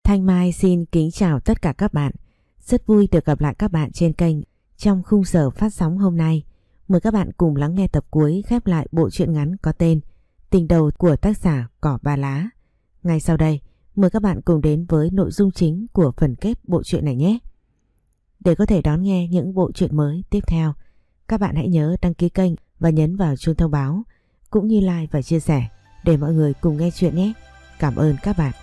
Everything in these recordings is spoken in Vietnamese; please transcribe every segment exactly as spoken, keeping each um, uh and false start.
Thanh Mai xin kính chào tất cả các bạn. Rất vui được gặp lại các bạn trên kênh trong khung giờ phát sóng hôm nay. Mời các bạn cùng lắng nghe tập cuối khép lại bộ truyện ngắn có tên Tình đầu của tác giả Cỏ Ba Lá. Ngay sau đây, mời các bạn cùng đến với nội dung chính của phần kết bộ truyện này nhé. Để có thể đón nghe những bộ truyện mới tiếp theo, các bạn hãy nhớ đăng ký kênh và nhấn vào chuông thông báo, cũng như like và chia sẻ để mọi người cùng nghe chuyện nhé. Cảm ơn các bạn.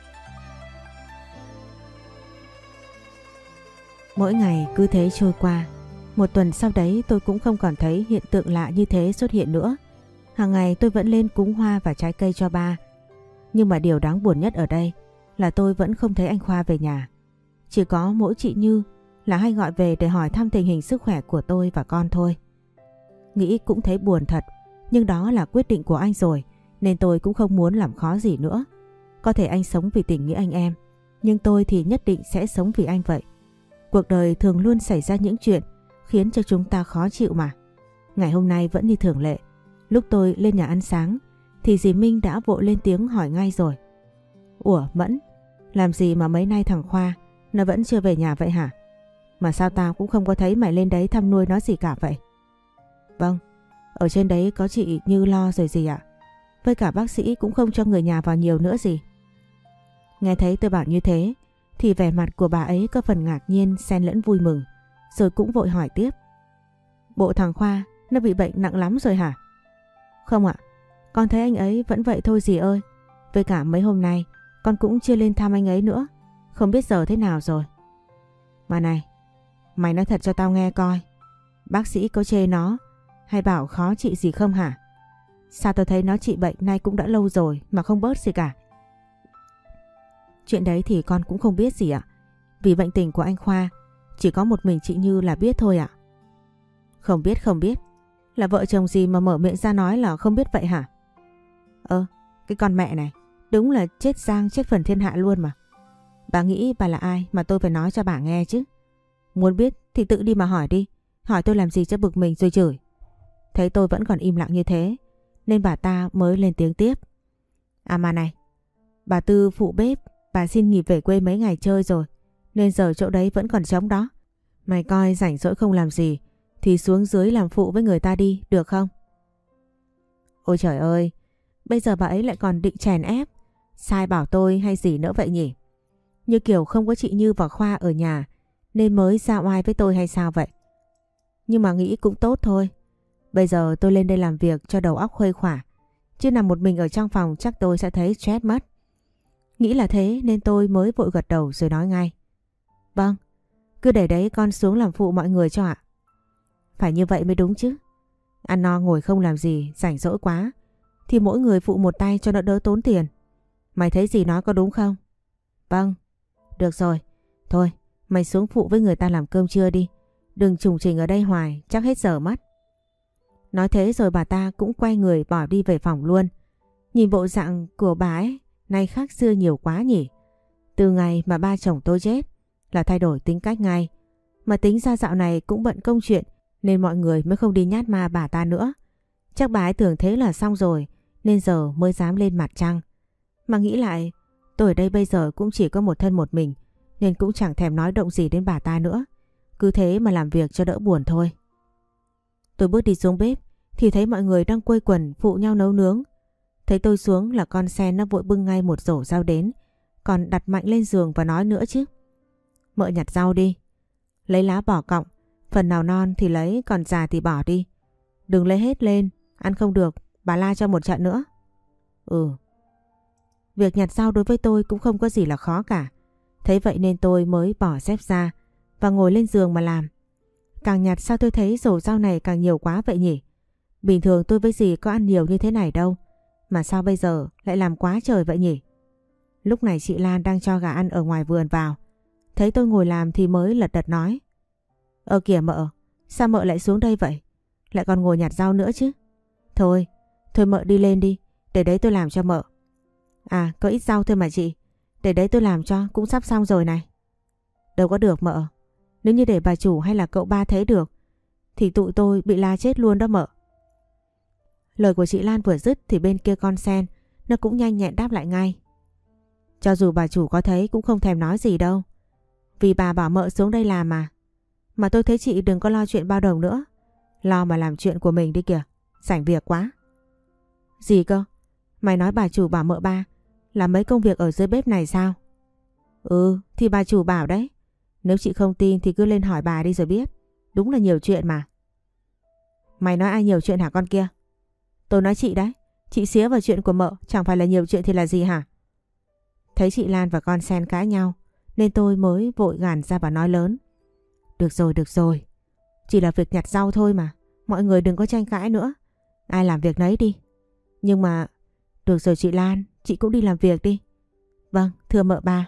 Mỗi ngày cứ thế trôi qua. Một tuần sau đấy tôi cũng không còn thấy hiện tượng lạ như thế xuất hiện nữa. Hàng ngày tôi vẫn lên cúng hoa và trái cây cho ba. Nhưng mà điều đáng buồn nhất ở đây là tôi vẫn không thấy anh Khoa về nhà. Chỉ có mỗi chị Như là hay gọi về để hỏi thăm tình hình sức khỏe của tôi và con thôi. Nghĩ cũng thấy buồn thật, nhưng đó là quyết định của anh rồi, nên tôi cũng không muốn làm khó gì nữa. Có thể anh sống vì tình nghĩa anh em, nhưng tôi thì nhất định sẽ sống vì anh vậy. Cuộc đời thường luôn xảy ra những chuyện khiến cho chúng ta khó chịu mà. Ngày hôm nay vẫn như thường lệ. Lúc tôi lên nhà ăn sáng thì dì Minh đã vội lên tiếng hỏi ngay rồi. Ủa Mẫn, làm gì mà mấy nay thằng Khoa nó vẫn chưa về nhà vậy hả? Mà sao tao cũng không có thấy mày lên đấy thăm nuôi nó gì cả vậy? Vâng, ở trên đấy có chị Như lo rồi gì ạ. Với cả bác sĩ cũng không cho người nhà vào nhiều nữa gì. Nghe thấy tôi bảo như thế thì vẻ mặt của bà ấy có phần ngạc nhiên xen lẫn vui mừng, rồi cũng vội hỏi tiếp. Bộ thằng Khoa nó bị bệnh nặng lắm rồi hả? Không ạ, con thấy anh ấy vẫn vậy thôi dì ơi. Với cả mấy hôm nay con cũng chưa lên thăm anh ấy nữa, không biết giờ thế nào rồi. Mà này, mày nói thật cho tao nghe coi, bác sĩ có chê nó hay bảo khó trị gì không hả? Sao tao thấy nó trị bệnh nay cũng đã lâu rồi mà không bớt gì cả. Chuyện đấy thì con cũng không biết gì ạ. Vì bệnh tình của anh Khoa chỉ có một mình chị Như là biết thôi ạ. Không biết không biết, là vợ chồng gì mà mở miệng ra nói là không biết vậy hả? Ơ, cái con mẹ này đúng là chết giang chết phần thiên hạ luôn mà. Bà nghĩ bà là ai mà tôi phải nói cho bà nghe chứ? Muốn biết thì tự đi mà hỏi đi. Hỏi tôi làm gì cho bực mình rồi chửi. Thấy tôi vẫn còn im lặng như thế nên bà ta mới lên tiếng tiếp. À mà này, bà Tư phụ bếp, bà xin nghỉ về quê mấy ngày chơi rồi, nên giờ chỗ đấy vẫn còn trống đó. Mày coi rảnh rỗi không làm gì thì xuống dưới làm phụ với người ta đi, được không? Ôi trời ơi, bây giờ bà ấy lại còn định chèn ép, sai bảo tôi hay gì nữa vậy nhỉ? Như kiểu không có chị Như và Khoa ở nhà nên mới ra oai với tôi hay sao vậy? Nhưng mà nghĩ cũng tốt thôi. Bây giờ tôi lên đây làm việc cho đầu óc khuây khỏa, chứ nằm một mình ở trong phòng chắc tôi sẽ thấy stress mất. Nghĩ là thế nên tôi mới vội gật đầu rồi nói ngay. Vâng, cứ để đấy con xuống làm phụ mọi người cho ạ. Phải như vậy mới đúng chứ. Ăn no ngồi không làm gì, rảnh rỗi quá thì mỗi người phụ một tay cho nó đỡ tốn tiền. Mày thấy gì nói có đúng không? Vâng, được rồi. Thôi, mày xuống phụ với người ta làm cơm trưa đi. Đừng trùng trình ở đây hoài, chắc hết giờ mất. Nói thế rồi bà ta cũng quay người bỏ đi về phòng luôn. Nhìn bộ dạng của bà ấy nay khác xưa nhiều quá nhỉ. Từ ngày mà ba chồng tôi chết là thay đổi tính cách ngay. Mà tính ra dạo này cũng bận công chuyện nên mọi người mới không đi nhát ma bà ta nữa. Chắc bà ấy tưởng thế là xong rồi nên giờ mới dám lên mặt trăng. Mà nghĩ lại, tôi ở đây bây giờ cũng chỉ có một thân một mình nên cũng chẳng thèm nói động gì đến bà ta nữa. Cứ thế mà làm việc cho đỡ buồn thôi. Tôi bước đi xuống bếp thì thấy mọi người đang quây quần phụ nhau nấu nướng. Thấy tôi xuống là con sen nó vội bưng ngay một rổ rau đến, còn đặt mạnh lên giường và nói nữa chứ. Mợ nhặt rau đi, lấy lá bỏ cọng, phần nào non thì lấy, còn già thì bỏ đi. Đừng lấy hết lên, ăn không được, bà la cho một trận nữa. Ừ. Việc nhặt rau đối với tôi cũng không có gì là khó cả. Thấy vậy nên tôi mới bỏ dép ra và ngồi lên giường mà làm. Càng nhặt sao tôi thấy rổ rau này càng nhiều quá vậy nhỉ? Bình thường tôi với dì có ăn nhiều như thế này đâu, mà sao bây giờ lại làm quá trời vậy nhỉ? Lúc này chị Lan đang cho gà ăn ở ngoài vườn vào, thấy tôi ngồi làm thì mới lật đật nói. Ơ kìa mợ, sao mợ lại xuống đây vậy? Lại còn ngồi nhặt rau nữa chứ? Thôi, thôi mợ đi lên đi, để đấy tôi làm cho mợ. À, có ít rau thôi mà chị, để đấy tôi làm cho, cũng sắp xong rồi này. Đâu có được mợ, nếu như để bà chủ hay là cậu ba thấy được thì tụi tôi bị la chết luôn đó mợ. Lời của chị Lan vừa dứt thì bên kia con sen nó cũng nhanh nhẹn đáp lại ngay. Cho dù bà chủ có thấy cũng không thèm nói gì đâu. Vì bà bảo mợ xuống đây làm mà. Mà tôi thấy chị đừng có lo chuyện bao đồng nữa. Lo mà làm chuyện của mình đi kìa. Rảnh việc quá. Gì cơ? Mày nói bà chủ bảo mợ ba làm mấy công việc ở dưới bếp này sao? Ừ thì bà chủ bảo đấy. Nếu chị không tin thì cứ lên hỏi bà đi rồi biết. Đúng là nhiều chuyện mà. Mày nói ai nhiều chuyện hả con kia? Tôi nói chị đấy. Chị xía vào chuyện của mợ chẳng phải là nhiều chuyện thì là gì hả? Thấy chị Lan và con Sen cãi nhau nên tôi mới vội gàn ra và nói lớn. Được rồi, được rồi. Chỉ là việc nhặt rau thôi mà. Mọi người đừng có tranh cãi nữa. Ai làm việc nấy đi. Nhưng mà... Được rồi chị Lan, chị cũng đi làm việc đi. Vâng, thưa mợ ba.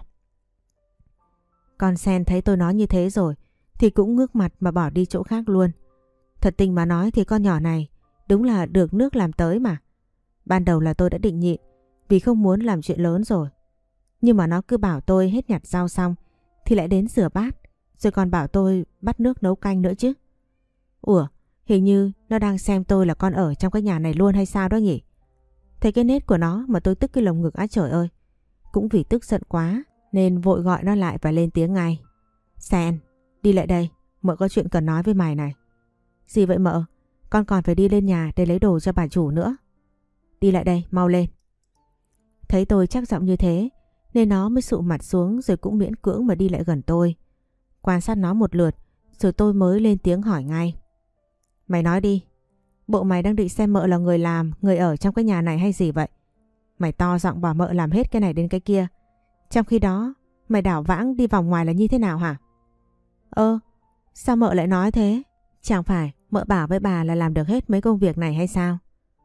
Con Sen thấy tôi nói như thế rồi thì cũng ngước mặt mà bỏ đi chỗ khác luôn. Thật tình mà nói thì con nhỏ này đúng là được nước làm tới mà. Ban đầu là tôi đã định nhịn vì không muốn làm chuyện lớn rồi. Nhưng mà nó cứ bảo tôi hết nhặt rau xong thì lại đến rửa bát, rồi còn bảo tôi bắt nước nấu canh nữa chứ. Ủa, hình như nó đang xem tôi là con ở trong cái nhà này luôn hay sao đó nhỉ? Thấy cái nết của nó mà tôi tức cái lồng ngực á trời ơi. Cũng vì tức giận quá nên vội gọi nó lại và lên tiếng ngay. Sen, đi lại đây, mợ có chuyện cần nói với mày này. Gì vậy mợ? Con còn phải đi lên nhà để lấy đồ cho bà chủ nữa. Đi lại đây, mau lên. Thấy tôi chắc giọng như thế nên nó mới sụ mặt xuống rồi cũng miễn cưỡng mà đi lại gần tôi. Quan sát nó một lượt rồi tôi mới lên tiếng hỏi ngay. Mày nói đi, bộ mày đang định xem mợ là người làm, người ở trong cái nhà này hay gì vậy? Mày to giọng bảo mợ làm hết cái này đến cái kia. Trong khi đó mày đảo vãng đi vòng ngoài là như thế nào hả? Ơ, sao mợ lại nói thế? Chẳng phải mợ bảo với bà là làm được hết mấy công việc này hay sao?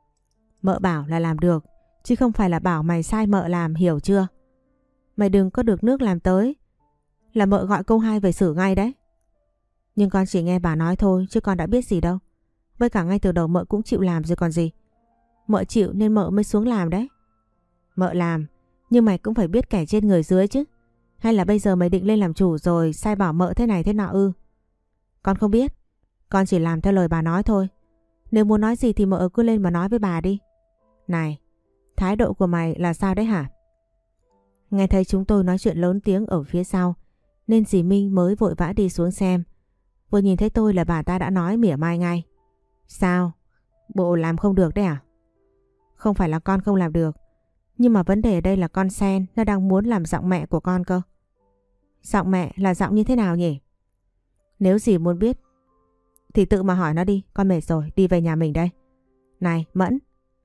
Mợ bảo là làm được, chứ không phải là bảo mày sai mợ làm, hiểu chưa? Mày đừng có được nước làm tới là mợ gọi công hai về xử ngay đấy. Nhưng con chỉ nghe bà nói thôi chứ con đã biết gì đâu. Với cả ngay từ đầu mợ cũng chịu làm rồi còn gì. Mợ chịu nên mợ mới xuống làm đấy. Mợ làm, nhưng mày cũng phải biết kẻ trên người dưới chứ. Hay là bây giờ mày định lên làm chủ rồi sai bảo mợ thế này thế nọ ư? Con không biết, con chỉ làm theo lời bà nói thôi. Nếu muốn nói gì thì mợ cứ lên mà nói với bà đi. Này, thái độ của mày là sao đấy hả? Nghe thấy chúng tôi nói chuyện lớn tiếng ở phía sau nên dì Minh mới vội vã đi xuống xem. Vừa nhìn thấy tôi là bà ta đã nói mỉa mai ngay. Sao? Bộ làm không được đấy à? Không phải là con không làm được, nhưng mà vấn đề ở đây là con Sen nó đang muốn làm giọng mẹ của con cơ. Giọng mẹ là giọng như thế nào nhỉ? Nếu dì muốn biết thì tự mà hỏi nó đi, con mệt rồi, đi về nhà mình đây. Này Mẫn.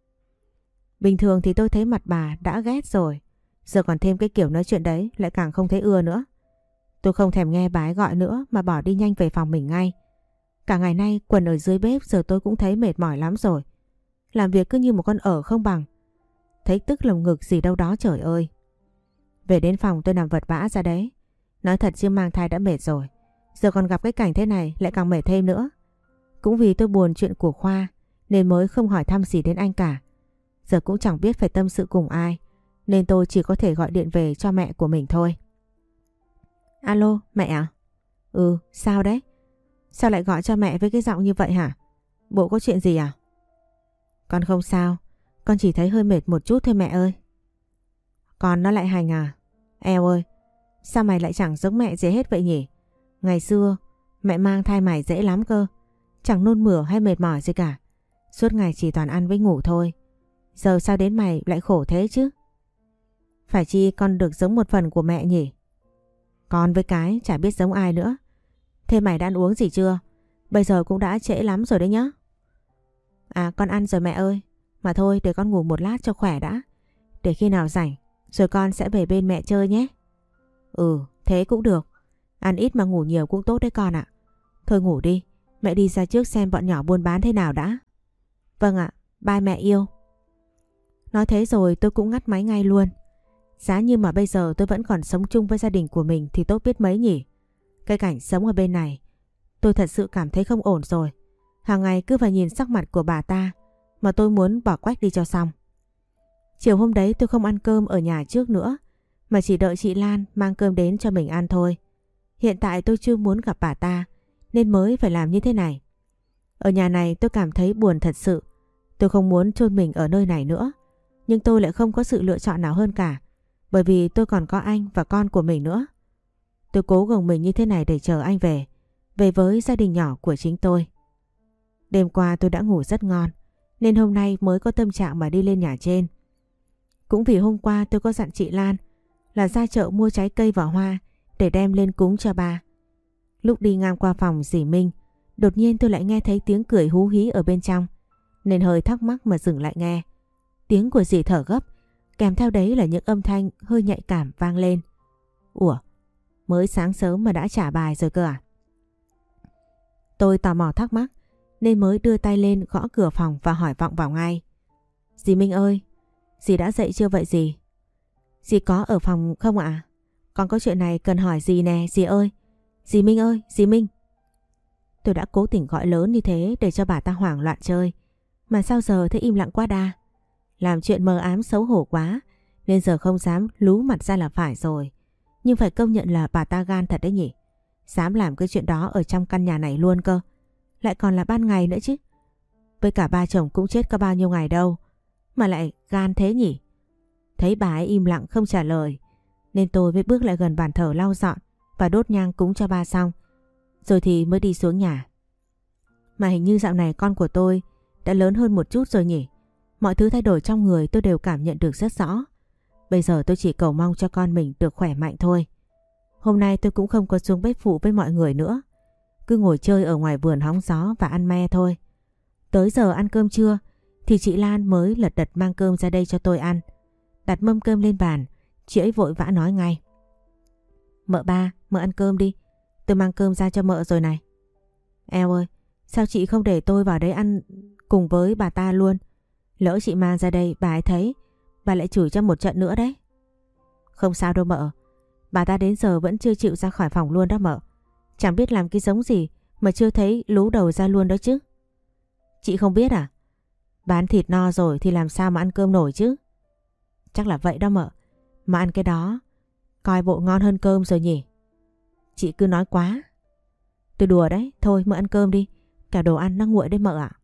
Bình thường thì tôi thấy mặt bà đã ghét rồi, giờ còn thêm cái kiểu nói chuyện đấy lại càng không thấy ưa nữa. Tôi không thèm nghe bà ấy gọi nữa mà bỏ đi nhanh về phòng mình ngay. Cả ngày nay quần ở dưới bếp giờ tôi cũng thấy mệt mỏi lắm rồi. Làm việc cứ như một con ở không bằng. Thấy tức lồng ngực gì đâu đó trời ơi. Về đến phòng tôi nằm vật vã ra đấy. Nói thật chứ mang thai đã mệt rồi, giờ còn gặp cái cảnh thế này lại càng mệt thêm nữa. Cũng vì tôi buồn chuyện của Khoa nên mới không hỏi thăm gì đến anh cả. Giờ cũng chẳng biết phải tâm sự cùng ai nên tôi chỉ có thể gọi điện về cho mẹ của mình thôi. Alo, mẹ à? Ừ, sao đấy? Sao lại gọi cho mẹ với cái giọng như vậy hả? Bộ có chuyện gì à? Con không sao, con chỉ thấy hơi mệt một chút thôi mẹ ơi. Con nó lại hành à? Eo ơi, sao mày lại chẳng giống mẹ gì hết vậy nhỉ? Ngày xưa mẹ mang thai mày dễ lắm cơ, chẳng nôn mửa hay mệt mỏi gì cả. Suốt ngày chỉ toàn ăn với ngủ thôi. Giờ sao đến mày lại khổ thế chứ? Phải chi con được giống một phần của mẹ nhỉ? Con với cái chả biết giống ai nữa. Thế mày đã ăn uống gì chưa? Bây giờ cũng đã trễ lắm rồi đấy nhá. À con ăn rồi mẹ ơi. Mà thôi để con ngủ một lát cho khỏe đã. Để khi nào rảnh rồi con sẽ về bên mẹ chơi nhé. Ừ thế cũng được. Ăn ít mà ngủ nhiều cũng tốt đấy con ạ. Thôi ngủ đi. Mẹ đi ra trước xem bọn nhỏ buôn bán thế nào đã. Vâng ạ. Bye mẹ yêu. Nói thế rồi tôi cũng ngắt máy ngay luôn. Giá như mà bây giờ tôi vẫn còn sống chung với gia đình của mình thì tốt biết mấy nhỉ. Cái cảnh sống ở bên này tôi thật sự cảm thấy không ổn rồi. Hàng ngày cứ phải nhìn sắc mặt của bà ta mà tôi muốn bỏ quách đi cho xong. Chiều hôm đấy tôi không ăn cơm ở nhà trước nữa mà chỉ đợi chị Lan mang cơm đến cho mình ăn thôi. Hiện tại tôi chưa muốn gặp bà ta nên mới phải làm như thế này. Ở nhà này tôi cảm thấy buồn thật sự. Tôi không muốn chôn mình ở nơi này nữa. Nhưng tôi lại không có sự lựa chọn nào hơn cả. Bởi vì tôi còn có anh và con của mình nữa. Tôi cố gồng mình như thế này để chờ anh về. Về với gia đình nhỏ của chính tôi. Đêm qua tôi đã ngủ rất ngon, nên hôm nay mới có tâm trạng mà đi lên nhà trên. Cũng vì hôm qua tôi có dặn chị Lan là ra chợ mua trái cây và hoa để đem lên cúng cho ba. Lúc đi ngang qua phòng dì Minh, đột nhiên tôi lại nghe thấy tiếng cười hú hí ở bên trong, nên hơi thắc mắc mà dừng lại nghe. Tiếng của dì thở gấp, kèm theo đấy là những âm thanh hơi nhạy cảm vang lên. Ủa, mới sáng sớm mà đã trả bài rồi cơ à? Tôi tò mò thắc mắc nên mới đưa tay lên gõ cửa phòng và hỏi vọng vào ngay. Dì Minh ơi, dì đã dậy chưa vậy dì? Dì có ở phòng không ạ? À? Con có chuyện này cần hỏi dì nè, dì ơi. Dì Minh ơi, dì Minh. Tôi đã cố tình gọi lớn như thế để cho bà ta hoảng loạn chơi, mà sao giờ thấy im lặng quá đa. Làm chuyện mờ ám xấu hổ quá, nên giờ không dám lú mặt ra là phải rồi. Nhưng phải công nhận là bà ta gan thật đấy nhỉ. Dám làm cái chuyện đó ở trong căn nhà này luôn cơ. Lại còn là ban ngày nữa chứ. Với cả ba chồng cũng chết có bao nhiêu ngày đâu, mà lại gan thế nhỉ. Thấy bà ấy im lặng không trả lời, nên tôi mới bước lại gần bàn thờ lau dọn và đốt nhang cúng cho ba xong, rồi thì mới đi xuống nhà. Mà hình như dạo này con của tôi đã lớn hơn một chút rồi nhỉ. Mọi thứ thay đổi trong người tôi đều cảm nhận được rất rõ. Bây giờ tôi chỉ cầu mong cho con mình được khỏe mạnh thôi. Hôm nay tôi cũng không có xuống bếp phụ với mọi người nữa, cứ ngồi chơi ở ngoài vườn hóng gió và ăn me thôi. Tới giờ ăn cơm trưa thì chị Lan mới lật đật mang cơm ra đây cho tôi ăn. Đặt mâm cơm lên bàn, chị ấy vội vã nói ngay. Mợ ba, mợ ăn cơm đi. Tôi mang cơm ra cho mợ rồi này. Eo ơi, sao chị không để tôi vào đấy ăn cùng với bà ta luôn? Lỡ chị mang ra đây bà ấy thấy, bà lại chửi cho một trận nữa đấy. Không sao đâu mợ. Bà ta đến giờ vẫn chưa chịu ra khỏi phòng luôn đó mợ. Chẳng biết làm cái giống gì mà chưa thấy lú đầu ra luôn đó chứ. Chị không biết à? Bán thịt no rồi thì làm sao mà ăn cơm nổi chứ? Chắc là vậy đó mợ. Mà ăn cái đó coi bộ ngon hơn cơm rồi nhỉ. Chị cứ nói quá. Tôi đùa đấy. Thôi mợ ăn cơm đi. Cả đồ ăn nó nguội đấy mợ ạ.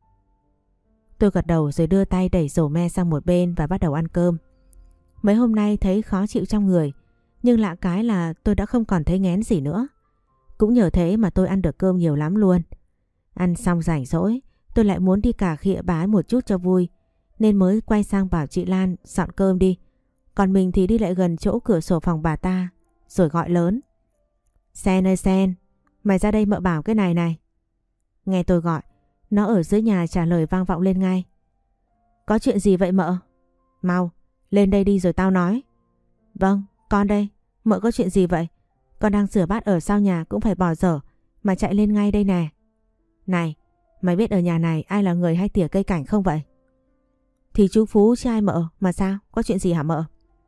Tôi gật đầu rồi đưa tay đẩy rổ me sang một bên và bắt đầu ăn cơm. Mấy hôm nay thấy khó chịu trong người, nhưng lạ cái là tôi đã không còn thấy nghén gì nữa. Cũng nhờ thế mà tôi ăn được cơm nhiều lắm luôn. Ăn xong rảnh rỗi, tôi lại muốn đi cà khịa bà ấy một chút cho vui, nên mới quay sang bảo chị Lan dọn cơm đi. Còn mình thì đi lại gần chỗ cửa sổ phòng bà ta, rồi gọi lớn. Sen ơi Sen, mày ra đây mợ bảo cái này này. Nghe tôi gọi, nó ở dưới nhà trả lời vang vọng lên ngay. Có chuyện gì vậy mợ? Mau, lên đây đi rồi tao nói. Vâng, con đây, mợ có chuyện gì vậy? Con đang rửa bát ở sau nhà cũng phải bỏ dở mà chạy lên ngay đây nè. Này, mày biết ở nhà này ai là người hay tỉa cây cảnh không vậy? Thì chú Phú chứ ai mợ, mà sao? Có chuyện gì hả mợ?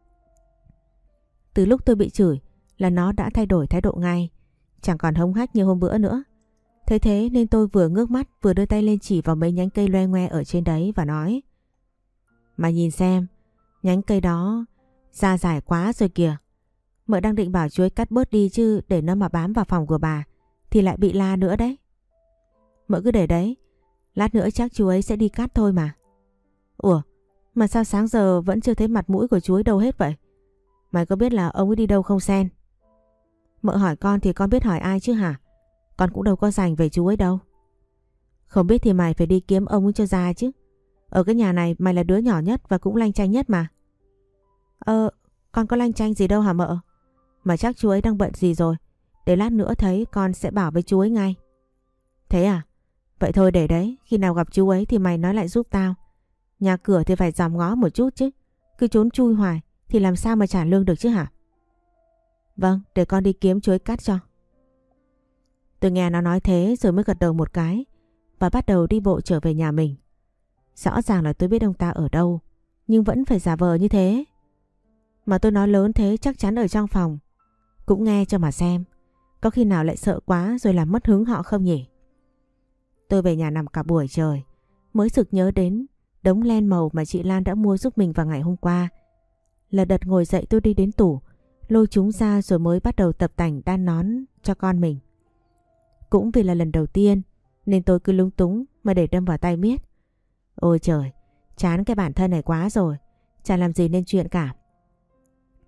Từ lúc tôi bị chửi là nó đã thay đổi thái độ ngay, chẳng còn hống hách như hôm bữa nữa. Thế thế nên tôi vừa ngước mắt vừa đưa tay lên chỉ vào mấy nhánh cây loe ngoe ở trên đấy và nói. Mà nhìn xem, nhánh cây đó ra dài quá rồi kìa. Mợ đang định bảo chú ấy cắt bớt đi chứ, để nó mà bám vào phòng của bà thì lại bị la nữa đấy. Mợ cứ để đấy, lát nữa chắc chú ấy sẽ đi cắt thôi mà. Ủa, mà sao sáng giờ vẫn chưa thấy mặt mũi của chú ấy đâu hết vậy? Mày có biết là ông ấy đi đâu không Sen? Mợ hỏi con thì con biết hỏi ai chứ hả? Con cũng đâu có rành về chú ấy đâu. Không biết thì mày phải đi kiếm ông ấy cho ra chứ. Ở cái nhà này mày là đứa nhỏ nhất và cũng lanh chanh nhất mà. Ờ, con có lanh chanh gì đâu hả mợ? Mà chắc chú ấy đang bận gì rồi. Để lát nữa thấy con sẽ bảo với chú ấy ngay. Thế à? Vậy thôi để đấy, khi nào gặp chú ấy thì mày nói lại giúp tao. Nhà cửa thì phải dòm ngó một chút chứ. Cứ trốn chui hoài thì làm sao mà trả lương được chứ hả? Vâng, để con đi kiếm chú ấy cắt cho. Tôi nghe nó nói thế rồi mới gật đầu một cái và bắt đầu đi bộ trở về nhà mình. Rõ ràng là tôi biết ông ta ở đâu, nhưng vẫn phải giả vờ như thế. Mà tôi nói lớn thế chắc chắn ở trong phòng cũng nghe cho mà xem. Có khi nào lại sợ quá rồi làm mất hứng họ không nhỉ? Tôi về nhà nằm cả buổi trời, mới sực nhớ đến đống len màu mà chị Lan đã mua giúp mình vào ngày hôm qua. Lật đật ngồi dậy tôi đi đến tủ, lôi chúng ra rồi mới bắt đầu tập tành đan nón cho con mình. Cũng vì là lần đầu tiên nên tôi cứ lúng túng mà để đâm vào tay miết. Ôi trời, chán cái bản thân này quá rồi, chả làm gì nên chuyện cả.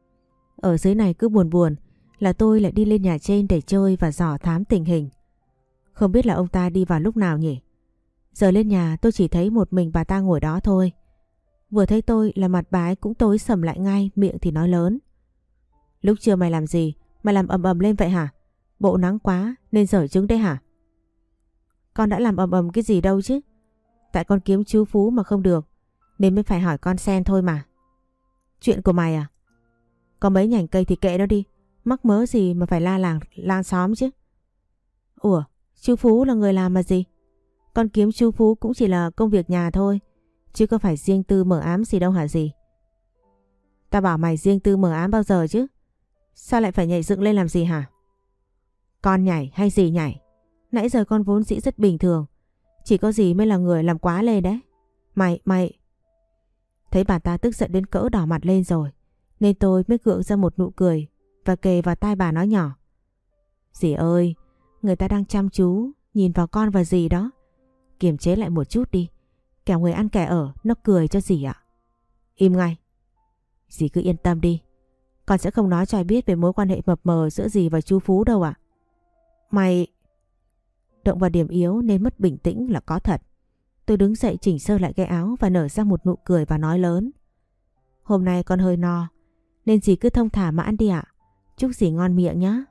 Ở dưới này cứ buồn buồn là tôi lại đi lên nhà trên để chơi và dò thám tình hình. Không biết là ông ta đi vào lúc nào nhỉ? Giờ lên nhà tôi chỉ thấy một mình bà ta ngồi đó thôi. Vừa thấy tôi là mặt bà ấy cũng tối sầm lại ngay, miệng thì nói lớn. Lúc trưa mày làm gì? Mày làm ầm ầm lên vậy hả? Bộ nắng quá nên dở trứng đấy hả? Con đã làm ầm ầm cái gì đâu chứ. Tại con kiếm chú Phú mà không được nên mới phải hỏi con Sen thôi mà. Chuyện của mày à? Có mấy nhành cây thì kệ nó đi. Mắc mớ gì mà phải la làng lang xóm chứ. Ủa, chú Phú là người làm mà gì? Con kiếm chú Phú cũng chỉ là công việc nhà thôi, chứ có phải riêng tư mở ám gì đâu hả gì? Tao bảo mày riêng tư mở ám bao giờ chứ? Sao lại phải nhảy dựng lên làm gì hả? Con nhảy hay gì nhảy? Nãy giờ con vốn dĩ rất bình thường. Chỉ có gì mới là người làm quá lên đấy. Mày, mày... Thấy bà ta tức giận đến cỡ đỏ mặt lên rồi, nên tôi mới gượng ra một nụ cười và kề vào tai bà nói nhỏ. Dì ơi, người ta đang chăm chú nhìn vào con và dì đó. Kiềm chế lại một chút đi, kẻo người ăn kẻ ở nó cười cho dì ạ. Im ngay. Dì cứ yên tâm đi, con sẽ không nói cho ai biết về mối quan hệ mập mờ giữa dì và chú Phú đâu ạ. Mày... Động vào điểm yếu nên mất bình tĩnh là có thật. Tôi đứng dậy chỉnh sơ lại cái áo và nở ra một nụ cười và nói lớn. Hôm nay con hơi no nên dì cứ thông thả mà ăn đi ạ. Chúc dì ngon miệng nhé.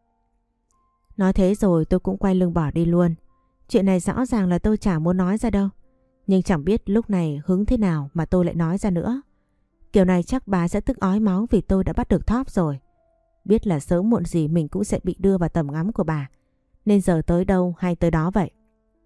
Nói thế rồi tôi cũng quay lưng bỏ đi luôn. Chuyện này rõ ràng là tôi chả muốn nói ra đâu. Nhưng chẳng biết lúc này hứng thế nào mà tôi lại nói ra nữa. Kiểu này chắc bà sẽ tức ói máu vì tôi đã bắt được thóp rồi. Biết là sớm muộn gì mình cũng sẽ bị đưa vào tầm ngắm của bà. Nên giờ tới đâu hay tới đó vậy.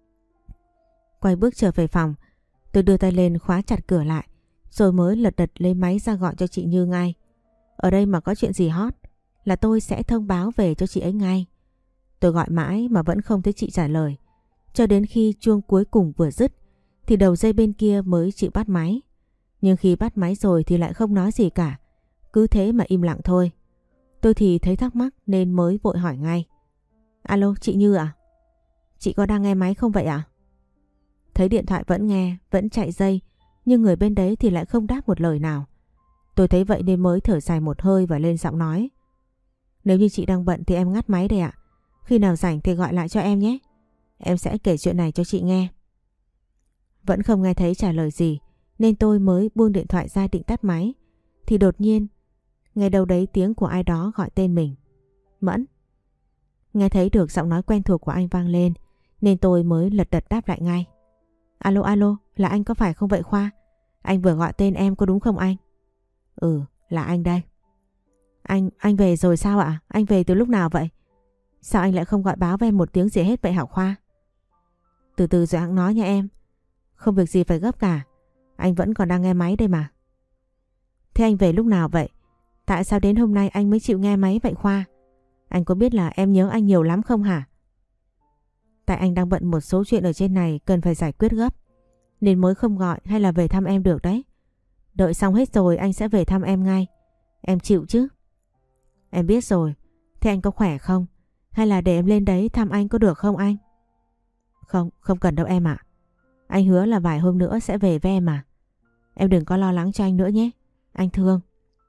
Quay bước trở về phòng, tôi đưa tay lên khóa chặt cửa lại, rồi mới lật đật lấy máy ra gọi cho chị Như ngay. Ở đây mà có chuyện gì hot là tôi sẽ thông báo về cho chị ấy ngay. Tôi gọi mãi mà vẫn không thấy chị trả lời. Cho đến khi chuông cuối cùng vừa dứt thì đầu dây bên kia mới chịu bắt máy. Nhưng khi bắt máy rồi thì lại không nói gì cả. Cứ thế mà im lặng thôi. Tôi thì thấy thắc mắc nên mới vội hỏi ngay. Alo, chị Như à? Chị có đang nghe máy không vậy ạ? À? Thấy điện thoại vẫn nghe, vẫn chạy dây, nhưng người bên đấy thì lại không đáp một lời nào. Tôi thấy vậy nên mới thở dài một hơi và lên giọng nói. Nếu như chị đang bận thì em ngắt máy đây ạ. Khi nào rảnh thì gọi lại cho em nhé. Em sẽ kể chuyện này cho chị nghe. Vẫn không nghe thấy trả lời gì nên tôi mới buông điện thoại ra định tắt máy. Thì đột nhiên nghe đâu đấy tiếng của ai đó gọi tên mình. Mẫn. Nghe thấy được giọng nói quen thuộc của anh vang lên nên tôi mới lật đật đáp lại ngay. Alo alo, là anh có phải không vậy Khoa? Anh vừa gọi tên em có đúng không anh? Ừ, là anh đây. Anh, anh về rồi sao ạ? Anh về từ lúc nào vậy? Sao anh lại không gọi báo với em một tiếng gì hết vậy hả Khoa? Từ từ rồi anh nói nha em. Không việc gì phải gấp cả. Anh vẫn còn đang nghe máy đây mà. Thế anh về lúc nào vậy? Tại sao đến hôm nay anh mới chịu nghe máy vậy Khoa? Anh có biết là em nhớ anh nhiều lắm không hả? Tại anh đang bận một số chuyện ở trên này cần phải giải quyết gấp nên mới không gọi hay là về thăm em được đấy. Đợi xong hết rồi anh sẽ về thăm em ngay. Em chịu chứ? Em biết rồi. Thế anh có khỏe không? Hay là để em lên đấy thăm anh có được không anh? Không, không cần đâu em ạ. Anh hứa là vài hôm nữa sẽ về với em mà. Em đừng có lo lắng cho anh nữa nhé. Anh thương.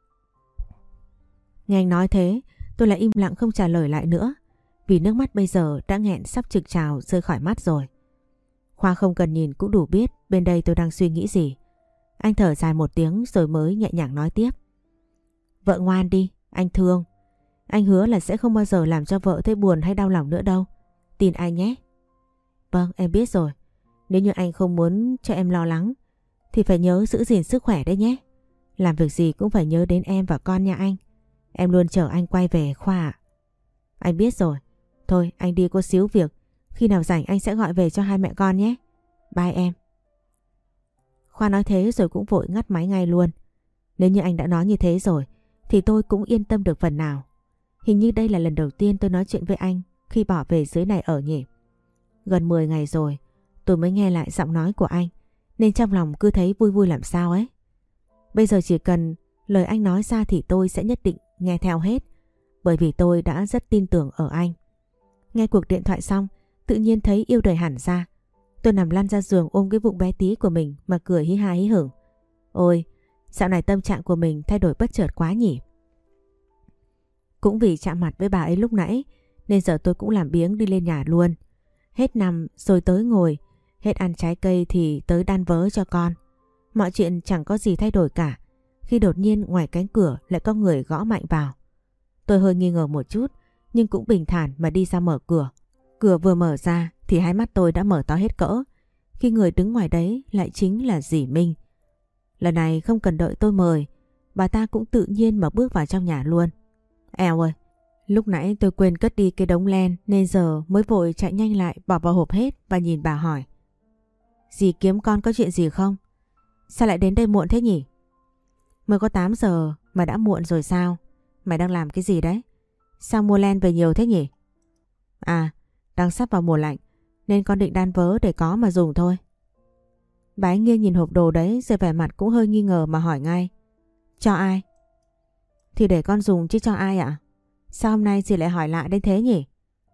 Nghe anh nói thế, tôi lại im lặng không trả lời lại nữa. Vì nước mắt bây giờ đã nghẹn sắp trực trào rơi khỏi mắt rồi. Khoa không cần nhìn cũng đủ biết bên đây tôi đang suy nghĩ gì. Anh thở dài một tiếng rồi mới nhẹ nhàng nói tiếp. Vợ ngoan đi, anh thương. Anh hứa là sẽ không bao giờ làm cho vợ thấy buồn hay đau lòng nữa đâu. Tin anh nhé. Vâng, em biết rồi. Nếu như anh không muốn cho em lo lắng thì phải nhớ giữ gìn sức khỏe đấy nhé. Làm việc gì cũng phải nhớ đến em và con nha anh. Em luôn chờ anh quay về Khoa ạ. Anh biết rồi. Thôi anh đi có xíu việc. Khi nào rảnh anh sẽ gọi về cho hai mẹ con nhé. Bye em. Khoa nói thế rồi cũng vội ngắt máy ngay luôn. Nếu như anh đã nói như thế rồi thì tôi cũng yên tâm được phần nào. Hình như đây là lần đầu tiên tôi nói chuyện với anh khi bỏ về dưới này ở nhỉ. Gần mười ngày rồi tôi mới nghe lại giọng nói của anh nên trong lòng cứ thấy vui vui làm sao ấy. Bây giờ chỉ cần lời anh nói ra thì tôi sẽ nhất định nghe theo hết. Bởi vì tôi đã rất tin tưởng ở anh. Nghe cuộc điện thoại xong tự nhiên thấy yêu đời hẳn ra. Tôi nằm lăn ra giường ôm cái bụng bé tí của mình mà cười hí ha hí hửng. Ôi, dạo này tâm trạng của mình thay đổi bất chợt quá nhỉ. Cũng vì chạm mặt với bà ấy lúc nãy nên giờ tôi cũng làm biếng đi lên nhà luôn. Hết nằm rồi tới ngồi, hết ăn trái cây thì tới đan vớ cho con. Mọi chuyện chẳng có gì thay đổi cả, khi đột nhiên ngoài cánh cửa lại có người gõ mạnh vào. Tôi hơi nghi ngờ một chút nhưng cũng bình thản mà đi ra mở cửa. Cửa vừa mở ra thì hai mắt tôi đã mở to hết cỡ, khi người đứng ngoài đấy lại chính là dì Minh. Lần này không cần đợi tôi mời, bà ta cũng tự nhiên mà bước vào trong nhà luôn. Eo ơi, lúc nãy tôi quên cất đi cái đống len nên giờ mới vội chạy nhanh lại bỏ vào hộp hết và nhìn bà hỏi. Dì kiếm con có chuyện gì không? Sao lại đến đây muộn thế nhỉ? Mới có tám giờ mà đã muộn rồi sao? Mày đang làm cái gì đấy? Sao mua len về nhiều thế nhỉ? À, đang sắp vào mùa lạnh nên con định đan vớ để có mà dùng thôi. Bà ấy nghiêng nhìn hộp đồ đấy rồi vẻ mặt cũng hơi nghi ngờ mà hỏi ngay. Cho ai? Thì để con dùng chứ cho ai ạ? Sao hôm nay dì lại hỏi lạ đến thế nhỉ?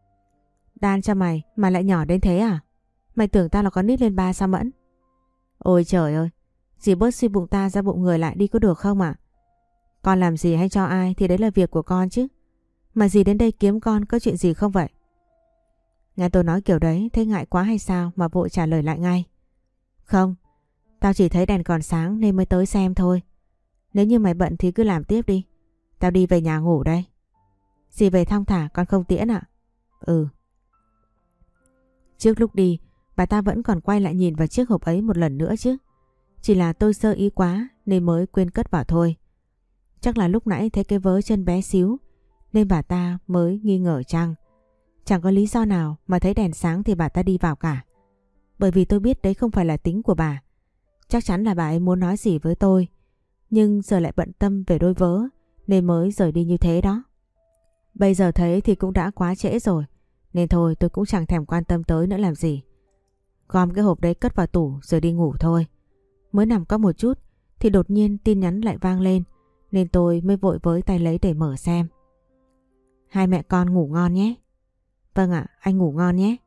Đan cho mày mà lại nhỏ đến thế à? Mày tưởng tao là con nít lên ba sao Mẫn? Ôi trời ơi, dì bớt suy bụng ta ra bụng người lại đi có được không ạ? Con làm gì hay cho ai thì đấy là việc của con chứ. Mà dì đến đây kiếm con có chuyện gì không vậy? Nghe tôi nói kiểu đấy thấy ngại quá hay sao mà vội trả lời lại ngay. Không, tao chỉ thấy đèn còn sáng nên mới tới xem thôi. Nếu như mày bận thì cứ làm tiếp đi. Tao đi về nhà ngủ đây. Dì về thong thả con không tiễn ạ? Ừ. Trước lúc đi, bà ta vẫn còn quay lại nhìn vào chiếc hộp ấy một lần nữa chứ. Chỉ là tôi sơ ý quá nên mới quên cất vào thôi. Chắc là lúc nãy thấy cái vớ chân bé xíu nên bà ta mới nghi ngờ chăng. Chẳng có lý do nào mà thấy đèn sáng thì bà ta đi vào cả. Bởi vì tôi biết đấy không phải là tính của bà. Chắc chắn là bà ấy muốn nói gì với tôi, nhưng giờ lại bận tâm về đôi vớ nên mới rời đi như thế đó. Bây giờ thấy thì cũng đã quá trễ rồi, nên thôi tôi cũng chẳng thèm quan tâm tới nữa làm gì. Gom cái hộp đấy cất vào tủ rồi đi ngủ thôi. Mới nằm có một chút thì đột nhiên tin nhắn lại vang lên, nên tôi mới vội với tay lấy để mở xem. Hai mẹ con ngủ ngon nhé. Vâng ạ, anh ngủ ngon nhé.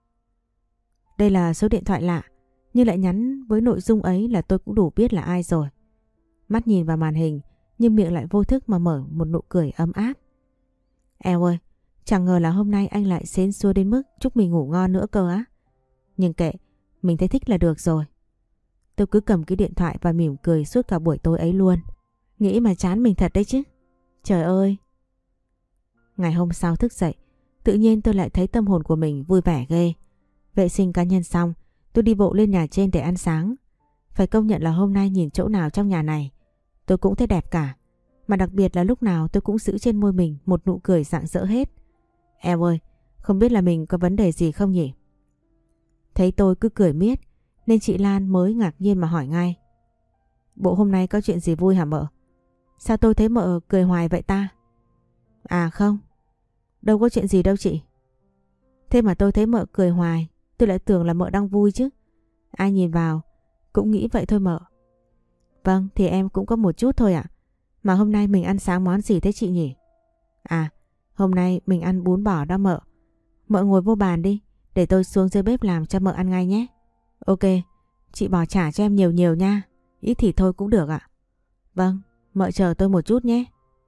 Đây là số điện thoại lạ, nhưng lại nhắn với nội dung ấy là tôi cũng đủ biết là ai rồi. Mắt nhìn vào màn hình nhưng miệng lại vô thức mà mở một nụ cười ấm áp. Eo ơi, chẳng ngờ là hôm nay anh lại xến xua đến mức chúc mình ngủ ngon nữa cơ á. Nhưng kệ, mình thấy thích là được rồi. Tôi cứ cầm cái điện thoại và mỉm cười suốt cả buổi tối ấy luôn. Nghĩ mà chán mình thật đấy chứ. Trời ơi. Ngày hôm sau thức dậy, tự nhiên tôi lại thấy tâm hồn của mình vui vẻ ghê. Vệ sinh cá nhân xong, tôi đi bộ lên nhà trên để ăn sáng. Phải công nhận là hôm nay nhìn chỗ nào trong nhà này tôi cũng thấy đẹp cả. Mà đặc biệt là lúc nào tôi cũng giữ trên môi mình một nụ cười rạng rỡ hết. Em ơi, không biết là mình có vấn đề gì không nhỉ? Thấy tôi cứ cười miết nên chị Lan mới ngạc nhiên mà hỏi ngay. Bộ hôm nay có chuyện gì vui hả mợ? Sao tôi thấy mợ cười hoài vậy ta? À không, đâu có chuyện gì đâu chị. Thế mà tôi thấy mợ cười hoài, tôi lại tưởng là mợ đang vui chứ. Ai nhìn vào cũng nghĩ vậy thôi mợ. Vâng, thì em cũng có một chút thôi ạ. Mà hôm nay mình ăn sáng món gì thế chị nhỉ? À, hôm nay mình ăn bún bò đó mợ. Mợ ngồi vô bàn đi, để tôi xuống dưới bếp làm cho mợ ăn ngay nhé. Ok, chị bỏ trả cho em nhiều nhiều nha. Ít thì thôi cũng được ạ. Vâng, mợ chờ tôi một chút nhé.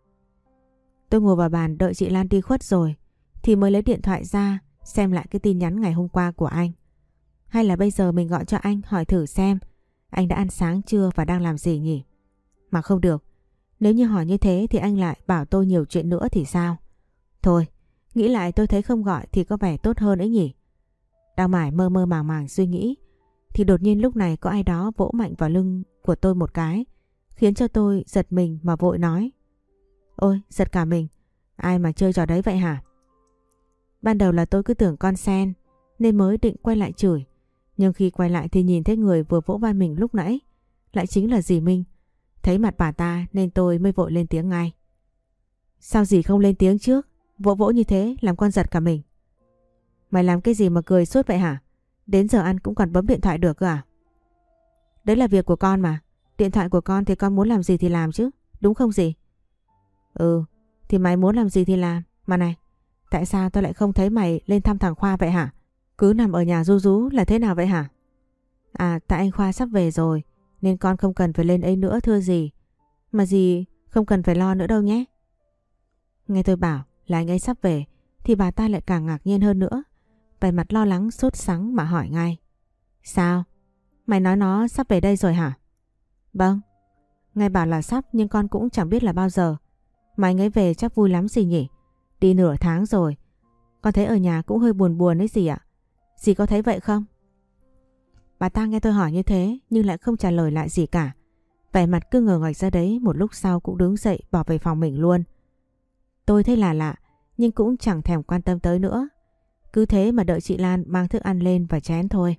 Tôi ngồi vào bàn đợi chị Lan đi khuất rồi thì mới lấy điện thoại ra xem lại cái tin nhắn ngày hôm qua của anh. Hay là bây giờ mình gọi cho anh hỏi thử xem anh đã ăn sáng chưa và đang làm gì nhỉ? Mà không được, nếu như hỏi như thế thì anh lại bảo tôi nhiều chuyện nữa thì sao? Thôi, nghĩ lại tôi thấy không gọi thì có vẻ tốt hơn ấy nhỉ. Đang mải mơ mơ màng màng suy nghĩ thì đột nhiên lúc này có ai đó vỗ mạnh vào lưng của tôi một cái, khiến cho tôi giật mình mà vội nói. Ôi, giật cả mình, ai mà chơi trò đấy vậy hả? Ban đầu là tôi cứ tưởng con sen nên mới định quay lại chửi. Nhưng khi quay lại thì nhìn thấy người vừa vỗ vai mình lúc nãy lại chính là dì Minh. Thấy mặt bà ta nên tôi mới vội lên tiếng ngay. Sao dì không lên tiếng trước? Vỗ vỗ như thế làm con giật cả mình. Mày làm cái gì mà cười suốt vậy hả? Đến giờ ăn cũng còn bấm điện thoại được cơ à? Đấy là việc của con mà. Điện thoại của con thì con muốn làm gì thì làm chứ, đúng không dì? Ừ, thì mày muốn làm gì thì làm. Mà này, tại sao tao lại không thấy mày lên thăm thằng Khoa vậy hả? Cứ nằm ở nhà ru rú là thế nào vậy hả? À, tại anh Khoa sắp về rồi nên con không cần phải lên ấy nữa thưa dì. Mà dì không cần phải lo nữa đâu nhé. Nghe tôi bảo là anh ấy sắp về thì bà ta lại càng ngạc nhiên hơn nữa. Vẻ mặt lo lắng sốt sắng mà hỏi ngay. Sao? Mày nói nó sắp về đây rồi hả? Vâng. Nghe bảo là sắp nhưng con cũng chẳng biết là bao giờ. Mà anh ấy về chắc vui lắm gì nhỉ? Đi nửa tháng rồi. Con thấy ở nhà cũng hơi buồn buồn ấy gì ạ? Dì có thấy vậy không? Bà ta nghe tôi hỏi như thế nhưng lại không trả lời lại gì cả. Vẻ mặt cứ ngờ ngạch ra đấy, một lúc sau cũng đứng dậy bỏ về phòng mình luôn. Tôi thấy là lạ nhưng cũng chẳng thèm quan tâm tới nữa. Cứ thế mà đợi chị Lan mang thức ăn lên và chén thôi.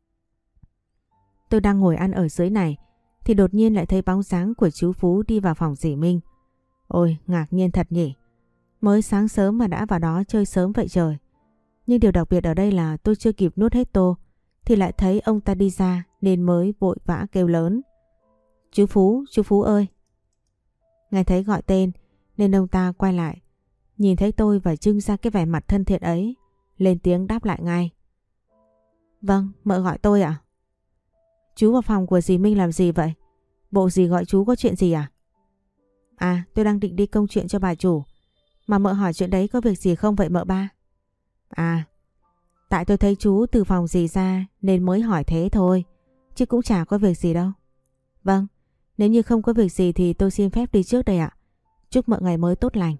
Tôi đang ngồi ăn ở dưới này thì đột nhiên lại thấy bóng dáng của chú Phú đi vào phòng dì Minh. Ôi, ngạc nhiên thật nhỉ. Mới sáng sớm mà đã vào đó chơi sớm vậy trời. Nhưng điều đặc biệt ở đây là tôi chưa kịp nuốt hết tô thì lại thấy ông ta đi ra nên mới vội vã kêu lớn. Chú Phú, chú Phú ơi. Nghe thấy gọi tên nên ông ta quay lại. Nhìn thấy tôi và trưng ra cái vẻ mặt thân thiện ấy, lên tiếng đáp lại ngay. Vâng, mợ gọi tôi ạ? Chú vào phòng của dì Minh làm gì vậy? Bộ dì gọi chú có chuyện gì à? À, tôi đang định đi công chuyện cho bà chủ. Mà mợ hỏi chuyện đấy có việc gì không vậy mợ ba? À, tại tôi thấy chú từ phòng dì ra nên mới hỏi thế thôi. Chứ cũng chả có việc gì đâu. Vâng, nếu như không có việc gì thì tôi xin phép đi trước đây ạ. Chúc mợ ngày mới tốt lành.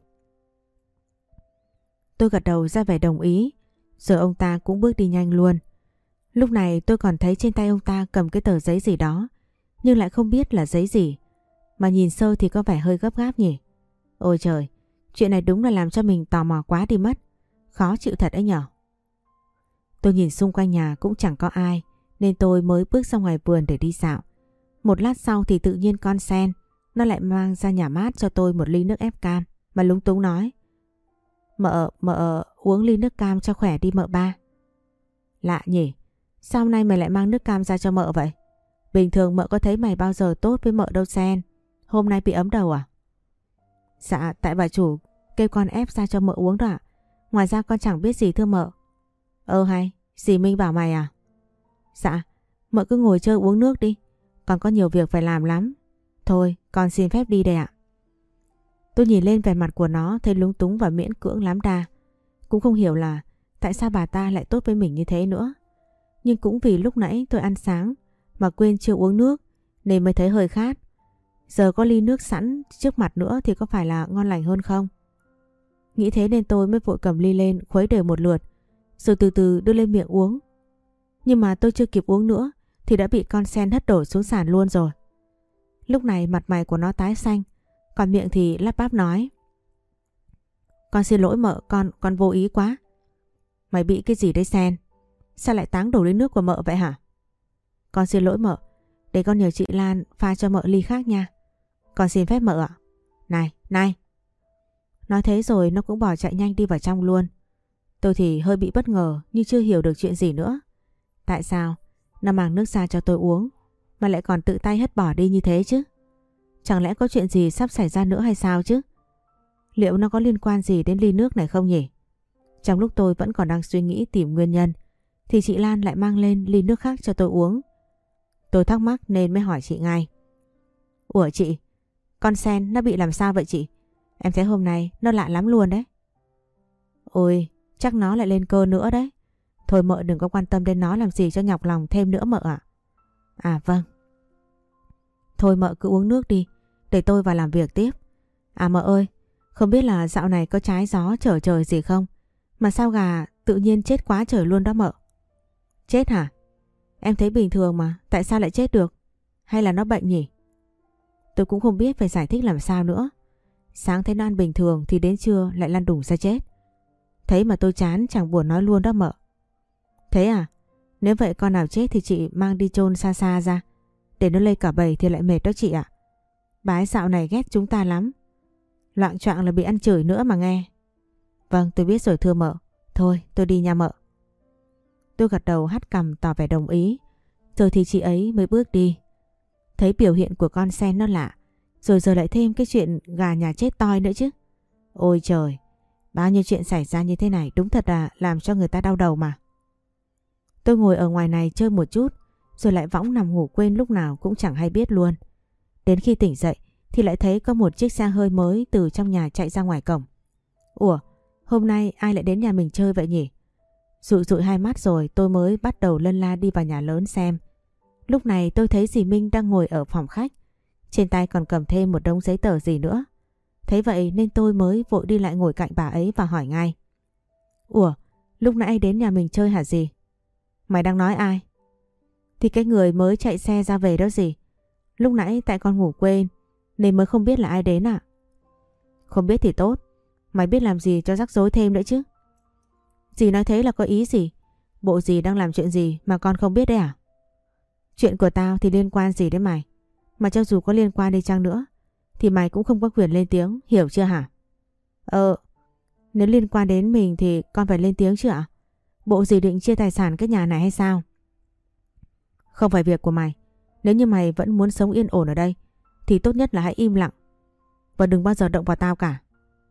Tôi gật đầu ra vẻ đồng ý. Rồi ông ta cũng bước đi nhanh luôn. Lúc này tôi còn thấy trên tay ông ta cầm cái tờ giấy gì đó. Nhưng lại không biết là giấy gì. Mà nhìn sơ thì có vẻ hơi gấp gáp nhỉ. Ôi trời, chuyện này đúng là làm cho mình tò mò quá đi mất. Khó chịu thật ấy nhở. Tôi nhìn xung quanh nhà cũng chẳng có ai nên tôi mới bước ra ngoài vườn để đi dạo. Một lát sau thì tự nhiên con Sen nó lại mang ra nhà mát cho tôi một ly nước ép cam mà lúng túng nói. Mợ, mợ uống ly nước cam cho khỏe đi mợ ba. Lạ nhỉ, sao hôm nay mày lại mang nước cam ra cho mợ vậy? Bình thường mợ có thấy mày bao giờ tốt với mợ đâu Sen. Hôm nay bị ấm đầu à? Dạ, tại bà chủ kêu con ép ra cho mợ uống đó ạ. Ngoài ra con chẳng biết gì thưa mợ. Ơ hay, dì Minh bảo mày à? Dạ, mợ cứ ngồi chơi uống nước đi. Còn có nhiều việc phải làm lắm. Thôi, con xin phép đi đây ạ. Tôi nhìn lên vẻ mặt của nó thấy lúng túng và miễn cưỡng lắm đa. Cũng không hiểu là tại sao bà ta lại tốt với mình như thế nữa. Nhưng cũng vì lúc nãy tôi ăn sáng mà quên chưa uống nước nên mới thấy hơi khát. Giờ có ly nước sẵn trước mặt nữa thì có phải là ngon lành hơn không? Nghĩ thế nên tôi mới vội cầm ly lên khuấy đều một lượt rồi từ từ đưa lên miệng uống. Nhưng mà tôi chưa kịp uống nữa thì đã bị con Sen hất đổ xuống sàn luôn rồi. Lúc này mặt mày của nó tái xanh, còn miệng thì lắp bắp nói. Con xin lỗi mợ, con con vô ý quá. Mày bị cái gì đấy Sen? Sao lại táng đổ ly nước của mợ vậy hả? Con xin lỗi mợ, để con nhờ chị Lan pha cho mợ ly khác nha. Con xin phép mợ ạ. Này, này. Nói thế rồi nó cũng bỏ chạy nhanh đi vào trong luôn. Tôi thì hơi bị bất ngờ nhưng chưa hiểu được chuyện gì nữa. Tại sao nó mang nước ra cho tôi uống mà lại còn tự tay hất bỏ đi như thế chứ? Chẳng lẽ có chuyện gì sắp xảy ra nữa hay sao chứ? Liệu nó có liên quan gì đến ly nước này không nhỉ? Trong lúc tôi vẫn còn đang suy nghĩ tìm nguyên nhân thì chị Lan lại mang lên ly nước khác cho tôi uống. Tôi thắc mắc nên mới hỏi chị ngay. Ủa chị, con Sen nó bị làm sao vậy chị? Em thấy hôm nay nó lạ lắm luôn đấy. Ôi, chắc nó lại lên cơ nữa đấy. Thôi mợ đừng có quan tâm đến nó làm gì cho nhọc lòng thêm nữa mợ ạ. À? À vâng. Thôi mợ cứ uống nước đi, để tôi vào làm việc tiếp. À mợ ơi, không biết là dạo này có trái gió trở trời gì không? Mà sao gà tự nhiên chết quá trời luôn đó mợ. Chết hả? Em thấy bình thường mà, tại sao lại chết được? Hay là nó bệnh nhỉ? Tôi cũng không biết phải giải thích làm sao nữa. Sáng thấy nó ăn bình thường thì đến trưa lại lăn đùng ra chết. Thấy mà tôi chán chẳng buồn nói luôn đó mợ. Thế à? Nếu vậy con nào chết thì chị mang đi chôn xa xa ra. Để nó lây cả bầy thì lại mệt đó chị ạ. Bà ấy dạo này ghét chúng ta lắm. Loạng choạng là bị ăn chửi nữa mà nghe. Vâng tôi biết rồi thưa mợ. Thôi tôi đi nha mợ. Tôi gật đầu hắt cằm tỏ vẻ đồng ý. Rồi thì chị ấy mới bước đi. Thấy biểu hiện của con Sen nó lạ. Rồi giờ lại thêm cái chuyện gà nhà chết toi nữa chứ. Ôi trời, bao nhiêu chuyện xảy ra như thế này đúng thật là làm cho người ta đau đầu mà. Tôi ngồi ở ngoài này chơi một chút rồi lại võng nằm ngủ quên lúc nào cũng chẳng hay biết luôn. Đến khi tỉnh dậy thì lại thấy có một chiếc xe hơi mới từ trong nhà chạy ra ngoài cổng. Ủa, hôm nay ai lại đến nhà mình chơi vậy nhỉ? Dụi dụi hai mắt rồi tôi mới bắt đầu lân la đi vào nhà lớn xem. Lúc này tôi thấy dì Minh đang ngồi ở phòng khách. Trên tay còn cầm thêm một đống giấy tờ gì nữa. Thấy vậy nên tôi mới vội đi lại ngồi cạnh bà ấy và hỏi ngay. Ủa, lúc nãy đến nhà mình chơi hả dì? Mày đang nói ai? Thì cái người mới chạy xe ra về đó dì. Lúc nãy tại con ngủ quên nên mới không biết là ai đến ạ. Không biết thì tốt. Mày biết làm gì cho rắc rối thêm nữa chứ? Dì nói thế là có ý gì? Bộ dì đang làm chuyện gì mà con không biết đấy à? Chuyện của tao thì liên quan gì đến mày? Mà cho dù có liên quan đi chăng nữa thì mày cũng không có quyền lên tiếng, hiểu chưa hả? Ờ, nếu liên quan đến mình thì con phải lên tiếng chứ ạ? Bộ dì định chia tài sản cái nhà này hay sao? Không phải việc của mày. Nếu như mày vẫn muốn sống yên ổn ở đây thì tốt nhất là hãy im lặng và đừng bao giờ động vào tao cả.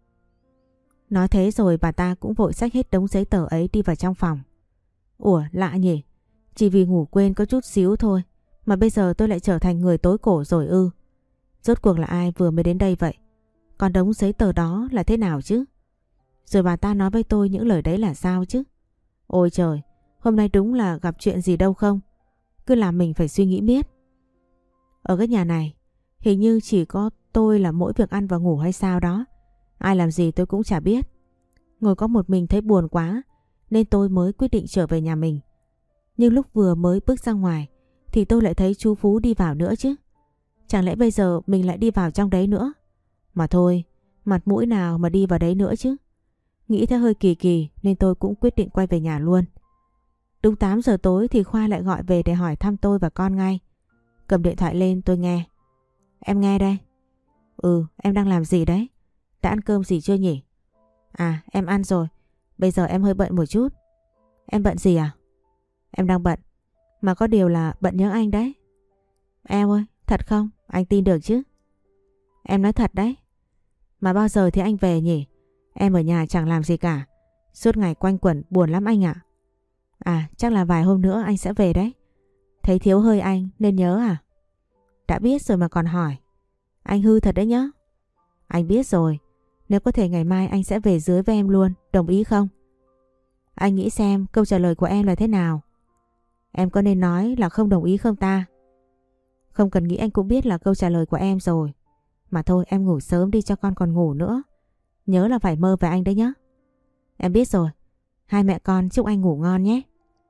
Nói thế rồi bà ta cũng vội xách hết đống giấy tờ ấy đi vào trong phòng. Ủa, lạ nhỉ? Chỉ vì ngủ quên có chút xíu thôi mà bây giờ tôi lại trở thành người tối cổ rồi ư? Rốt cuộc là ai vừa mới đến đây vậy? Còn đống giấy tờ đó là thế nào chứ? Rồi bà ta nói với tôi những lời đấy là sao chứ? Ôi trời, hôm nay đúng là gặp chuyện gì đâu không? Cứ làm mình phải suy nghĩ miết. Ở cái nhà này hình như chỉ có tôi là mỗi việc ăn và ngủ hay sao đó. Ai làm gì tôi cũng chả biết. Ngồi có một mình thấy buồn quá nên tôi mới quyết định trở về nhà mình. Nhưng lúc vừa mới bước ra ngoài thì tôi lại thấy chú Phú đi vào nữa chứ. Chẳng lẽ bây giờ mình lại đi vào trong đấy nữa? Mà thôi, mặt mũi nào mà đi vào đấy nữa chứ. Nghĩ thế hơi kỳ kỳ nên tôi cũng quyết định quay về nhà luôn. Đúng tám giờ tối thì Khoa lại gọi về để hỏi thăm tôi và con ngay. Cầm điện thoại lên tôi nghe. Em nghe đây. Ừ, em đang làm gì đấy? Đã ăn cơm gì chưa nhỉ? À, em ăn rồi. Bây giờ em hơi bận một chút. Em bận gì à? Em đang bận. Mà có điều là bận nhớ anh đấy. Em ơi, thật không? Anh tin được chứ? Em nói thật đấy. Mà bao giờ thì anh về nhỉ? Em ở nhà chẳng làm gì cả. Suốt ngày quanh quẩn buồn lắm anh ạ. À, chắc là vài hôm nữa anh sẽ về đấy. Thấy thiếu hơi anh nên nhớ à? Đã biết rồi mà còn hỏi. Anh hư thật đấy nhá. Anh biết rồi. Nếu có thể ngày mai anh sẽ về dưới với em luôn. Đồng ý không? Anh nghĩ xem câu trả lời của em là thế nào? Em có nên nói là không đồng ý không ta? Không cần nghĩ anh cũng biết là câu trả lời của em rồi. Mà thôi em ngủ sớm đi cho con còn ngủ nữa. Nhớ là phải mơ về anh đấy nhá. Em biết rồi. Hai mẹ con chúc anh ngủ ngon nhé.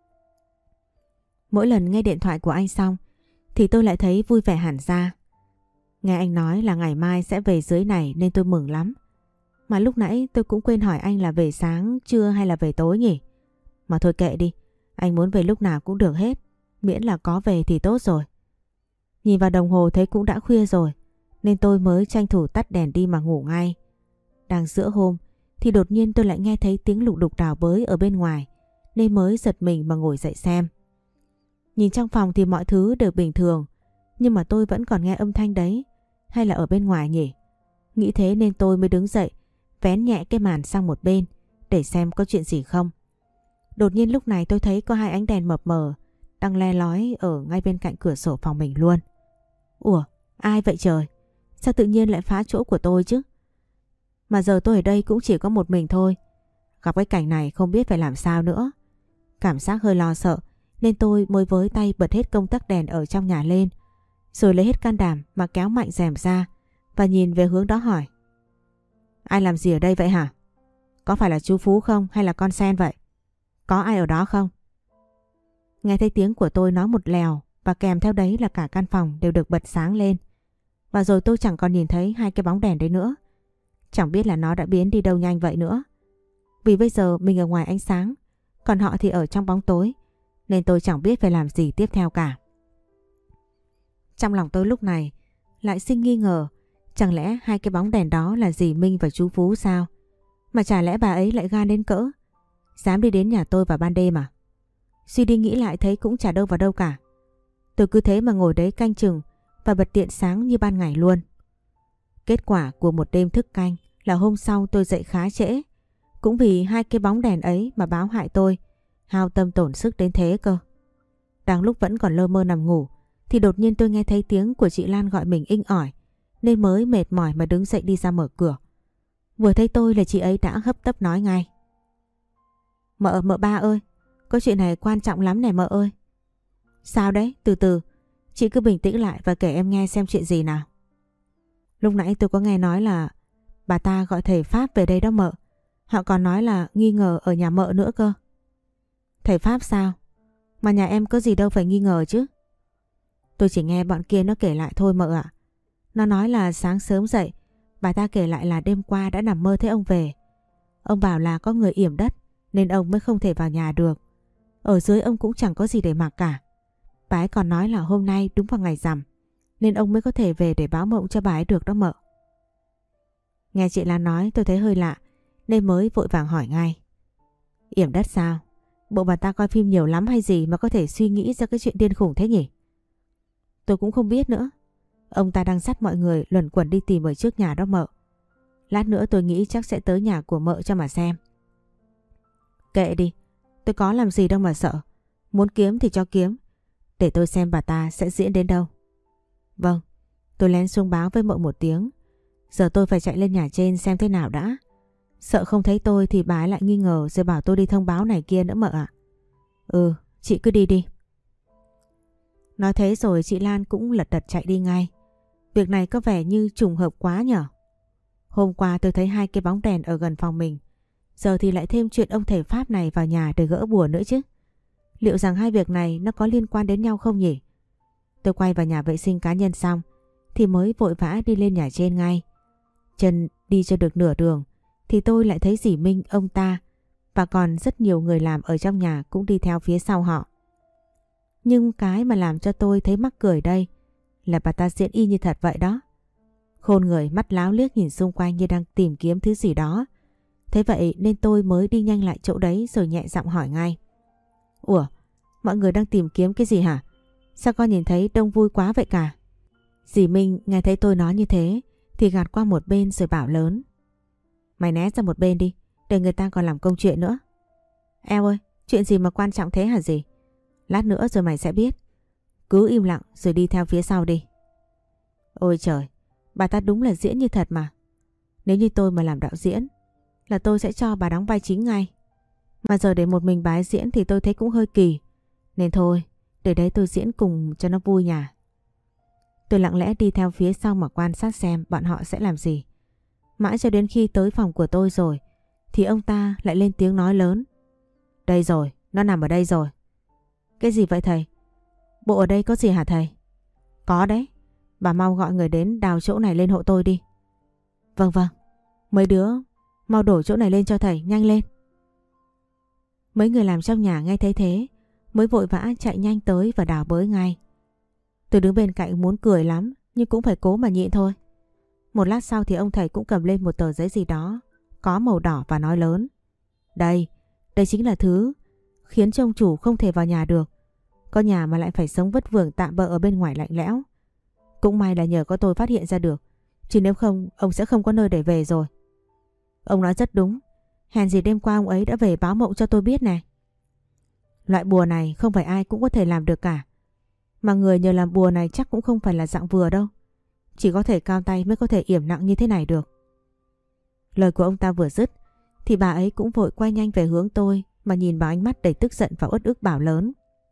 Mỗi lần nghe điện thoại của anh xong thì tôi lại thấy vui vẻ hẳn ra. Nghe anh nói là ngày mai sẽ về dưới này nên tôi mừng lắm. Mà lúc nãy tôi cũng quên hỏi anh là về sáng, trưa hay là về tối nhỉ? Mà thôi kệ đi, anh muốn về lúc nào cũng được hết, miễn là có về thì tốt rồi. Nhìn vào đồng hồ thấy cũng đã khuya rồi, nên tôi mới tranh thủ tắt đèn đi mà ngủ ngay. Đang giữa hôm thì đột nhiên tôi lại nghe thấy tiếng lục đục đào bới ở bên ngoài, nên mới giật mình mà ngồi dậy xem. Nhìn trong phòng thì mọi thứ đều bình thường, nhưng mà tôi vẫn còn nghe âm thanh đấy, hay là ở bên ngoài nhỉ? Nghĩ thế nên tôi mới đứng dậy, vén nhẹ cái màn sang một bên để xem có chuyện gì không. Đột nhiên lúc này tôi thấy có hai ánh đèn mập mờ đang le lói ở ngay bên cạnh cửa sổ phòng mình luôn. Ủa, ai vậy trời? Sao tự nhiên lại phá chỗ của tôi chứ? Mà giờ tôi ở đây cũng chỉ có một mình thôi. Gặp cái cảnh này không biết phải làm sao nữa. Cảm giác hơi lo sợ nên tôi mới với tay bật hết công tắc đèn ở trong nhà lên, rồi lấy hết can đảm mà kéo mạnh rèm ra và nhìn về hướng đó hỏi. Ai làm gì ở đây vậy hả? Có phải là chú Phú không hay là con Sen vậy? Có ai ở đó không? Nghe thấy tiếng của tôi nói một lèo và kèm theo đấy là cả căn phòng đều được bật sáng lên. Và rồi tôi chẳng còn nhìn thấy hai cái bóng đèn đấy nữa. Chẳng biết là nó đã biến đi đâu nhanh vậy nữa. Vì bây giờ mình ở ngoài ánh sáng, còn họ thì ở trong bóng tối, nên tôi chẳng biết phải làm gì tiếp theo cả. Trong lòng tôi lúc này lại sinh nghi ngờ, chẳng lẽ hai cái bóng đèn đó là dì Minh và chú Phú sao? Mà chả lẽ bà ấy lại gan đến cỡ dám đi đến nhà tôi vào ban đêm à? Suy đi nghĩ lại thấy cũng chả đâu vào đâu cả. Tôi cứ thế mà ngồi đấy canh chừng và bật điện sáng như ban ngày luôn. Kết quả của một đêm thức canh là hôm sau tôi dậy khá trễ. Cũng vì hai cái bóng đèn ấy mà báo hại tôi hao tâm tổn sức đến thế cơ. Đang lúc vẫn còn lơ mơ nằm ngủ thì đột nhiên tôi nghe thấy tiếng của chị Lan gọi mình inh ỏi, nên mới mệt mỏi mà đứng dậy đi ra mở cửa. Vừa thấy tôi là chị ấy đã hấp tấp nói ngay. Mợ, mợ ba ơi, có chuyện này quan trọng lắm này mợ ơi. Sao đấy, từ từ, chị cứ bình tĩnh lại và kể em nghe xem chuyện gì nào. Lúc nãy tôi có nghe nói là bà ta gọi thầy Pháp về đây đó mợ. Họ còn nói là nghi ngờ ở nhà mợ nữa cơ. Thầy Pháp sao? Mà nhà em có gì đâu phải nghi ngờ chứ. Tôi chỉ nghe bọn kia nó kể lại thôi mợ ạ. Nó nói là sáng sớm dậy, bà ta kể lại là đêm qua đã nằm mơ thấy ông về. Ông bảo là có người yểm đất nên ông mới không thể vào nhà được. Ở dưới ông cũng chẳng có gì để mặc cả. Bà ấy còn nói là hôm nay đúng vào ngày rằm nên ông mới có thể về để báo mộng cho bà ấy được đó mợ. Nghe chị Lan nói tôi thấy hơi lạ nên mới vội vàng hỏi ngay. Yểm đất sao? Bộ bà ta coi phim nhiều lắm hay gì mà có thể suy nghĩ ra cái chuyện điên khủng thế nhỉ? Tôi cũng không biết nữa. Ông ta đang dắt mọi người luẩn quẩn đi tìm ở trước nhà đó mợ. Lát nữa tôi nghĩ chắc sẽ tới nhà của mợ cho mà xem. Kệ đi, tôi có làm gì đâu mà sợ. Muốn kiếm thì cho kiếm. Để tôi xem bà ta sẽ diễn đến đâu. Vâng, tôi lén xuống báo với mợ một tiếng. Giờ tôi phải chạy lên nhà trên xem thế nào đã. Sợ không thấy tôi thì bà ấy lại nghi ngờ rồi bảo tôi đi thông báo này kia nữa mợ ạ. Ừ, chị cứ đi đi. Nói thế rồi chị Lan cũng lật đật chạy đi ngay. Việc này có vẻ như trùng hợp quá nhở. Hôm qua tôi thấy hai cái bóng đèn ở gần phòng mình. Giờ thì lại thêm chuyện ông thầy Pháp này vào nhà để gỡ bùa nữa chứ. Liệu rằng hai việc này nó có liên quan đến nhau không nhỉ? Tôi quay vào nhà vệ sinh cá nhân xong thì mới vội vã đi lên nhà trên ngay. Chân đi cho được nửa đường thì tôi lại thấy dì Minh, ông ta và còn rất nhiều người làm ở trong nhà cũng đi theo phía sau họ. Nhưng cái mà làm cho tôi thấy mắc cười đây là bà ta diễn y như thật vậy đó. Khôn người mắt láo liếc nhìn xung quanh như đang tìm kiếm thứ gì đó. Thế vậy nên tôi mới đi nhanh lại chỗ đấy rồi nhẹ giọng hỏi ngay. Ủa, mọi người đang tìm kiếm cái gì hả? Sao con nhìn thấy đông vui quá vậy cả? Dì Minh nghe thấy tôi nói như thế thì gạt qua một bên rồi bảo lớn. Mày né ra một bên đi, để người ta còn làm công chuyện nữa. Eo ơi, chuyện gì mà quan trọng thế hả dì? Lát nữa rồi mày sẽ biết. Cứ im lặng rồi đi theo phía sau đi. Ôi trời, bà ta đúng là diễn như thật mà. Nếu như tôi mà làm đạo diễn là tôi sẽ cho bà đóng vai chính ngay. Mà giờ để một mình bà ấy diễn thì tôi thấy cũng hơi kỳ. Nên thôi, để đấy tôi diễn cùng cho nó vui nhà. Tôi lặng lẽ đi theo phía sau mà quan sát xem bọn họ sẽ làm gì. Mãi cho đến khi tới phòng của tôi rồi thì ông ta lại lên tiếng nói lớn. Đây rồi, nó nằm ở đây rồi. Cái gì vậy thầy? Bộ ở đây có gì hả thầy? Có đấy, bà mau gọi người đến đào chỗ này lên hộ tôi đi. Vâng vâng, mấy đứa mau đổ chỗ này lên cho thầy, nhanh lên. Mấy người làm trong nhà nghe thấy thế mới vội vã chạy nhanh tới và đào bới ngay. Tôi đứng bên cạnh muốn cười lắm nhưng cũng phải cố mà nhịn thôi. Một lát sau thì ông thầy cũng cầm lên một tờ giấy gì đó có màu đỏ và nói lớn. Đây, đây chính là thứ khiến cho ông chủ không thể vào nhà được. Có nhà mà lại phải sống vất vưởng tạm bợ ở bên ngoài lạnh lẽo. Cũng may là nhờ có tôi phát hiện ra được, chứ nếu không ông sẽ không có nơi để về rồi. Ông nói rất đúng, hèn gì đêm qua ông ấy đã về báo mộng cho tôi biết này. Loại bùa này không phải ai cũng có thể làm được cả. Mà người nhờ làm bùa này chắc cũng không phải là dạng vừa đâu. Chỉ có thể cao tay mới có thể yểm nặng như thế này được. Lời của ông ta vừa dứt thì bà ấy cũng vội quay nhanh về hướng tôi mà nhìn vào ánh mắt đầy tức giận và uất ức bảo lớn.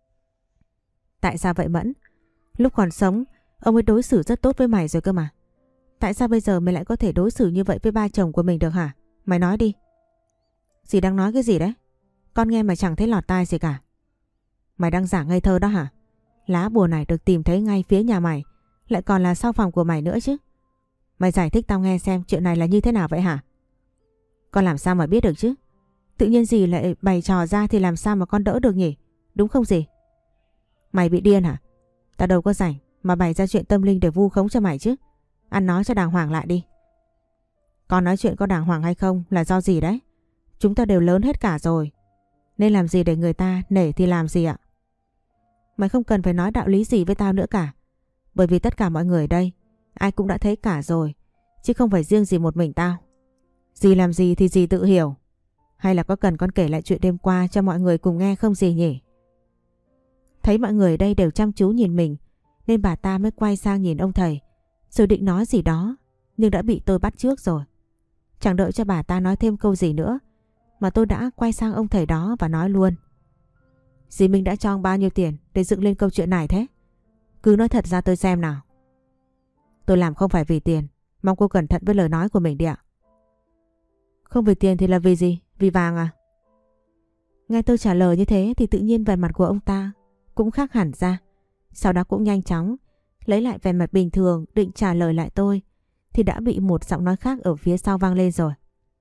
Tại sao vậy Mẫn? Lúc còn sống ông ấy đối xử rất tốt với mày rồi cơ mà. Tại sao bây giờ mày lại có thể đối xử như vậy với ba chồng của mình được hả? Mày nói đi. Dì đang nói cái gì đấy? Con nghe mà chẳng thấy lọt tai gì cả. Mày đang giả ngây thơ đó hả? Lá bùa này được tìm thấy ngay phía nhà mày, lại còn là sau phòng của mày nữa chứ. Mày giải thích tao nghe xem chuyện này là như thế nào vậy hả? Con làm sao mà biết được chứ? Tự nhiên dì lại bày trò ra thì làm sao mà con đỡ được nhỉ? Đúng không dì? Mày bị điên hả? Tao đâu có rảnh mà bày ra chuyện tâm linh để vu khống cho mày chứ. Ăn nói cho đàng hoàng lại đi. Con nói chuyện có đàng hoàng hay không là do gì đấy? Chúng ta đều lớn hết cả rồi. Nên làm gì để người ta nể thì làm gì ạ? Mày không cần phải nói đạo lý gì với tao nữa cả. Bởi vì tất cả mọi người ở đây ai cũng đã thấy cả rồi, chứ không phải riêng gì một mình tao. Dì làm gì thì dì tự hiểu. Hay là có cần con kể lại chuyện đêm qua cho mọi người cùng nghe không dì nhỉ? Thấy mọi người ở đây đều chăm chú nhìn mình nên bà ta mới quay sang nhìn ông thầy rồi định nói gì đó nhưng đã bị tôi bắt trước rồi. Chẳng đợi cho bà ta nói thêm câu gì nữa mà tôi đã quay sang ông thầy đó và nói luôn. Dì Minh đã cho ông bao nhiêu tiền để dựng lên câu chuyện này thế? Cứ nói thật ra tôi xem nào. Tôi làm không phải vì tiền, mong cô cẩn thận với lời nói của mình đi ạ. Không vì tiền thì là vì gì? Vì vàng à? Nghe tôi trả lời như thế thì tự nhiên vẻ mặt của ông ta cũng khác hẳn ra. Sau đó cũng nhanh chóng lấy lại vẻ mặt bình thường định trả lời lại tôi thì đã bị một giọng nói khác ở phía sau vang lên rồi.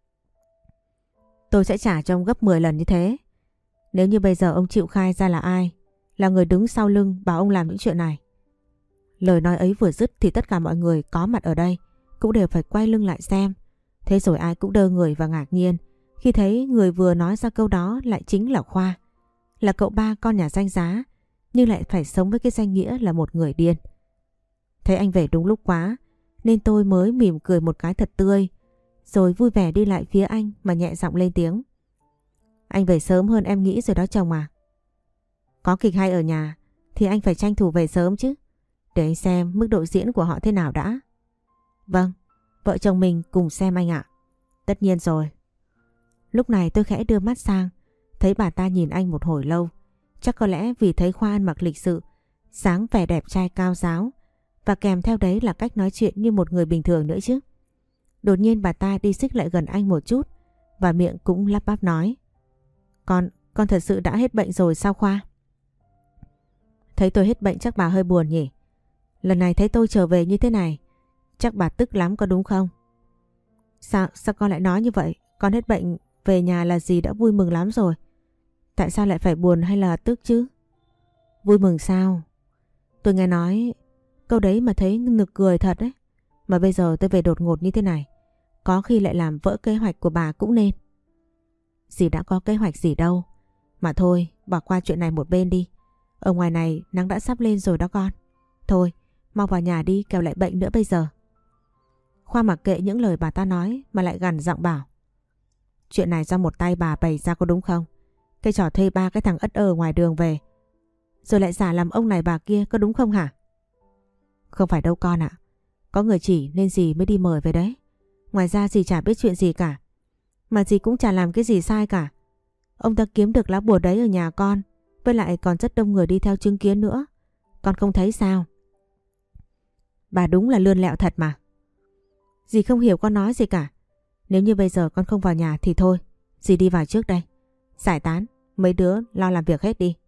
Tôi sẽ trả cho ông gấp mười lần như thế. Nếu như bây giờ ông chịu khai ra là ai, là người đứng sau lưng bảo ông làm những chuyện này. Lời nói ấy vừa dứt thì tất cả mọi người có mặt ở đây cũng đều phải quay lưng lại xem. Thế rồi ai cũng đơ người và ngạc nhiên khi thấy người vừa nói ra câu đó lại chính là Khoa. Là cậu ba con nhà danh giá nhưng lại phải sống với cái danh nghĩa là một người điên. Thấy anh về đúng lúc quá nên tôi mới mỉm cười một cái thật tươi, rồi vui vẻ đi lại phía anh mà nhẹ giọng lên tiếng. Anh về sớm hơn em nghĩ rồi đó chồng à. Có kịch hay ở nhà thì anh phải tranh thủ về sớm chứ. Để anh xem mức độ diễn của họ thế nào đã. Vâng, vợ chồng mình cùng xem anh ạ. Tất nhiên rồi. Lúc này tôi khẽ đưa mắt sang, thấy bà ta nhìn anh một hồi lâu. Chắc có lẽ vì thấy Khoa ăn mặc lịch sự, dáng vẻ đẹp trai cao ráo, và kèm theo đấy là cách nói chuyện như một người bình thường nữa chứ. Đột nhiên bà ta đi xích lại gần anh một chút và miệng cũng lắp bắp nói. Con, con thật sự đã hết bệnh rồi sao Khoa? Thấy tôi hết bệnh chắc bà hơi buồn nhỉ? Lần này thấy tôi trở về như thế này, chắc bà tức lắm có đúng không? Sao, sao con lại nói như vậy? Con hết bệnh về nhà là gì đã vui mừng lắm rồi. Tại sao lại phải buồn hay là tức chứ? Vui mừng sao? Tôi nghe nói câu đấy mà thấy nực cười thật đấy. Mà bây giờ tôi về đột ngột như thế này, có khi lại làm vỡ kế hoạch của bà cũng nên. Dì đã có kế hoạch gì đâu. Mà thôi, bỏ qua chuyện này một bên đi. Ở ngoài này nắng đã sắp lên rồi đó con. Thôi, mau vào nhà đi kẻo lại bệnh nữa bây giờ. Khoa mặc kệ những lời bà ta nói mà lại gằn giọng bảo. Chuyện này do một tay bà bày ra có đúng không? Cái trò thuê ba cái thằng ất ơ ngoài đường về, rồi lại giả làm ông này bà kia có đúng không hả? Không phải đâu con ạ. Có người chỉ nên dì mới đi mời về đấy. Ngoài ra dì chả biết chuyện gì cả. Mà dì cũng chả làm cái gì sai cả. Ông ta kiếm được lá bùa đấy ở nhà con, với lại còn rất đông người đi theo chứng kiến nữa. Con không thấy sao? Bà đúng là lươn lẹo thật mà. Dì không hiểu con nói gì cả. Nếu như bây giờ con không vào nhà thì thôi, dì đi vào trước đây. Giải tán, mấy đứa lo làm việc hết đi.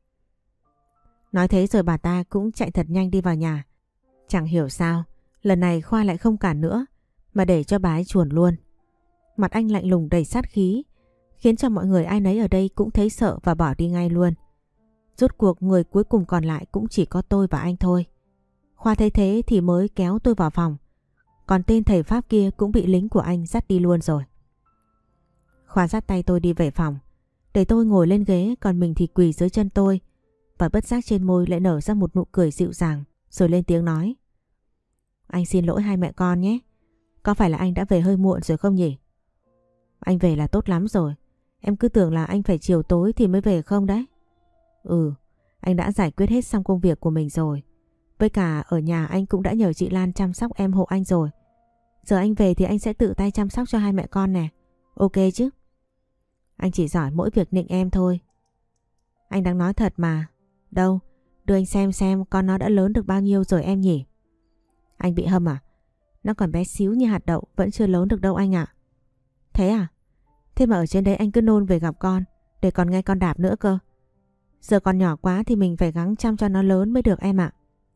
Nói thế rồi bà ta cũng chạy thật nhanh đi vào nhà. Chẳng hiểu sao, lần này Khoa lại không cản nữa, mà để cho bà ấy chuồn luôn. Mặt anh lạnh lùng đầy sát khí, khiến cho mọi người ai nấy ở đây cũng thấy sợ và bỏ đi ngay luôn. Rốt cuộc người cuối cùng còn lại cũng chỉ có tôi và anh thôi. Khoa thấy thế thì mới kéo tôi vào phòng. Còn tên thầy Pháp kia cũng bị lính của anh dắt đi luôn rồi. Khoa dắt tay tôi đi về phòng, để tôi ngồi lên ghế, còn mình thì quỳ dưới chân tôi. Và bất giác trên môi lại nở ra một nụ cười dịu dàng, rồi lên tiếng nói. Anh xin lỗi hai mẹ con nhé. Có phải là anh đã về hơi muộn rồi không nhỉ? Anh về là tốt lắm rồi. Em cứ tưởng là anh phải chiều tối thì mới về không đấy? Ừ, anh đã giải quyết hết xong công việc của mình rồi. Với cả ở nhà anh cũng đã nhờ chị Lan chăm sóc em hộ anh rồi. Giờ anh về thì anh sẽ tự tay chăm sóc cho hai mẹ con nè. Ok chứ? Anh chỉ giỏi mỗi việc nịnh em thôi. Anh đang nói thật mà. Đâu, đưa anh xem xem con nó đã lớn được bao nhiêu rồi em nhỉ? Anh bị hâm à? Nó còn bé xíu như hạt đậu, vẫn chưa lớn được đâu anh ạ. Thế à? Thế mà ở trên đấy anh cứ nôn về gặp con, để còn nghe con đạp nữa cơ. Giờ còn nhỏ quá thì mình phải gắng chăm cho nó lớn mới được em ạ.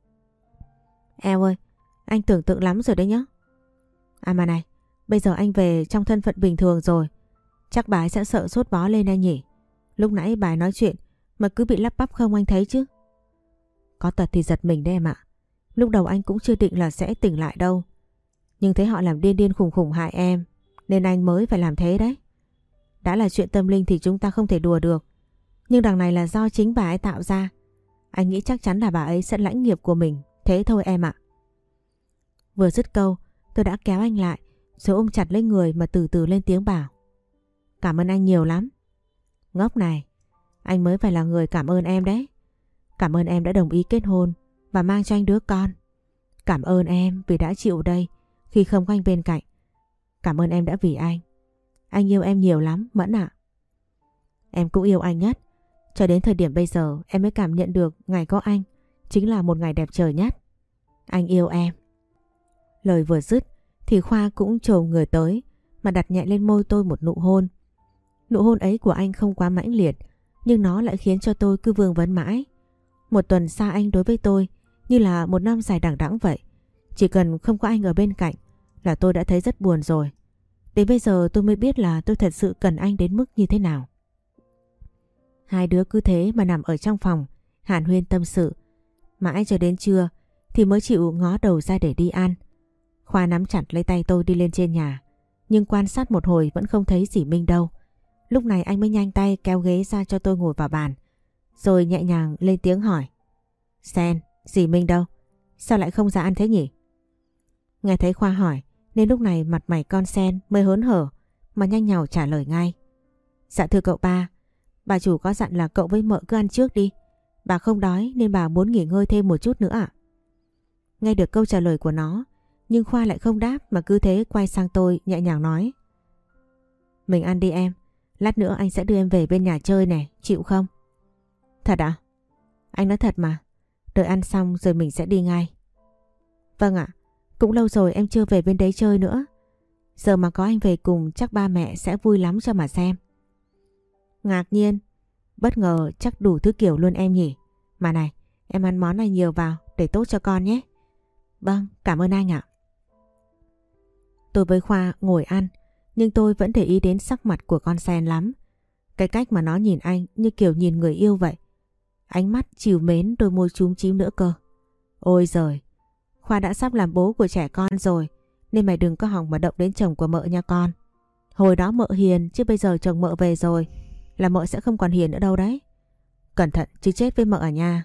Eo ơi, anh tưởng tượng lắm rồi đấy nhá. À mà này, bây giờ anh về trong thân phận bình thường rồi, chắc bà ấy sẽ sợ sốt vó lên anh nhỉ? Lúc nãy bà ấy nói chuyện mà cứ bị lắp bắp không anh thấy chứ? Có tật thì giật mình đấy em ạ. Lúc đầu anh cũng chưa định là sẽ tỉnh lại đâu. Nhưng thấy họ làm điên điên khùng khùng hại em, nên anh mới phải làm thế đấy. Đã là chuyện tâm linh thì chúng ta không thể đùa được. Nhưng đằng này là do chính bà ấy tạo ra. Anh nghĩ chắc chắn là bà ấy sẽ lãnh nghiệp của mình. Thế thôi em ạ. Vừa dứt câu, tôi đã kéo anh lại, rồi ôm chặt lấy người mà từ từ lên tiếng bảo. Cảm ơn anh nhiều lắm. Ngốc này, anh mới phải là người cảm ơn em đấy. Cảm ơn em đã đồng ý kết hôn và mang cho anh đứa con. Cảm ơn em vì đã chịu đây khi không có anh bên cạnh. Cảm ơn em đã vì anh. Anh yêu em nhiều lắm Mẫn ạ. Em cũng yêu anh nhất. Cho đến thời điểm bây giờ em mới cảm nhận được ngày có anh chính là một ngày đẹp trời nhất. Anh yêu em. Lời vừa dứt thì Khoa cũng chồm người tới mà đặt nhẹ lên môi tôi một nụ hôn. Nụ hôn ấy của anh không quá mãnh liệt, nhưng nó lại khiến cho tôi cứ vương vấn mãi. Một tuần xa anh đối với tôi như là một năm dài đằng đẵng vậy. Chỉ cần không có anh ở bên cạnh là tôi đã thấy rất buồn rồi. Đến bây giờ tôi mới biết là tôi thật sự cần anh đến mức như thế nào. Hai đứa cứ thế mà nằm ở trong phòng hàn huyên tâm sự. Mãi cho đến trưa thì mới chịu ngó đầu ra để đi ăn. Khoa nắm chặt lấy tay tôi đi lên trên nhà, nhưng quan sát một hồi vẫn không thấy dì Minh đâu. Lúc này anh mới nhanh tay kéo ghế ra cho tôi ngồi vào bàn, rồi nhẹ nhàng lên tiếng hỏi: Sen, dì Minh đâu? Sao lại không ra ăn thế nhỉ? Nghe thấy Khoa hỏi nên lúc này mặt mày con Sen mới hớn hở mà nhanh nhảu trả lời ngay: Dạ thưa cậu ba, bà chủ có dặn là cậu với mợ cứ ăn trước đi. Bà không đói nên bà muốn nghỉ ngơi thêm một chút nữa ạ. Nghe được câu trả lời của nó, nhưng Khoa lại không đáp mà cứ thế quay sang tôi nhẹ nhàng nói: Mình ăn đi em, lát nữa anh sẽ đưa em về bên nhà chơi này, chịu không? Thật ạ? Anh nói thật mà, đợi ăn xong rồi mình sẽ đi ngay. Vâng ạ, cũng lâu rồi em chưa về bên đấy chơi nữa. Giờ mà có anh về cùng chắc ba mẹ sẽ vui lắm cho mà xem. Ngạc nhiên, bất ngờ chắc đủ thứ kiểu luôn em nhỉ. Mà này, em ăn món này nhiều vào để tốt cho con nhé. Vâng, cảm ơn anh ạ. Tôi với Khoa ngồi ăn, nhưng tôi vẫn để ý đến sắc mặt của con Sen lắm. Cái cách mà nó nhìn anh như kiểu nhìn người yêu vậy. Ánh mắt trìu mến, đôi môi chúm chím nữa cơ. Ôi giời, Khoa đã sắp làm bố của trẻ con rồi, nên mày đừng có hòng mà động đến chồng của mợ nha con. Hồi đó mợ hiền, chứ bây giờ chồng mợ về rồi là mợ sẽ không còn hiền nữa đâu đấy. Cẩn thận chứ chết với mợ à nha.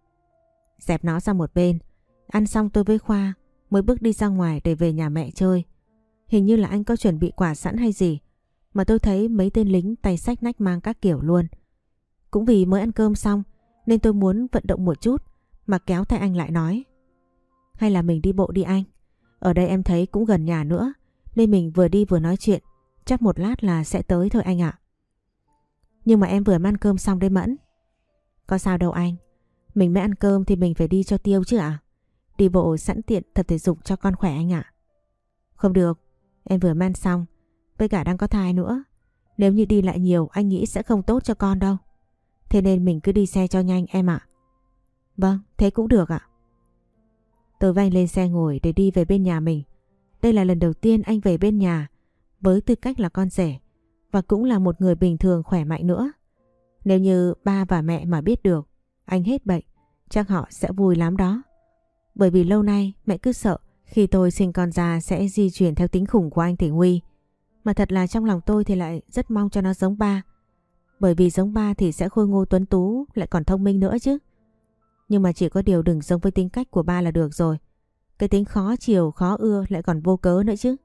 Dẹp nó sang một bên. Ăn xong tôi với Khoa mới bước đi ra ngoài để về nhà mẹ chơi. Hình như là anh có chuẩn bị quà sẵn hay gì mà tôi thấy mấy tên lính tay xách nách mang các kiểu luôn. Cũng vì mới ăn cơm xong nên tôi muốn vận động một chút mà kéo tay anh lại nói: Hay là mình đi bộ đi anh? Ở đây em thấy cũng gần nhà nữa, nên mình vừa đi vừa nói chuyện, chắc một lát là sẽ tới thôi anh ạ. Nhưng mà em vừa ăn cơm xong đấy Mẫn. Có sao đâu anh, mình mới ăn cơm thì mình phải đi cho tiêu chứ ạ. Đi bộ sẵn tiện tập thể dục cho con khỏe anh ạ. Không được, em vừa ăn xong, với cả đang có thai nữa. Nếu như đi lại nhiều anh nghĩ sẽ không tốt cho con đâu. Thế nên mình cứ đi xe cho nhanh em ạ. Vâng, thế cũng được ạ. Tôi vay lên xe ngồi để đi về bên nhà mình. Đây là lần đầu tiên anh về bên nhà với tư cách là con rể, và cũng là một người bình thường khỏe mạnh nữa. Nếu như ba và mẹ mà biết được anh hết bệnh, chắc họ sẽ vui lắm đó. Bởi vì lâu nay mẹ cứ sợ khi tôi sinh con ra sẽ di chuyển theo tính khủng của anh Thị Huy. Mà thật là trong lòng tôi thì lại rất mong cho nó giống ba. Bởi vì giống ba thì sẽ khôi ngô tuấn tú, lại còn thông minh nữa chứ. Nhưng mà chỉ có điều đừng giống với tính cách của ba là được rồi. Cái tính khó chiều, khó ưa lại còn vô cớ nữa chứ.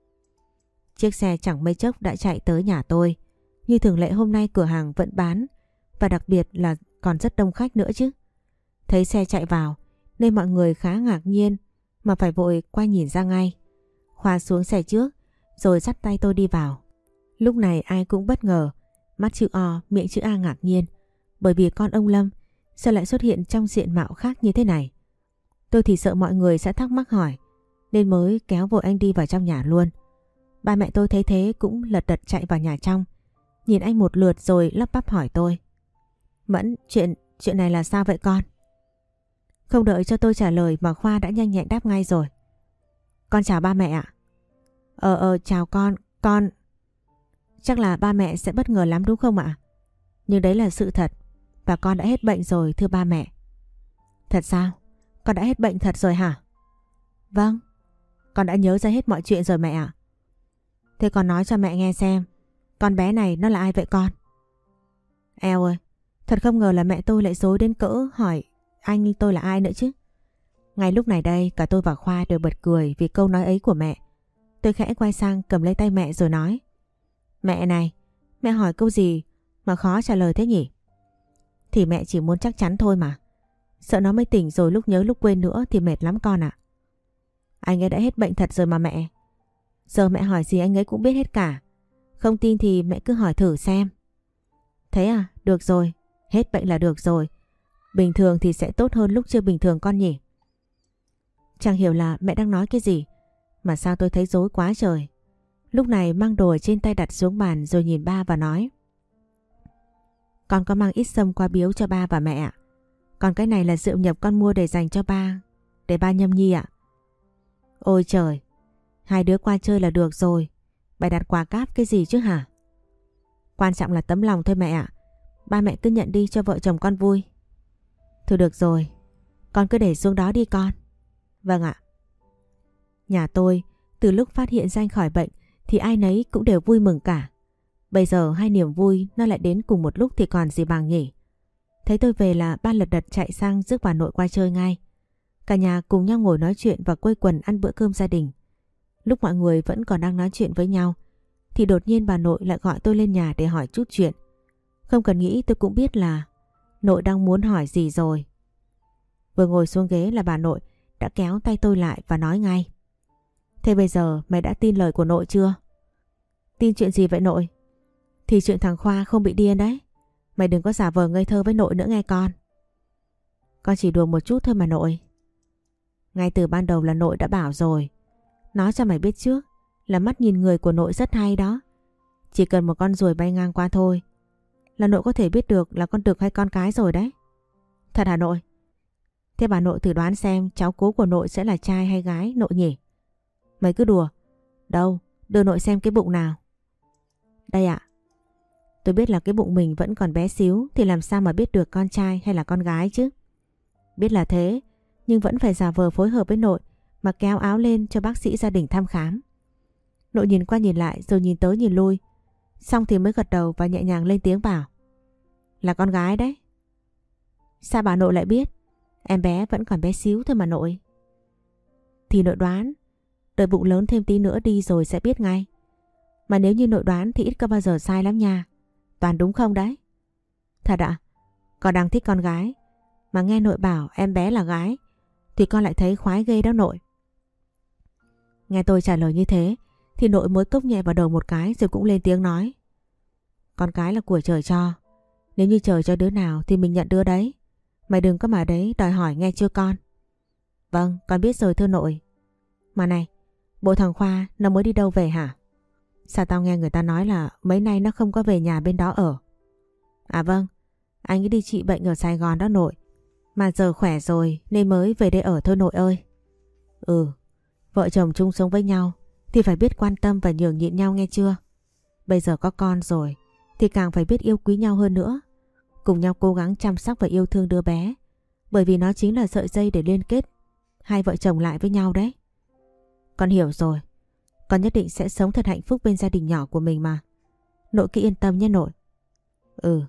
Chiếc xe chẳng mấy chốc đã chạy tới nhà tôi. Như thường lệ hôm nay cửa hàng vẫn bán, và đặc biệt là còn rất đông khách nữa chứ. Thấy xe chạy vào nên mọi người khá ngạc nhiên mà phải vội quay nhìn ra ngay. Khoa xuống xe trước rồi dắt tay tôi đi vào. Lúc này ai cũng bất ngờ, mắt chữ O, miệng chữ A ngạc nhiên, bởi vì con ông Lâm sao lại xuất hiện trong diện mạo khác như thế này. Tôi thì sợ mọi người sẽ thắc mắc hỏi nên mới kéo vội anh đi vào trong nhà luôn. Ba mẹ tôi thấy thế cũng lật đật chạy vào nhà trong, nhìn anh một lượt rồi lắp bắp hỏi tôi: Mẫn, chuyện chuyện này là sao vậy con? Không đợi cho tôi trả lời mà Khoa đã nhanh nhẹn đáp ngay rồi: Con chào ba mẹ ạ. Ờ ờ chào con, con... Chắc là ba mẹ sẽ bất ngờ lắm đúng không ạ? Nhưng đấy là sự thật, và con đã hết bệnh rồi thưa ba mẹ. Thật sao? Con đã hết bệnh thật rồi hả? Vâng, con đã nhớ ra hết mọi chuyện rồi mẹ ạ. Thế con nói cho mẹ nghe xem, con bé này nó là ai vậy con? Eo ơi, thật không ngờ là mẹ tôi lại dối đến cỡ hỏi anh tôi là ai nữa chứ. Ngay lúc này đây cả tôi và Khoa đều bật cười vì câu nói ấy của mẹ. Tôi khẽ quay sang cầm lấy tay mẹ rồi nói: Mẹ này, mẹ hỏi câu gì mà khó trả lời thế nhỉ? Thì mẹ chỉ muốn chắc chắn thôi mà. Sợ nó mới tỉnh rồi lúc nhớ lúc quên nữa thì mệt lắm con ạ. Anh ấy đã hết bệnh thật rồi mà mẹ. Giờ mẹ hỏi gì anh ấy cũng biết hết cả. Không tin thì mẹ cứ hỏi thử xem. Thế à, được rồi, hết bệnh là được rồi. Bình thường thì sẽ tốt hơn lúc chưa bình thường con nhỉ. Chẳng hiểu là mẹ đang nói cái gì, mà sao tôi thấy rối quá trời. Lúc này mang đồ ở trên tay đặt xuống bàn rồi nhìn ba và nói. Con có mang ít sâm qua biếu cho ba và mẹ ạ. Còn cái này là rượu nhập con mua để dành cho ba, để ba nhâm nhi ạ. Ôi trời, hai đứa qua chơi là được rồi. Bà đặt quà cáp cái gì chứ hả? Quan trọng là tấm lòng thôi mẹ ạ. Ba mẹ cứ nhận đi cho vợ chồng con vui. Thôi được rồi, con cứ để xuống đó đi con. Vâng ạ. Nhà tôi từ lúc phát hiện ra anh khỏi bệnh thì ai nấy cũng đều vui mừng cả. Bây giờ hai niềm vui nó lại đến cùng một lúc thì còn gì bằng nhỉ. Thấy tôi về là ba lật đật chạy sang rước bà nội qua chơi ngay. Cả nhà cùng nhau ngồi nói chuyện và quây quần ăn bữa cơm gia đình. Lúc mọi người vẫn còn đang nói chuyện với nhau thì đột nhiên bà nội lại gọi tôi lên nhà để hỏi chút chuyện. Không cần nghĩ tôi cũng biết là nội đang muốn hỏi gì rồi. Vừa ngồi xuống ghế là bà nội đã kéo tay tôi lại và nói ngay. Thế bây giờ mày đã tin lời của nội chưa? Tin chuyện gì vậy nội? Thì chuyện thằng Khoa không bị điên đấy. Mày đừng có giả vờ ngây thơ với nội nữa nghe con. Con chỉ đùa một chút thôi mà nội. Ngay từ ban đầu là nội đã bảo rồi. Nói cho mày biết trước là mắt nhìn người của nội rất hay đó. Chỉ cần một con ruồi bay ngang qua thôi là nội có thể biết được là con đực hay con cái rồi đấy. Thật hả nội? Thế bà nội thử đoán xem cháu cố của nội sẽ là trai hay gái nội nhỉ? Mày cứ đùa. Đâu, đưa nội xem cái bụng nào. Đây ạ. Tôi biết là cái bụng mình vẫn còn bé xíu thì làm sao mà biết được con trai hay là con gái chứ. Biết là thế, nhưng vẫn phải giả vờ phối hợp với nội mà kéo áo lên cho bác sĩ gia đình thăm khám. Nội nhìn qua nhìn lại rồi nhìn tới nhìn lui. Xong thì mới gật đầu và nhẹ nhàng lên tiếng bảo. Là con gái đấy. Sao bà nội lại biết? Em bé vẫn còn bé xíu thôi mà nội. Thì nội đoán. Đợi bụng lớn thêm tí nữa đi rồi sẽ biết ngay. Mà nếu như nội đoán thì ít có bao giờ sai lắm nha. Toàn đúng không đấy? Thật ạ? Con đang thích con gái mà nghe nội bảo em bé là gái thì con lại thấy khoái ghê đó nội. Nghe tôi trả lời như thế thì nội mới cốc nhẹ vào đầu một cái rồi cũng lên tiếng nói. Con cái là của trời cho. Nếu như trời cho đứa nào thì mình nhận đứa đấy. Mày đừng có mà đấy đòi hỏi nghe chưa con? Vâng, con biết rồi thưa nội. Mà này, bộ thằng Khoa nó mới đi đâu về hả? Sao tao nghe người ta nói là mấy nay nó không có về nhà bên đó ở? À vâng, anh ấy đi trị bệnh ở Sài Gòn đó nội. Mà giờ khỏe rồi nên mới về đây ở thôi nội ơi. Ừ, vợ chồng chung sống với nhau thì phải biết quan tâm và nhường nhịn nhau nghe chưa? Bây giờ có con rồi thì càng phải biết yêu quý nhau hơn nữa. Cùng nhau cố gắng chăm sóc và yêu thương đứa bé. Bởi vì nó chính là sợi dây để liên kết hai vợ chồng lại với nhau đấy. Con hiểu rồi. Con nhất định sẽ sống thật hạnh phúc bên gia đình nhỏ của mình mà. Nội cứ yên tâm nhé nội. Ừ.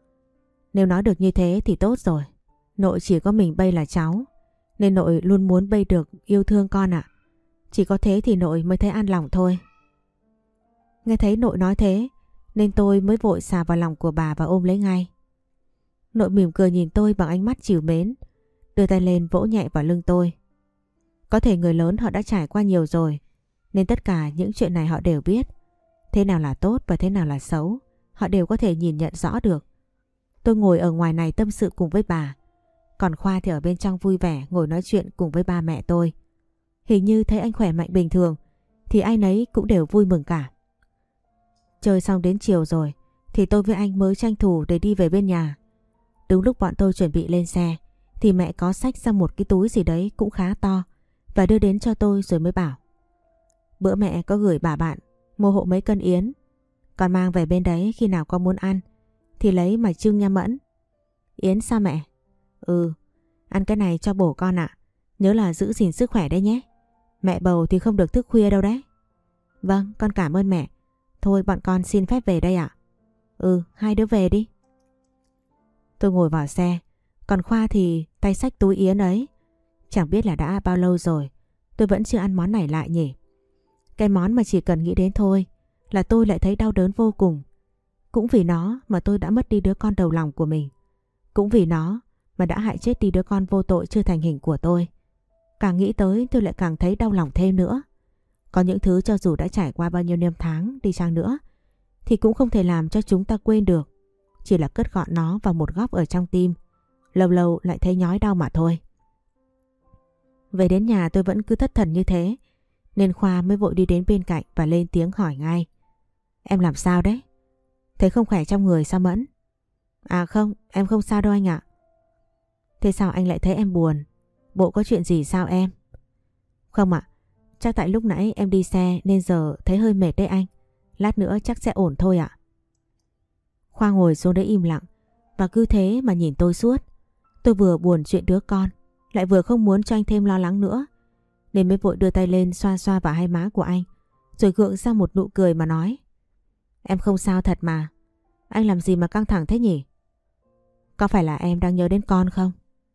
Nếu nói được như thế thì tốt rồi. Nội chỉ có mình Bây là cháu nên nội luôn muốn Bây được yêu thương con ạ. Chỉ có thế thì nội mới thấy an lòng thôi. Nghe thấy nội nói thế nên tôi mới vội xà vào lòng của bà và ôm lấy ngay. Nội mỉm cười nhìn tôi bằng ánh mắt trìu mến, đưa tay lên vỗ nhẹ vào lưng tôi. Có thể người lớn họ đã trải qua nhiều rồi nên tất cả những chuyện này họ đều biết. Thế nào là tốt và thế nào là xấu họ đều có thể nhìn nhận rõ được. Tôi ngồi ở ngoài này tâm sự cùng với bà. Còn Khoa thì ở bên trong vui vẻ ngồi nói chuyện cùng với ba mẹ tôi. Hình như thấy anh khỏe mạnh bình thường thì ai nấy cũng đều vui mừng cả. Chơi xong đến chiều rồi thì tôi với anh mới tranh thủ để đi về bên nhà. Đúng lúc bọn tôi chuẩn bị lên xe thì mẹ có xách ra một cái túi gì đấy cũng khá to và đưa đến cho tôi rồi mới bảo. Bữa mẹ có gửi bà bạn mua hộ mấy cân yến. Con mang về bên đấy khi nào con muốn ăn thì lấy mà trưng nha Mẫn. Yến sao mẹ? Ừ, ăn cái này cho bổ con ạ. Nhớ là giữ gìn sức khỏe đấy nhé. Mẹ bầu thì không được thức khuya đâu đấy. Vâng, con cảm ơn mẹ. Thôi bọn con xin phép về đây ạ. Ừ, hai đứa về đi. Tôi ngồi vào xe, còn Khoa thì tay xách túi yến ấy. Chẳng biết là đã bao lâu rồi tôi vẫn chưa ăn món này lại nhỉ. Cái món mà chỉ cần nghĩ đến thôi là tôi lại thấy đau đớn vô cùng. Cũng vì nó mà tôi đã mất đi đứa con đầu lòng của mình. Cũng vì nó mà đã hại chết đi đứa con vô tội chưa thành hình của tôi. Càng nghĩ tới tôi lại càng thấy đau lòng thêm nữa. Có những thứ cho dù đã trải qua bao nhiêu năm tháng đi chăng nữa thì cũng không thể làm cho chúng ta quên được. Chỉ là cất gọn nó vào một góc ở trong tim, lâu lâu lại thấy nhói đau mà thôi. Về đến nhà tôi vẫn cứ thất thần như thế, nên Khoa mới vội đi đến bên cạnh và lên tiếng hỏi ngay. Em làm sao đấy? Thấy không khỏe trong người sao Mẫn? À không, em không sao đâu anh ạ. Thế sao anh lại thấy em buồn? Bộ có chuyện gì sao em? Không ạ, chắc tại lúc nãy em đi xe nên giờ thấy hơi mệt đấy anh. Lát nữa chắc sẽ ổn thôi ạ. Khoa ngồi xuống đấy im lặng và cứ thế mà nhìn tôi suốt. Tôi vừa buồn chuyện đứa con, lại vừa không muốn cho anh thêm lo lắng nữa, nên mới vội đưa tay lên xoa xoa vào hai má của anh, rồi gượng ra một nụ cười mà nói. Em không sao thật mà. Anh làm gì mà căng thẳng thế nhỉ? Có phải là em đang nhớ đến con không?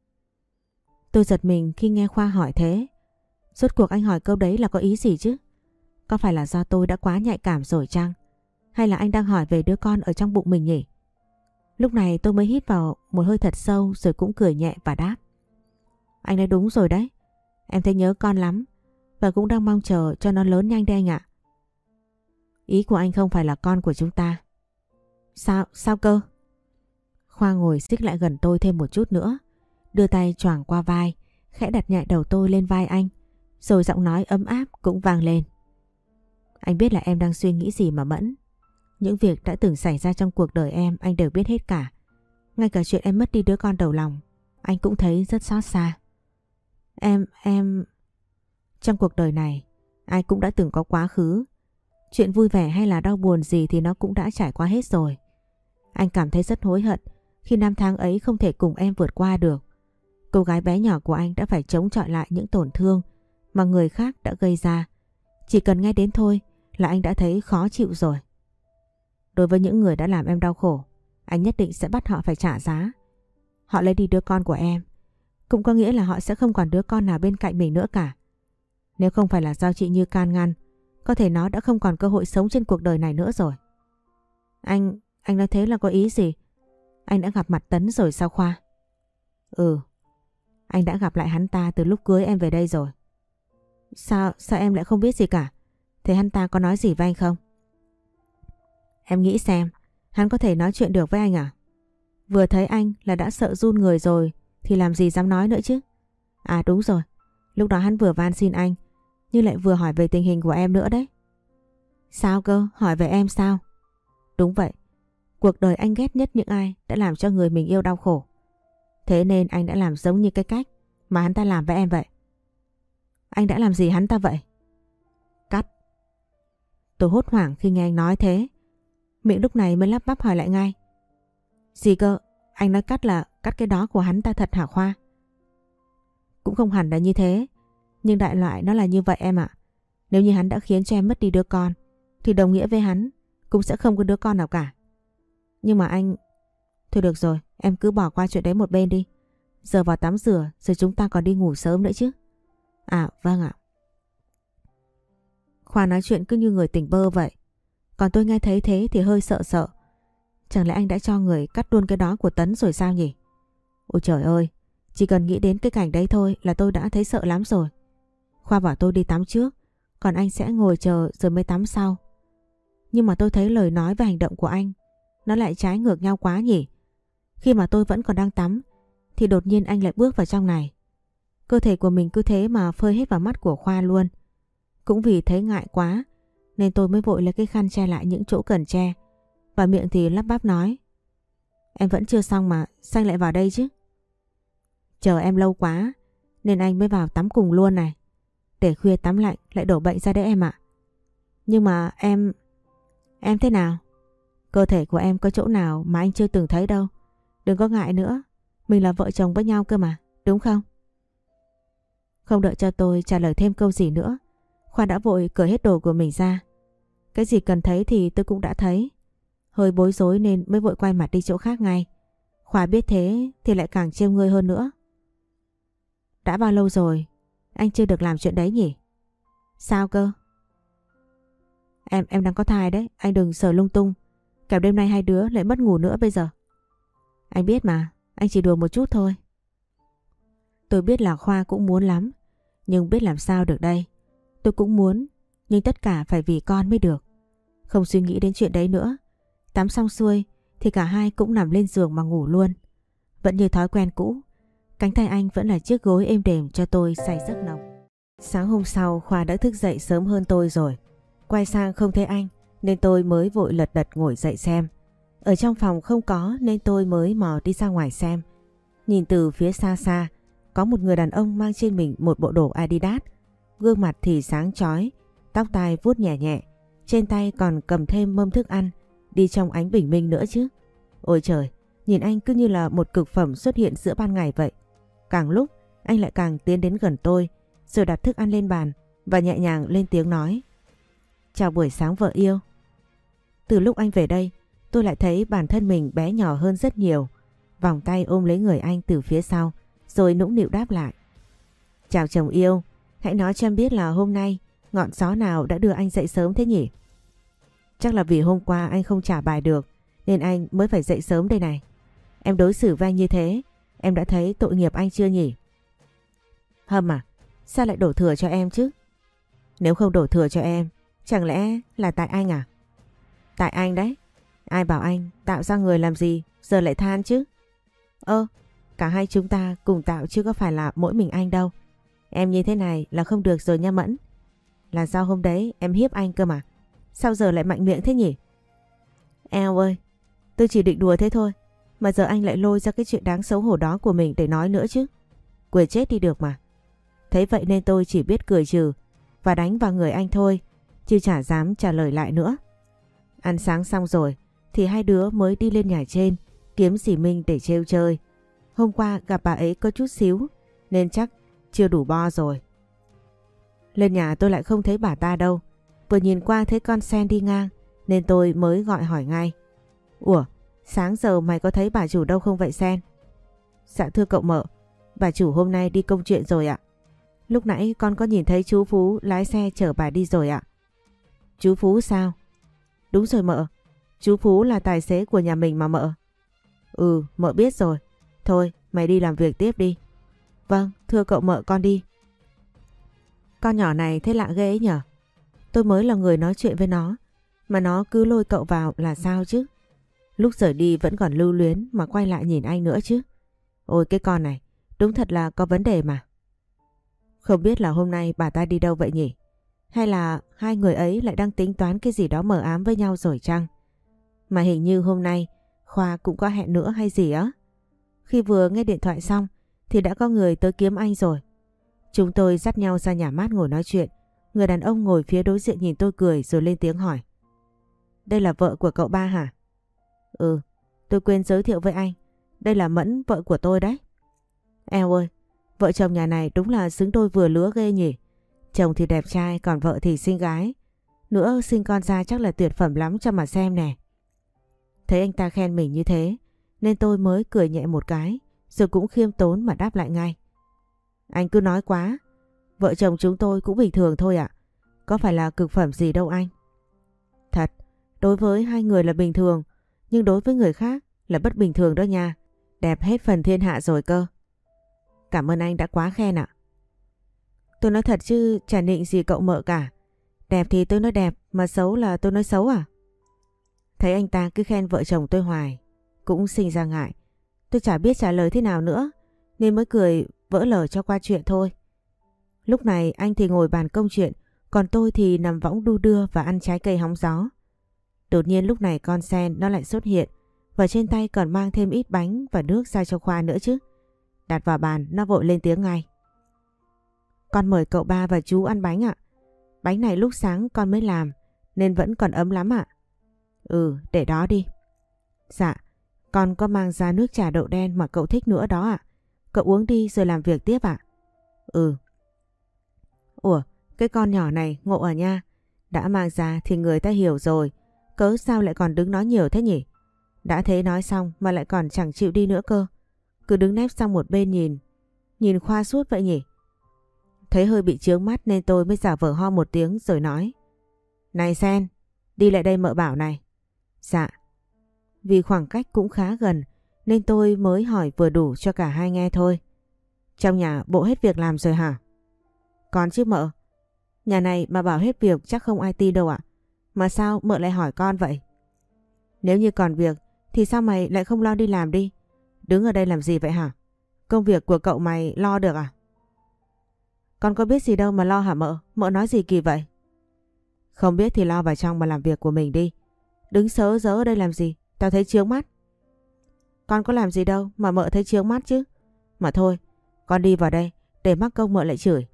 Tôi giật mình khi nghe Khoa hỏi thế. Rốt cuộc anh hỏi câu đấy là có ý gì chứ? Có phải là do tôi đã quá nhạy cảm rồi chăng? Hay là anh đang hỏi về đứa con ở trong bụng mình nhỉ? Lúc này tôi mới hít vào một hơi thật sâu rồi cũng cười nhẹ và đáp. Anh nói đúng rồi đấy. Em thấy nhớ con lắm và cũng đang mong chờ cho nó lớn nhanh đây anh ạ. Ý của anh không phải là con của chúng ta. Sao? Sao cơ? Khoa ngồi xích lại gần tôi thêm một chút nữa, đưa tay choàng qua vai, khẽ đặt nhẹ đầu tôi lên vai anh, rồi giọng nói ấm áp cũng vang lên. Anh biết là em đang suy nghĩ gì mà Mẫn. Những việc đã từng xảy ra trong cuộc đời em anh đều biết hết cả. Ngay cả chuyện em mất đi đứa con đầu lòng, anh cũng thấy rất xót xa. Em, em... Trong cuộc đời này, ai cũng đã từng có quá khứ. Chuyện vui vẻ hay là đau buồn gì thì nó cũng đã trải qua hết rồi. Anh cảm thấy rất hối hận khi năm tháng ấy không thể cùng em vượt qua được. Cô gái bé nhỏ của anh đã phải chống chọi lại những tổn thương mà người khác đã gây ra. Chỉ cần nghe đến thôi là anh đã thấy khó chịu rồi. Đối với những người đã làm em đau khổ, anh nhất định sẽ bắt họ phải trả giá. Họ lấy đi đứa con của em, cũng có nghĩa là họ sẽ không còn đứa con nào bên cạnh mình nữa cả. Nếu không phải là do chị Như can ngăn, có thể nó đã không còn cơ hội sống trên cuộc đời này nữa rồi. Anh, anh nói thế là có ý gì? Anh đã gặp mặt Tấn rồi sao Khoa? Ừ, anh đã gặp lại hắn ta từ lúc cưới em về đây rồi. Sao, sao em lại không biết gì cả? Thế hắn ta có nói gì với anh không? Em nghĩ xem, hắn có thể nói chuyện được với anh à? Vừa thấy anh là đã sợ run người rồi thì làm gì dám nói nữa chứ? À đúng rồi, lúc đó hắn vừa van xin anh nhưng lại vừa hỏi về tình hình của em nữa đấy. Sao cơ? Hỏi về em sao? Đúng vậy, cuộc đời anh ghét nhất những ai đã làm cho người mình yêu đau khổ. Thế nên anh đã làm giống như cái cách mà hắn ta làm với em vậy. Anh đã làm gì hắn ta vậy? Cắt. Tôi hốt hoảng khi nghe anh nói thế. Miệng lúc này mới lắp bắp hỏi lại ngay. Gì cơ? Anh nói cắt là cắt cái đó của hắn ta thật hả Khoa? Cũng không hẳn là như thế, nhưng đại loại nó là như vậy em ạ. Nếu như hắn đã khiến cho em mất đi đứa con thì đồng nghĩa với hắn cũng sẽ không có đứa con nào cả. Nhưng mà anh... Thôi được rồi, em cứ bỏ qua chuyện đấy một bên đi. Giờ vào tắm rửa rồi chúng ta còn đi ngủ sớm nữa chứ. À vâng ạ. Khoa nói chuyện cứ như người tỉnh bơ vậy. Còn tôi nghe thấy thế thì hơi sợ sợ. Chẳng lẽ anh đã cho người cắt luôn cái đó của Tấn rồi sao nhỉ? Ôi trời ơi, chỉ cần nghĩ đến cái cảnh đấy thôi là tôi đã thấy sợ lắm rồi. Khoa bảo tôi đi tắm trước, còn anh sẽ ngồi chờ rồi mới tắm sau. Nhưng mà tôi thấy lời nói và hành động của anh nó lại trái ngược nhau quá nhỉ. Khi mà tôi vẫn còn đang tắm thì đột nhiên anh lại bước vào trong này. Cơ thể của mình cứ thế mà phơi hết vào mắt của Khoa luôn. Cũng vì thấy ngại quá nên tôi mới vội lấy cái khăn che lại những chỗ cần che, và miệng thì lắp bắp nói. Em vẫn chưa xong mà, sao anh lại vào đây chứ? Chờ em lâu quá nên anh mới vào tắm cùng luôn này. Để khuya tắm lạnh lại đổ bệnh ra đấy em ạ. Nhưng mà em... Em thế nào? Cơ thể của em có chỗ nào mà anh chưa từng thấy đâu. Đừng có ngại nữa, mình là vợ chồng với nhau cơ mà, đúng không? Không đợi cho tôi trả lời thêm câu gì nữa, Khoa đã vội cởi hết đồ của mình ra. Cái gì cần thấy thì tôi cũng đã thấy. Hơi bối rối nên mới vội quay mặt đi chỗ khác ngay. Khoa biết thế thì lại càng trêu ngươi hơn nữa. Đã bao lâu rồi anh chưa được làm chuyện đấy nhỉ? Sao cơ? Em em đang có thai đấy, anh đừng sờ lung tung. Kẻo đêm nay hai đứa lại mất ngủ nữa bây giờ. Anh biết mà, anh chỉ đùa một chút thôi. Tôi biết là Khoa cũng muốn lắm, nhưng biết làm sao được đây. Tôi cũng muốn, Nhưng tất cả phải vì con mới được. Không suy nghĩ đến chuyện đấy nữa. Tắm xong xuôi thì cả hai cũng nằm lên giường mà ngủ luôn. Vẫn như thói quen cũ, cánh tay anh vẫn là chiếc gối êm đềm cho tôi say giấc nồng. Sáng hôm sau Khoa đã thức dậy sớm hơn tôi rồi. Quay sang không thấy anh nên tôi mới vội lật đật ngồi dậy xem. Ở trong phòng không có nên tôi mới mò đi ra ngoài xem. Nhìn từ phía xa xa, có một người đàn ông mang trên mình một bộ đồ Adidas. Gương mặt thì sáng chói, tóc tai vuốt nhẹ nhẹ, trên tay còn cầm thêm mâm thức ăn, đi trong ánh bình minh nữa chứ. Ôi trời, nhìn anh cứ như là một cực phẩm xuất hiện giữa ban ngày vậy. Càng lúc, anh lại càng tiến đến gần tôi, rồi đặt thức ăn lên bàn và nhẹ nhàng lên tiếng nói. Chào buổi sáng vợ yêu. Từ lúc anh về đây, tôi lại thấy bản thân mình bé nhỏ hơn rất nhiều. Vòng tay ôm lấy người anh từ phía sau, rồi nũng nịu đáp lại. Chào chồng yêu, hãy nói cho em biết là hôm nay ngọn gió nào đã đưa anh dậy sớm thế nhỉ? Chắc là vì hôm qua anh không trả bài được nên anh mới phải dậy sớm đây này. Em đối xử với anh như thế, em đã thấy tội nghiệp anh chưa nhỉ? Hâm à, sao lại đổ thừa cho em chứ? Nếu không đổ thừa cho em, chẳng lẽ là tại anh à? Tại anh đấy. Ai bảo anh tạo ra người làm gì giờ lại than chứ? Ơ, cả hai chúng ta cùng tạo chứ có phải là mỗi mình anh đâu. Em như thế này là không được rồi nha Mẫn. Là do hôm đấy em hiếp anh cơ mà. Sao giờ lại mạnh miệng thế nhỉ? Eo ơi, tôi chỉ định đùa thế thôi. Mà giờ anh lại lôi ra cái chuyện đáng xấu hổ đó của mình để nói nữa chứ. Cười chết đi được mà. Thế vậy nên tôi chỉ biết cười trừ và đánh vào người anh thôi, chứ chả dám trả lời lại nữa. Ăn sáng xong rồi thì hai đứa mới đi lên nhà trên kiếm dì Minh để trêu chơi. Hôm qua gặp bà ấy có chút xíu nên chắc chưa đủ bo rồi. Lên nhà tôi lại không thấy bà ta đâu. Vừa nhìn qua thấy con sen đi ngang nên tôi mới gọi hỏi ngay. Ủa, sáng giờ mày có thấy bà chủ đâu không vậy Sen? Dạ thưa cậu Mợ, bà chủ hôm nay đi công chuyện rồi ạ. Lúc nãy con có nhìn thấy chú Phú lái xe chở bà đi rồi ạ. Chú Phú sao? Đúng rồi Mợ, chú Phú là tài xế của nhà mình mà Mợ. Ừ, Mợ biết rồi. Thôi, mày đi làm việc tiếp đi. Vâng, thưa cậu Mợ con đi. Con nhỏ này thế lạ ghê ấy nhở. Tôi mới là người nói chuyện với nó mà nó cứ lôi cậu vào là sao chứ? Lúc rời đi vẫn còn lưu luyến mà quay lại nhìn anh nữa chứ. Ôi cái con này, đúng thật là có vấn đề mà. Không biết là hôm nay bà ta đi đâu vậy nhỉ? Hay là hai người ấy lại đang tính toán cái gì đó mờ ám với nhau rồi chăng? Mà hình như hôm nay Khoa cũng có hẹn nữa hay gì á? Khi vừa nghe điện thoại xong thì đã có người tới kiếm anh rồi. Chúng tôi dắt nhau ra nhà mát ngồi nói chuyện. Người đàn ông ngồi phía đối diện nhìn tôi cười rồi lên tiếng hỏi. Đây là vợ của cậu ba hả? Ừ, tôi quên giới thiệu với anh. Đây là Mẫn, vợ của tôi đấy. Eo ơi, vợ chồng nhà này đúng là xứng đôi vừa lứa ghê nhỉ. Chồng thì đẹp trai còn vợ thì xinh gái. Nữa sinh con ra chắc là tuyệt phẩm lắm cho mà xem nè. Thấy anh ta khen mình như thế nên tôi mới cười nhẹ một cái rồi cũng khiêm tốn mà đáp lại ngay. Anh cứ nói quá. Vợ chồng chúng tôi cũng bình thường thôi ạ. Có phải là cực phẩm gì đâu anh. Thật, đối với hai người là bình thường, nhưng đối với người khác là bất bình thường đó nha. Đẹp hết phần thiên hạ rồi cơ. Cảm ơn anh đã quá khen ạ. Tôi nói thật chứ chả nịnh gì cậu Mợ cả. Đẹp thì tôi nói đẹp, mà xấu là tôi nói xấu à? Thấy anh ta cứ khen vợ chồng tôi hoài, cũng sinh ra ngại. Tôi chả biết trả lời thế nào nữa, nên mới cười vỡ lở cho qua chuyện thôi. Lúc này anh thì ngồi bàn công chuyện, còn tôi thì nằm võng đu đưa và ăn trái cây hóng gió. Đột nhiên lúc này con sen nó lại xuất hiện, và trên tay còn mang thêm ít bánh và nước ra cho Khoa nữa chứ. Đặt vào bàn nó vội lên tiếng ngay. Con mời cậu ba và chú ăn bánh ạ. Bánh này lúc sáng con mới làm nên vẫn còn ấm lắm ạ. Ừ, để đó đi. Dạ, con có mang ra nước trà đậu đen mà cậu thích nữa đó ạ. Cậu uống đi rồi làm việc tiếp ạ. Ừ. Ủa, cái con nhỏ này ngộ à nha. Đã mang ra thì người ta hiểu rồi. Cớ sao lại còn đứng nói nhiều thế nhỉ? Đã thế nói xong mà lại còn chẳng chịu đi nữa cơ. Cứ đứng nép sang một bên nhìn. Nhìn Khoa suốt vậy nhỉ? Thấy hơi bị chướng mắt nên tôi mới giả vờ ho một tiếng rồi nói. Này Sen, đi lại đây Mợ bảo này. Dạ. Vì khoảng cách cũng khá gần nên tôi mới hỏi vừa đủ cho cả hai nghe thôi. Trong nhà bộ hết việc làm rồi hả? Còn chứ Mợ. Nhà này mà bảo hết việc chắc không ai tin đâu ạ. Mà sao mợ lại hỏi con vậy? Nếu như còn việc thì sao mày lại không lo đi làm đi? Đứng ở đây làm gì vậy hả? Công việc của cậu mày lo được à? Con có biết gì đâu mà lo hả mợ? Mợ nói gì kỳ vậy? Không biết thì lo vào trong mà làm việc của mình đi. Đứng sớ dớ ở đây làm gì? Tao thấy chướng mắt. Con có làm gì đâu mà mợ thấy chướng mắt chứ. Mà thôi, con đi vào đây để mắc công mợ lại chửi.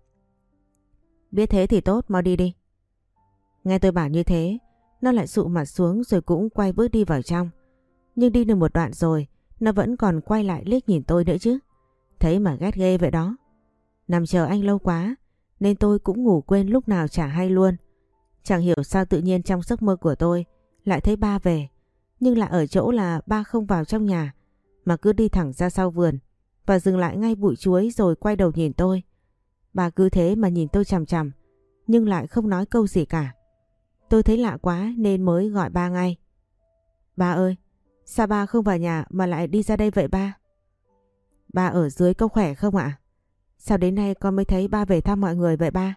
Biết thế thì tốt, mau đi đi. Nghe tôi bảo như thế, nó lại sụ mặt xuống rồi cũng quay bước đi vào trong. Nhưng đi được một đoạn rồi, nó vẫn còn quay lại liếc nhìn tôi nữa chứ. Thấy mà ghét ghê vậy đó. Nằm chờ anh lâu quá, nên tôi cũng ngủ quên lúc nào chả hay luôn. Chẳng hiểu sao tự nhiên trong giấc mơ của tôi lại thấy ba về. Nhưng lại ở chỗ là ba không vào trong nhà, mà cứ đi thẳng ra sau vườn và dừng lại ngay bụi chuối rồi quay đầu nhìn tôi. Bà cứ thế mà nhìn tôi chằm chằm, nhưng lại không nói câu gì cả. Tôi thấy lạ quá nên mới gọi ba ngay. Ba ơi, sao ba không vào nhà mà lại đi ra đây vậy ba? Ba ở dưới có khỏe không ạ? Sao đến nay con mới thấy ba về thăm mọi người vậy ba?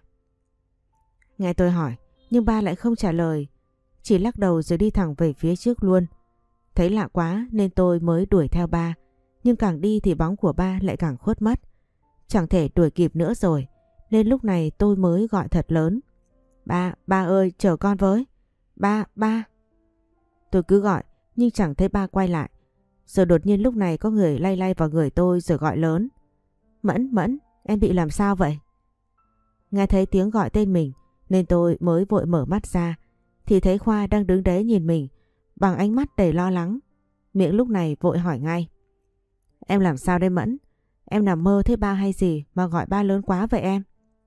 Nghe tôi hỏi, nhưng ba lại không trả lời, chỉ lắc đầu rồi đi thẳng về phía trước luôn. Thấy lạ quá nên tôi mới đuổi theo ba, nhưng càng đi thì bóng của ba lại càng khuất mất. Chẳng thể đuổi kịp nữa rồi, nên lúc này tôi mới gọi thật lớn. Ba, ba ơi, chờ con với. Ba, ba. Tôi cứ gọi, nhưng chẳng thấy ba quay lại. Rồi đột nhiên lúc này có người lay lay vào người tôi rồi gọi lớn. Mẫn, Mẫn, em bị làm sao vậy? Nghe thấy tiếng gọi tên mình, nên tôi mới vội mở mắt ra, thì thấy Khoa đang đứng đấy nhìn mình bằng ánh mắt đầy lo lắng. Miệng lúc này vội hỏi ngay. Em làm sao đây Mẫn? Em nằm mơ thấy ba hay gì mà gọi ba lớn quá vậy em?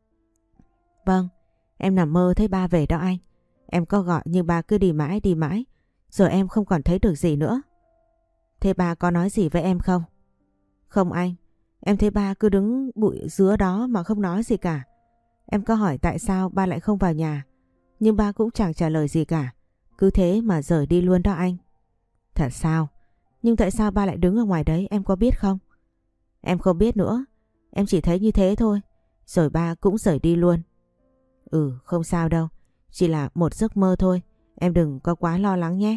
Vâng, em nằm mơ thấy ba về đó anh. Em có gọi nhưng ba cứ đi mãi đi mãi, rồi em không còn thấy được gì nữa. Thế ba có nói gì với em không? Không anh, em thấy ba cứ đứng bụi dứa đó mà không nói gì cả. Em có hỏi tại sao ba lại không vào nhà, nhưng ba cũng chẳng trả lời gì cả. Cứ thế mà rời đi luôn đó anh. Thật sao? Nhưng tại sao ba lại đứng ở ngoài đấy em có biết không? Em không biết nữa, em chỉ thấy như thế thôi. Rồi ba cũng rời đi luôn. Ừ, không sao đâu, chỉ là một giấc mơ thôi, em đừng có quá lo lắng nhé.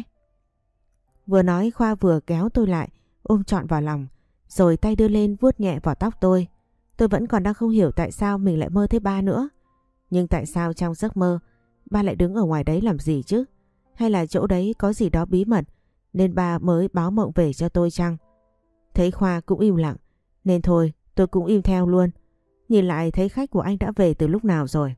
Vừa nói Khoa vừa kéo tôi lại, ôm trọn vào lòng, rồi tay đưa lên vuốt nhẹ vào tóc tôi. Tôi vẫn còn đang không hiểu tại sao mình lại mơ thấy ba nữa. Nhưng tại sao trong giấc mơ ba lại đứng ở ngoài đấy làm gì chứ? Hay là chỗ đấy có gì đó bí mật nên ba mới báo mộng về cho tôi chăng? Thấy Khoa cũng im lặng nên thôi tôi cũng im theo luôn. Nhìn lại thấy khách của anh đã về từ lúc nào rồi.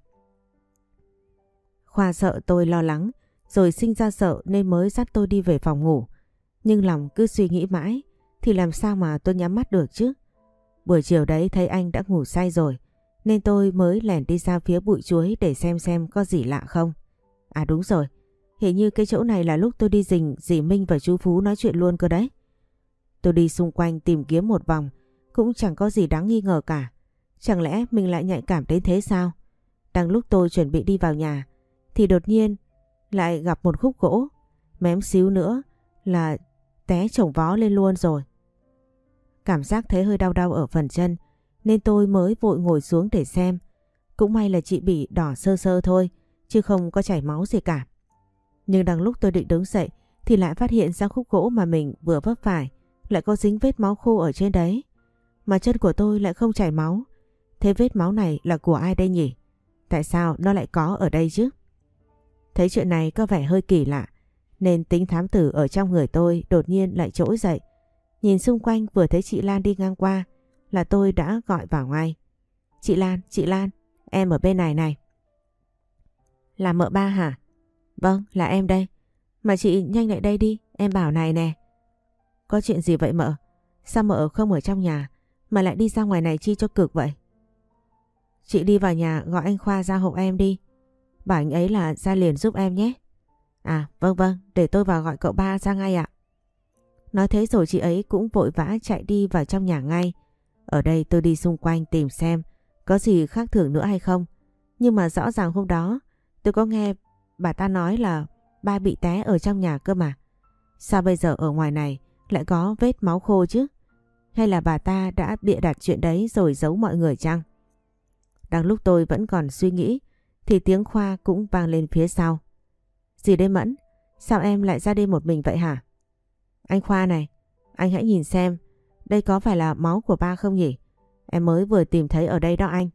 Khoa sợ tôi lo lắng rồi sinh ra sợ nên mới dắt tôi đi về phòng ngủ. Nhưng lòng cứ suy nghĩ mãi thì làm sao mà tôi nhắm mắt được chứ? Buổi chiều đấy thấy anh đã ngủ say rồi nên tôi mới lẻn đi ra phía bụi chuối để xem xem có gì lạ không. À đúng rồi, hình như cái chỗ này là lúc tôi đi rình dì Minh và chú Phú nói chuyện luôn cơ đấy. Tôi đi xung quanh tìm kiếm một vòng cũng chẳng có gì đáng nghi ngờ cả. Chẳng lẽ mình lại nhạy cảm đến thế sao? Đang lúc tôi chuẩn bị đi vào nhà thì đột nhiên lại gặp một khúc gỗ, mém xíu nữa là té chồng vó lên luôn rồi. Cảm giác thấy hơi đau đau ở phần chân nên tôi mới vội ngồi xuống để xem. Cũng may là chị bị đỏ sơ sơ thôi, chứ không có chảy máu gì cả. Nhưng đang lúc tôi định đứng dậy thì lại phát hiện ra khúc gỗ mà mình vừa vấp phải lại có dính vết máu khô ở trên đấy. Mà chân của tôi lại không chảy máu. Thế vết máu này là của ai đây nhỉ? Tại sao nó lại có ở đây chứ? Thấy chuyện này có vẻ hơi kỳ lạ nên tính thám tử ở trong người tôi đột nhiên lại trỗi dậy. Nhìn xung quanh vừa thấy chị Lan đi ngang qua là tôi đã gọi vào ngay. Chị Lan, chị Lan, em ở bên này này. Là mợ ba hả? Vâng, là em đây. Mà chị nhanh lại đây đi, em bảo này nè. Có chuyện gì vậy mợ? Sao mợ không ở trong nhà mà lại đi ra ngoài này chi cho cực vậy? Chị đi vào nhà gọi anh Khoa ra hộ em đi. Bảo anh ấy là ra liền giúp em nhé. À vâng vâng, để tôi vào gọi cậu ba ra ngay ạ. Nói thế rồi chị ấy cũng vội vã chạy đi vào trong nhà ngay. Ở đây tôi đi xung quanh tìm xem có gì khác thường nữa hay không. Nhưng mà rõ ràng hôm đó tôi có nghe bà ta nói là ba bị té ở trong nhà cơ mà. Sao bây giờ ở ngoài này lại có vết máu khô chứ? Hay là bà ta đã bịa đặt chuyện đấy rồi giấu mọi người chăng? Đang lúc tôi vẫn còn suy nghĩ thì tiếng Khoa cũng vang lên phía sau. Gì đấy Mẫn? Sao em lại ra đi một mình vậy hả? Anh Khoa này, anh hãy nhìn xem, đây có phải là máu của ba không nhỉ? Em mới vừa tìm thấy ở đây đó anh.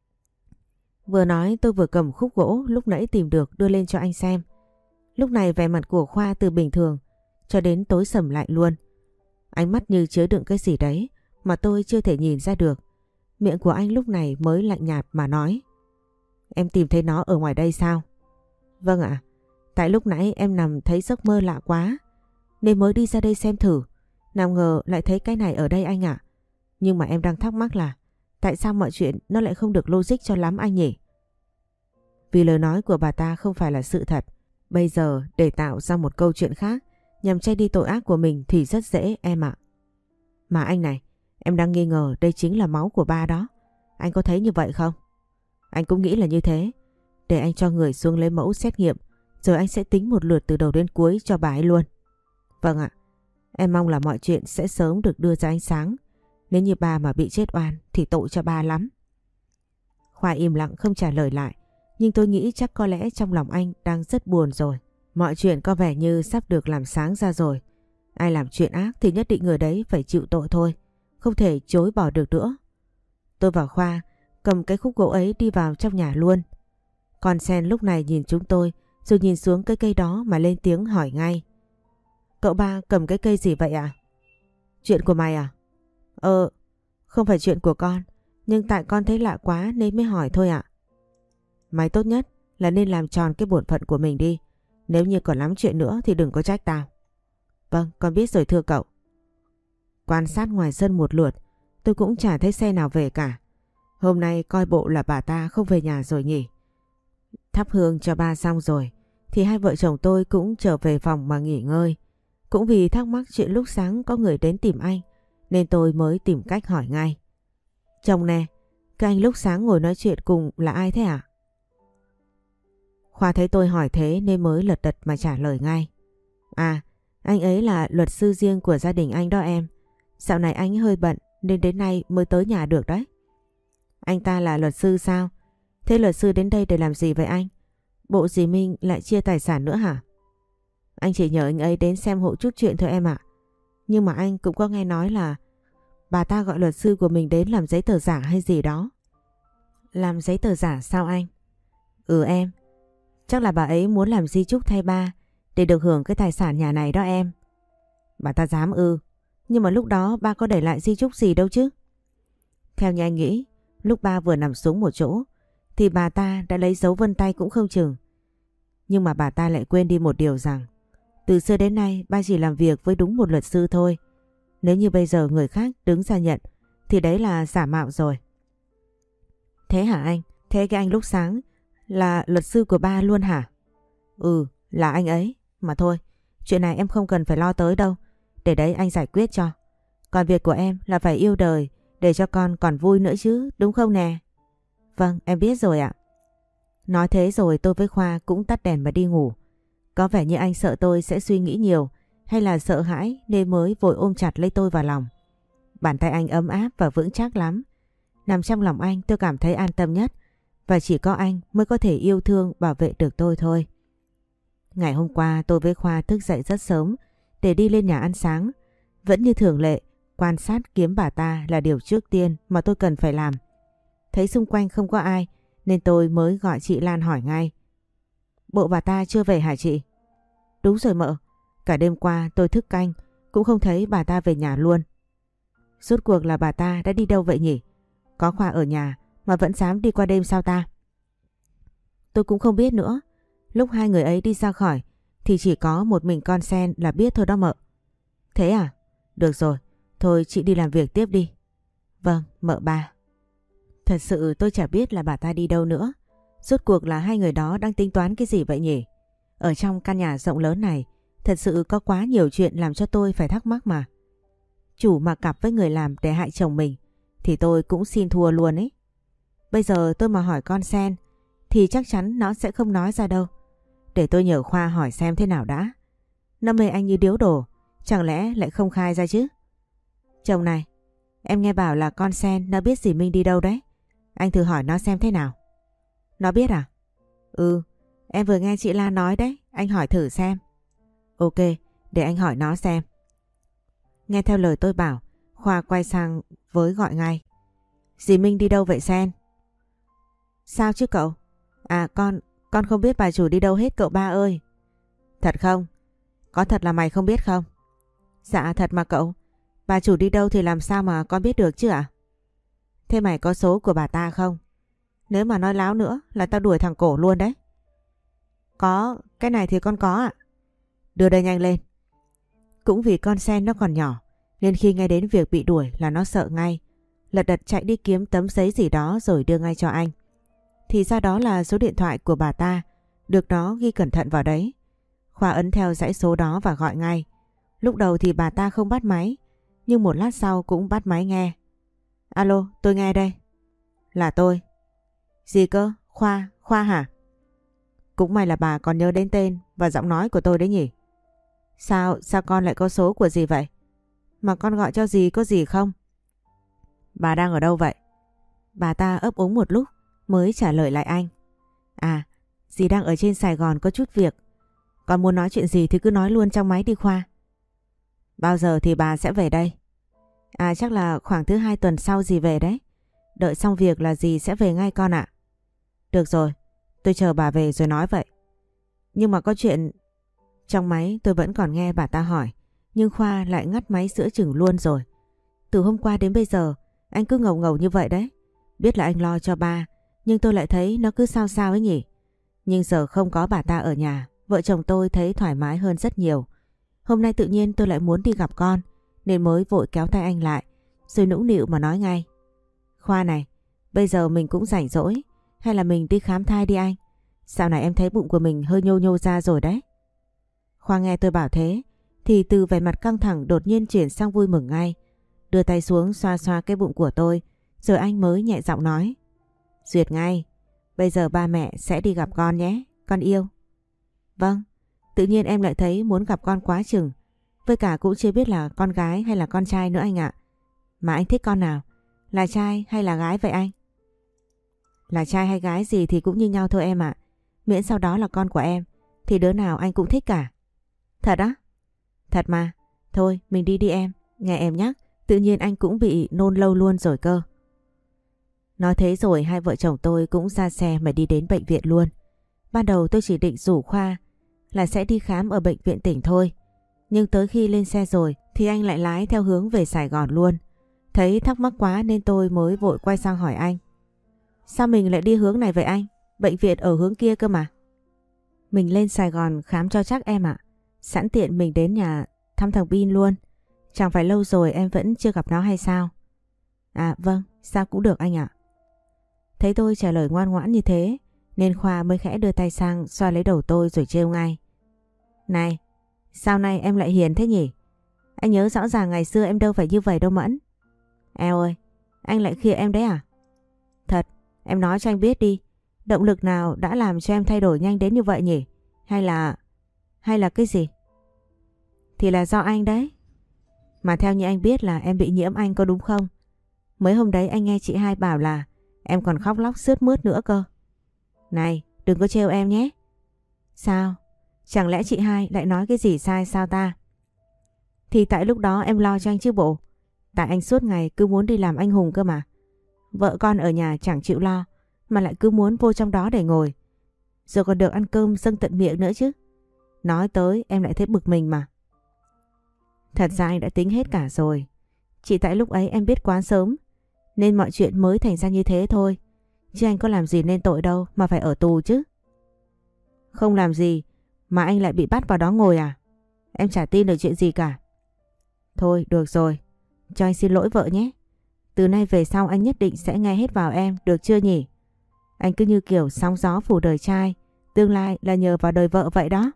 Vừa nói tôi vừa cầm khúc gỗ lúc nãy tìm được đưa lên cho anh xem. Lúc này vẻ mặt của Khoa từ bình thường cho đến tối sầm lại luôn. Ánh mắt như chứa đựng cái gì đấy mà tôi chưa thể nhìn ra được. Miệng của anh lúc này mới lạnh nhạt mà nói. Em tìm thấy nó ở ngoài đây sao? Vâng ạ, tại lúc nãy em nằm thấy giấc mơ lạ quá nên mới đi ra đây xem thử. Nào ngờ lại thấy cái này ở đây anh ạ. Nhưng mà em đang thắc mắc là tại sao mọi chuyện nó lại không được logic cho lắm anh nhỉ? Vì lời nói của bà ta không phải là sự thật. Bây giờ để tạo ra một câu chuyện khác nhằm che đi tội ác của mình thì rất dễ em ạ. Mà anh này, em đang nghi ngờ đây chính là máu của ba đó. Anh có thấy như vậy không? Anh cũng nghĩ là như thế. Để anh cho người xuống lấy mẫu xét nghiệm rồi anh sẽ tính một lượt từ đầu đến cuối cho bà ấy luôn. Vâng ạ, em mong là mọi chuyện sẽ sớm được đưa ra ánh sáng. Nếu như bà mà bị chết oan thì tội cho bà lắm. Khoa im lặng không trả lời lại. Nhưng tôi nghĩ chắc có lẽ trong lòng anh đang rất buồn rồi. Mọi chuyện có vẻ như sắp được làm sáng ra rồi. Ai làm chuyện ác thì nhất định người đấy phải chịu tội thôi. Không thể chối bỏ được nữa. Tôi và Khoa cầm cái khúc gỗ ấy đi vào trong nhà luôn. Con Sen lúc này nhìn chúng tôi rồi nhìn xuống cái cây đó mà lên tiếng hỏi ngay. Cậu ba cầm cái cây gì vậy ạ? À? Chuyện của mày à? Ờ, không phải chuyện của con. Nhưng tại con thấy lạ quá nên mới hỏi thôi ạ. À. Mày tốt nhất là nên làm tròn cái bổn phận của mình đi. Nếu như còn lắm chuyện nữa thì đừng có trách tao. Vâng, con biết rồi thưa cậu. Quan sát ngoài sân một lượt, tôi cũng chả thấy xe nào về cả. Hôm nay coi bộ là bà ta không về nhà rồi nhỉ. Thắp hương cho ba xong rồi thì hai vợ chồng tôi cũng trở về phòng mà nghỉ ngơi. Cũng vì thắc mắc chuyện lúc sáng có người đến tìm anh nên tôi mới tìm cách hỏi ngay. Chồng nè, cái anh lúc sáng ngồi nói chuyện cùng là ai thế ạ? À? Khoa thấy tôi hỏi thế nên mới lật đật mà trả lời ngay. À, anh ấy là luật sư riêng của gia đình anh đó em. Dạo này anh hơi bận nên đến nay mới tới nhà được đấy. Anh ta là luật sư sao? Thế luật sư đến đây để làm gì vậy anh? Bộ dì Minh lại chia tài sản nữa hả? Anh chỉ nhờ anh ấy đến xem hộ chút chuyện thôi em ạ. Nhưng mà anh cũng có nghe nói là bà ta gọi luật sư của mình đến làm giấy tờ giả hay gì đó. Làm giấy tờ giả sao anh? Ừ em. Chắc là bà ấy muốn làm di chúc thay ba để được hưởng cái tài sản nhà này đó em. Bà ta dám ư? Nhưng mà lúc đó ba có để lại di chúc gì đâu chứ? Theo như anh nghĩ, lúc ba vừa nằm xuống một chỗ thì bà ta đã lấy dấu vân tay cũng không chừng. Nhưng mà bà ta lại quên đi một điều rằng từ xưa đến nay ba chỉ làm việc với đúng một luật sư thôi. Nếu như bây giờ người khác đứng ra nhận thì đấy là giả mạo rồi. Thế hả anh? Thế cái anh lúc sáng là luật sư của ba luôn hả? Ừ, là anh ấy. Mà thôi, chuyện này em không cần phải lo tới đâu. Để đấy anh giải quyết cho. Còn việc của em là phải yêu đời để cho con còn vui nữa chứ, đúng không nè? Vâng, em biết rồi ạ. Nói thế rồi tôi với Khoa cũng tắt đèn mà đi ngủ. Có vẻ như anh sợ tôi sẽ suy nghĩ nhiều hay là sợ hãi nên mới vội ôm chặt lấy tôi vào lòng. Bàn tay anh ấm áp và vững chắc lắm. Nằm trong lòng anh tôi cảm thấy an tâm nhất và chỉ có anh mới có thể yêu thương bảo vệ được tôi thôi. Ngày hôm qua tôi với Khoa thức dậy rất sớm để đi lên nhà ăn sáng. Vẫn như thường lệ, quan sát kiếm bà ta là điều trước tiên mà tôi cần phải làm. Thấy xung quanh không có ai nên tôi mới gọi chị Lan hỏi ngay. Bộ bà ta chưa về hả chị? Đúng rồi mợ, cả đêm qua tôi thức canh cũng không thấy bà ta về nhà luôn. Rốt cuộc là bà ta đã đi đâu vậy nhỉ? Có Khoa ở nhà mà vẫn dám đi qua đêm sao ta? Tôi cũng không biết nữa. Lúc hai người ấy đi ra khỏi thì chỉ có một mình con Sen là biết thôi đó mợ. Thế à? Được rồi, thôi chị đi làm việc tiếp đi. Vâng, mợ ba. Thật sự tôi chả biết là bà ta đi đâu nữa. Rốt cuộc là hai người đó đang tính toán cái gì vậy nhỉ? Ở trong căn nhà rộng lớn này thật sự có quá nhiều chuyện làm cho tôi phải thắc mắc mà. Chủ mà cặp với người làm để hại chồng mình thì tôi cũng xin thua luôn ấy. Bây giờ tôi mà hỏi con Sen thì chắc chắn nó sẽ không nói ra đâu. Để tôi nhờ Khoa hỏi xem thế nào đã. Nó mê anh như điếu đổ, chẳng lẽ lại không khai ra chứ? Chồng này, em nghe bảo là con Sen nó biết dì Minh đi đâu đấy. Anh thử hỏi nó xem thế nào. Nó biết à? Ừ, em vừa nghe chị Lan nói đấy, anh hỏi thử xem. Ok, để anh hỏi nó xem. Nghe theo lời tôi bảo, Khoa quay sang với gọi ngay. Dì Minh đi đâu vậy Sen? Sao chứ cậu? À con, con không biết bà chủ đi đâu hết cậu ba ơi. Thật không? Có thật là mày không biết không? Dạ thật mà cậu. Bà chủ đi đâu thì làm sao mà con biết được chứ ạ? Thế mày có số của bà ta không? Nếu mà nói láo nữa là tao đuổi thằng cổ luôn đấy. Có, cái này thì con có ạ. Đưa đây nhanh lên. Cũng vì con Sen nó còn nhỏ nên khi nghe đến việc bị đuổi là nó sợ ngay. Lật đật chạy đi kiếm tấm giấy gì đó rồi đưa ngay cho anh. Thì ra đó là số điện thoại của bà ta, được nó ghi cẩn thận vào đấy. Khoa ấn theo dãy số đó và gọi ngay. Lúc đầu thì bà ta không bắt máy, nhưng một lát sau cũng bắt máy nghe. Alo, tôi nghe đây. Là tôi. Gì cơ? Khoa, Khoa hả? Cũng may là bà còn nhớ đến tên và giọng nói của tôi đấy nhỉ? Sao, sao con lại có số của dì vậy? Mà con gọi cho dì có gì không? Bà đang ở đâu vậy? Bà ta ấp úng một lúc mới trả lời lại anh. À, dì đang ở trên Sài Gòn có chút việc. Con muốn nói chuyện gì thì cứ nói luôn trong máy đi Khoa. Bao giờ thì bà sẽ về đây? À chắc là khoảng thứ hai tuần sau dì về đấy. Đợi xong việc là dì sẽ về ngay con ạ. Được rồi, tôi chờ bà về rồi nói vậy. Nhưng mà có chuyện... Trong máy tôi vẫn còn nghe bà ta hỏi, nhưng Khoa lại ngắt máy giữa chừng luôn rồi. Từ hôm qua đến bây giờ, anh cứ ngầu ngầu như vậy đấy. Biết là anh lo cho ba, nhưng tôi lại thấy nó cứ sao sao ấy nhỉ. Nhưng giờ không có bà ta ở nhà, vợ chồng tôi thấy thoải mái hơn rất nhiều. Hôm nay tự nhiên tôi lại muốn đi gặp con, nên mới vội kéo tay anh lại, rồi nũng nịu mà nói ngay. Khoa này, bây giờ mình cũng rảnh rỗi, hay là mình đi khám thai đi anh? Dạo này em thấy bụng của mình hơi nhô nhô ra rồi đấy. Khoa nghe tôi bảo thế, thì từ vẻ mặt căng thẳng đột nhiên chuyển sang vui mừng ngay. Đưa tay xuống xoa xoa cái bụng của tôi, rồi anh mới nhẹ giọng nói. Duyệt ngay, bây giờ ba mẹ sẽ đi gặp con nhé, con yêu. Vâng, tự nhiên em lại thấy muốn gặp con quá chừng. Với cả cũng chưa biết là con gái hay là con trai nữa anh ạ. Mà anh thích con nào? Là trai hay là gái vậy anh? Là trai hay gái gì thì cũng như nhau thôi em ạ. Miễn sau đó là con của em, thì đứa nào anh cũng thích cả. Thật á? Thật mà. Thôi mình đi đi em, nghe em nhắc. Tự nhiên anh cũng bị nôn lâu luôn rồi cơ. Nói thế rồi hai vợ chồng tôi cũng ra xe mà đi đến bệnh viện luôn. Ban đầu tôi chỉ định rủ Khoa là sẽ đi khám ở bệnh viện tỉnh thôi. Nhưng tới khi lên xe rồi thì anh lại lái theo hướng về Sài Gòn luôn. Thấy thắc mắc quá nên tôi mới vội quay sang hỏi anh. Sao mình lại đi hướng này vậy anh? Bệnh viện ở hướng kia cơ mà. Mình lên Sài Gòn khám cho chắc em ạ. Sẵn tiện mình đến nhà thăm thằng Bin luôn. Chẳng phải lâu rồi em vẫn chưa gặp nó hay sao? À vâng, sao cũng được anh ạ. Thấy tôi trả lời ngoan ngoãn như thế nên Khoa mới khẽ đưa tay sang xoa lấy đầu tôi rồi trêu ngay. Này, sao nay em lại hiền thế nhỉ? Anh nhớ rõ ràng ngày xưa em đâu phải như vậy đâu Mẫn. Eo ơi, anh lại khịa em đấy à? Thật, em nói cho anh biết đi. Động lực nào đã làm cho em thay đổi nhanh đến như vậy nhỉ? Hay là... Hay là cái gì? Thì là do anh đấy. Mà theo như anh biết là em bị nhiễm anh có đúng không? Mấy hôm đấy anh nghe chị hai bảo là em còn khóc lóc sướt mướt nữa cơ. Này, đừng có trêu em nhé. Sao? Chẳng lẽ chị hai lại nói cái gì sai sao ta? Thì tại lúc đó em lo cho anh chứ bộ. Tại anh suốt ngày cứ muốn đi làm anh hùng cơ mà. Vợ con ở nhà chẳng chịu lo, mà lại cứ muốn vô trong đó để ngồi. Rồi còn được ăn cơm dâng tận miệng nữa chứ. Nói tới em lại thấy bực mình mà. Thật ra anh đã tính hết cả rồi. Chỉ tại lúc ấy em biết quá sớm, nên mọi chuyện mới thành ra như thế thôi. Chứ anh có làm gì nên tội đâu mà phải ở tù chứ. Không làm gì mà anh lại bị bắt vào đó ngồi à? Em chả tin được chuyện gì cả. Thôi được rồi, cho anh xin lỗi vợ nhé. Từ nay về sau anh nhất định sẽ nghe hết vào em, được chưa nhỉ? Anh cứ như kiểu sóng gió phủ đời trai, tương lai là nhờ vào đời vợ vậy đó.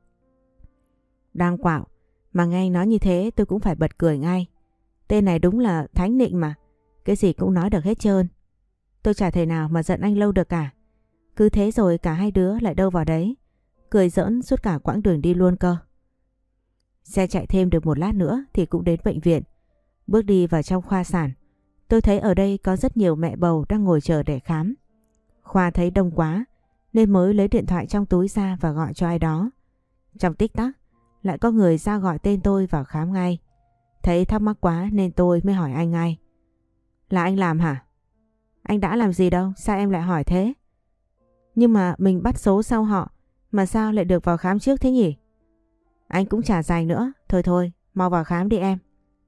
Đang quạo, mà nghe anh nói như thế tôi cũng phải bật cười ngay. Tên này đúng là thánh nịnh mà, cái gì cũng nói được hết trơn. Tôi chả thể nào mà giận anh lâu được cả. Cứ thế rồi cả hai đứa lại đâu vào đấy, cười giỡn suốt cả quãng đường đi luôn cơ. Xe chạy thêm được một lát nữa thì cũng đến bệnh viện. Bước đi vào trong khoa sản, tôi thấy ở đây có rất nhiều mẹ bầu đang ngồi chờ để khám. Khoa thấy đông quá nên mới lấy điện thoại trong túi ra và gọi cho ai đó. Trong tích tắc lại có người ra gọi tên tôi vào khám ngay. Thấy thắc mắc quá nên tôi mới hỏi anh ngay. Là anh làm hả? Anh đã làm gì đâu, sao em lại hỏi thế? Nhưng mà mình bắt số sau họ, mà sao lại được vào khám trước thế nhỉ? Anh cũng chả dành nữa, thôi thôi, mau vào khám đi em.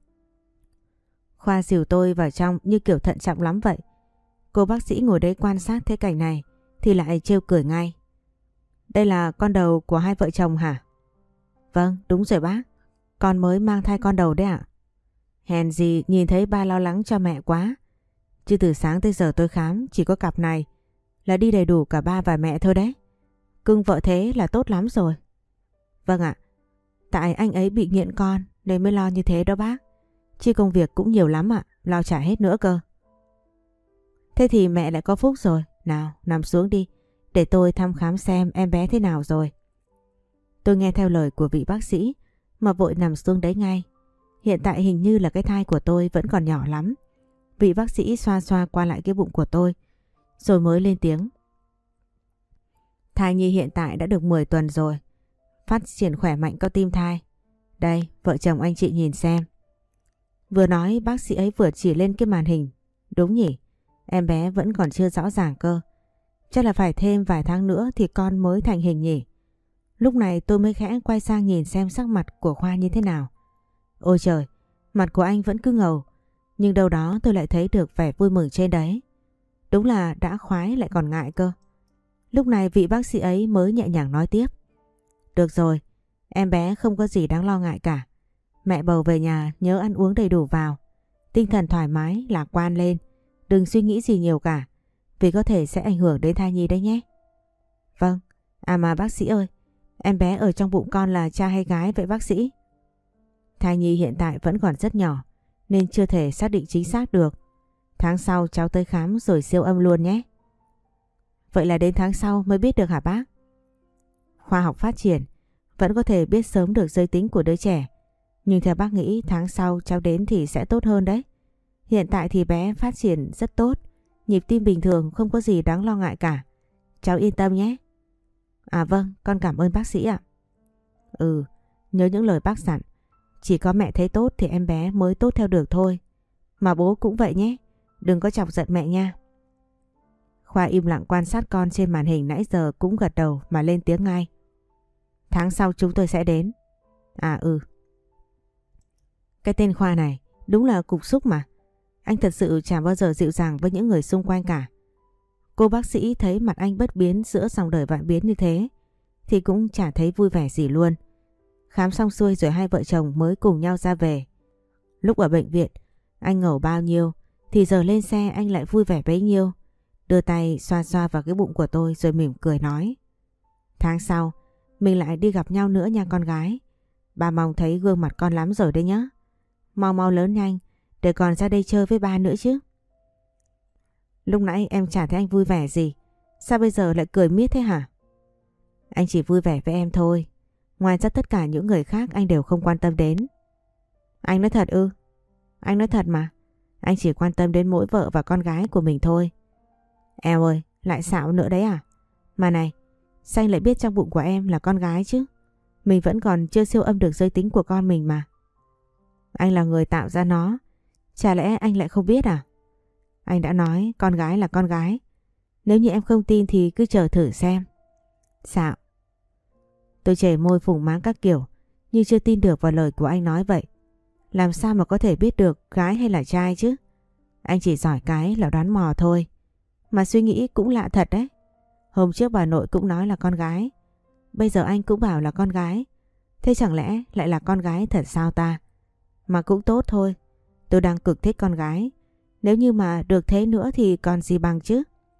Khoa dìu tôi vào trong như kiểu thận trọng lắm vậy. Cô bác sĩ ngồi đấy quan sát thế cảnh này thì lại trêu cười ngay. Đây là con đầu của hai vợ chồng hả? Vâng, đúng rồi bác. Con mới mang thai con đầu đấy ạ. Hèn gì nhìn thấy ba lo lắng cho mẹ quá. Chứ từ sáng tới giờ tôi khám chỉ có cặp này là đi đầy đủ cả ba và mẹ thôi đấy. Cưng vợ thế là tốt lắm rồi. Vâng ạ. Tại anh ấy bị nghiện con nên mới lo như thế đó bác. Chứ công việc cũng nhiều lắm ạ, lo trả hết nữa cơ. Thế thì mẹ lại có phúc rồi. Nào, nằm xuống đi, để tôi thăm khám xem em bé thế nào rồi. Tôi nghe theo lời của vị bác sĩ mà vội nằm xuống đấy ngay. Hiện tại hình như là cái thai của tôi vẫn còn nhỏ lắm. Vị bác sĩ xoa xoa qua lại cái bụng của tôi rồi mới lên tiếng. Thai nhi hiện tại đã được mười tuần rồi. Phát triển khỏe mạnh, có tim thai. Đây, vợ chồng anh chị nhìn xem. Vừa nói bác sĩ ấy vừa chỉ lên cái màn hình. Đúng nhỉ, em bé vẫn còn chưa rõ ràng cơ. Chắc là phải thêm vài tháng nữa thì con mới thành hình nhỉ. Lúc này tôi mới khẽ quay sang nhìn xem sắc mặt của Khoa như thế nào. Ôi trời, mặt của anh vẫn cứ ngầu, nhưng đâu đó tôi lại thấy được vẻ vui mừng trên đấy. Đúng là đã khoái lại còn ngại cơ. Lúc này vị bác sĩ ấy mới nhẹ nhàng nói tiếp. Được rồi, em bé không có gì đáng lo ngại cả. Mẹ bầu về nhà nhớ ăn uống đầy đủ vào. Tinh thần thoải mái, lạc quan lên. Đừng suy nghĩ gì nhiều cả, vì có thể sẽ ảnh hưởng đến thai nhi đấy nhé. Vâng, à mà bác sĩ ơi, em bé ở trong bụng con là trai hay gái vậy bác sĩ? Thai nhi hiện tại vẫn còn rất nhỏ nên chưa thể xác định chính xác được. Tháng sau cháu tới khám rồi siêu âm luôn nhé. Vậy là đến tháng sau mới biết được hả bác? Khoa học phát triển, vẫn có thể biết sớm được giới tính của đứa trẻ. Nhưng theo bác nghĩ tháng sau cháu đến thì sẽ tốt hơn đấy. Hiện tại thì bé phát triển rất tốt, nhịp tim bình thường, không có gì đáng lo ngại cả. Cháu yên tâm nhé. À vâng, con cảm ơn bác sĩ ạ. Ừ, nhớ những lời bác dặn. Chỉ có mẹ thấy tốt thì em bé mới tốt theo được thôi. Mà bố cũng vậy nhé, đừng có chọc giận mẹ nha. Khoa im lặng quan sát con trên màn hình nãy giờ cũng gật đầu mà lên tiếng ngay. Tháng sau chúng tôi sẽ đến. À ừ. Cái tên Khoa này đúng là cục súc mà. Anh thật sự chả bao giờ dịu dàng với những người xung quanh cả. Cô bác sĩ thấy mặt anh bất biến giữa dòng đời vạn biến như thế thì cũng chả thấy vui vẻ gì luôn. Khám xong xuôi rồi hai vợ chồng mới cùng nhau ra về. Lúc ở bệnh viện anh ngầu bao nhiêu thì giờ lên xe anh lại vui vẻ bấy nhiêu. Đưa tay xoa xoa vào cái bụng của tôi rồi mỉm cười nói. Tháng sau mình lại đi gặp nhau nữa nha con gái. Ba mong thấy gương mặt con lắm rồi đấy nhá. Mau mau lớn nhanh để còn ra đây chơi với ba nữa chứ. Lúc nãy em chả thấy anh vui vẻ gì, sao bây giờ lại cười miết thế hả? Anh chỉ vui vẻ với em thôi. Ngoài ra tất cả những người khác anh đều không quan tâm đến. Anh nói thật ư? Anh nói thật mà. Anh chỉ quan tâm đến mỗi vợ và con gái của mình thôi. Em ơi, lại xạo nữa đấy à? Mà này, sao anh lại biết trong bụng của em là con gái chứ? Mình vẫn còn chưa siêu âm được giới tính của con mình mà. Anh là người tạo ra nó, chả lẽ anh lại không biết à? Anh đã nói con gái là con gái. Nếu như em không tin thì cứ chờ thử xem. Xạo. Tôi chảy môi phủng máng các kiểu, như chưa tin được vào lời của anh nói vậy. Làm sao mà có thể biết được gái hay là trai chứ? Anh chỉ giỏi cái là đoán mò thôi. Mà suy nghĩ cũng lạ thật đấy. Hôm trước bà nội cũng nói là con gái, bây giờ anh cũng bảo là con gái. Thế chẳng lẽ lại là con gái thật sao ta? Mà cũng tốt thôi, tôi đang cực thích con gái. Nếu như mà được thế nữa thì còn gì bằng chứ.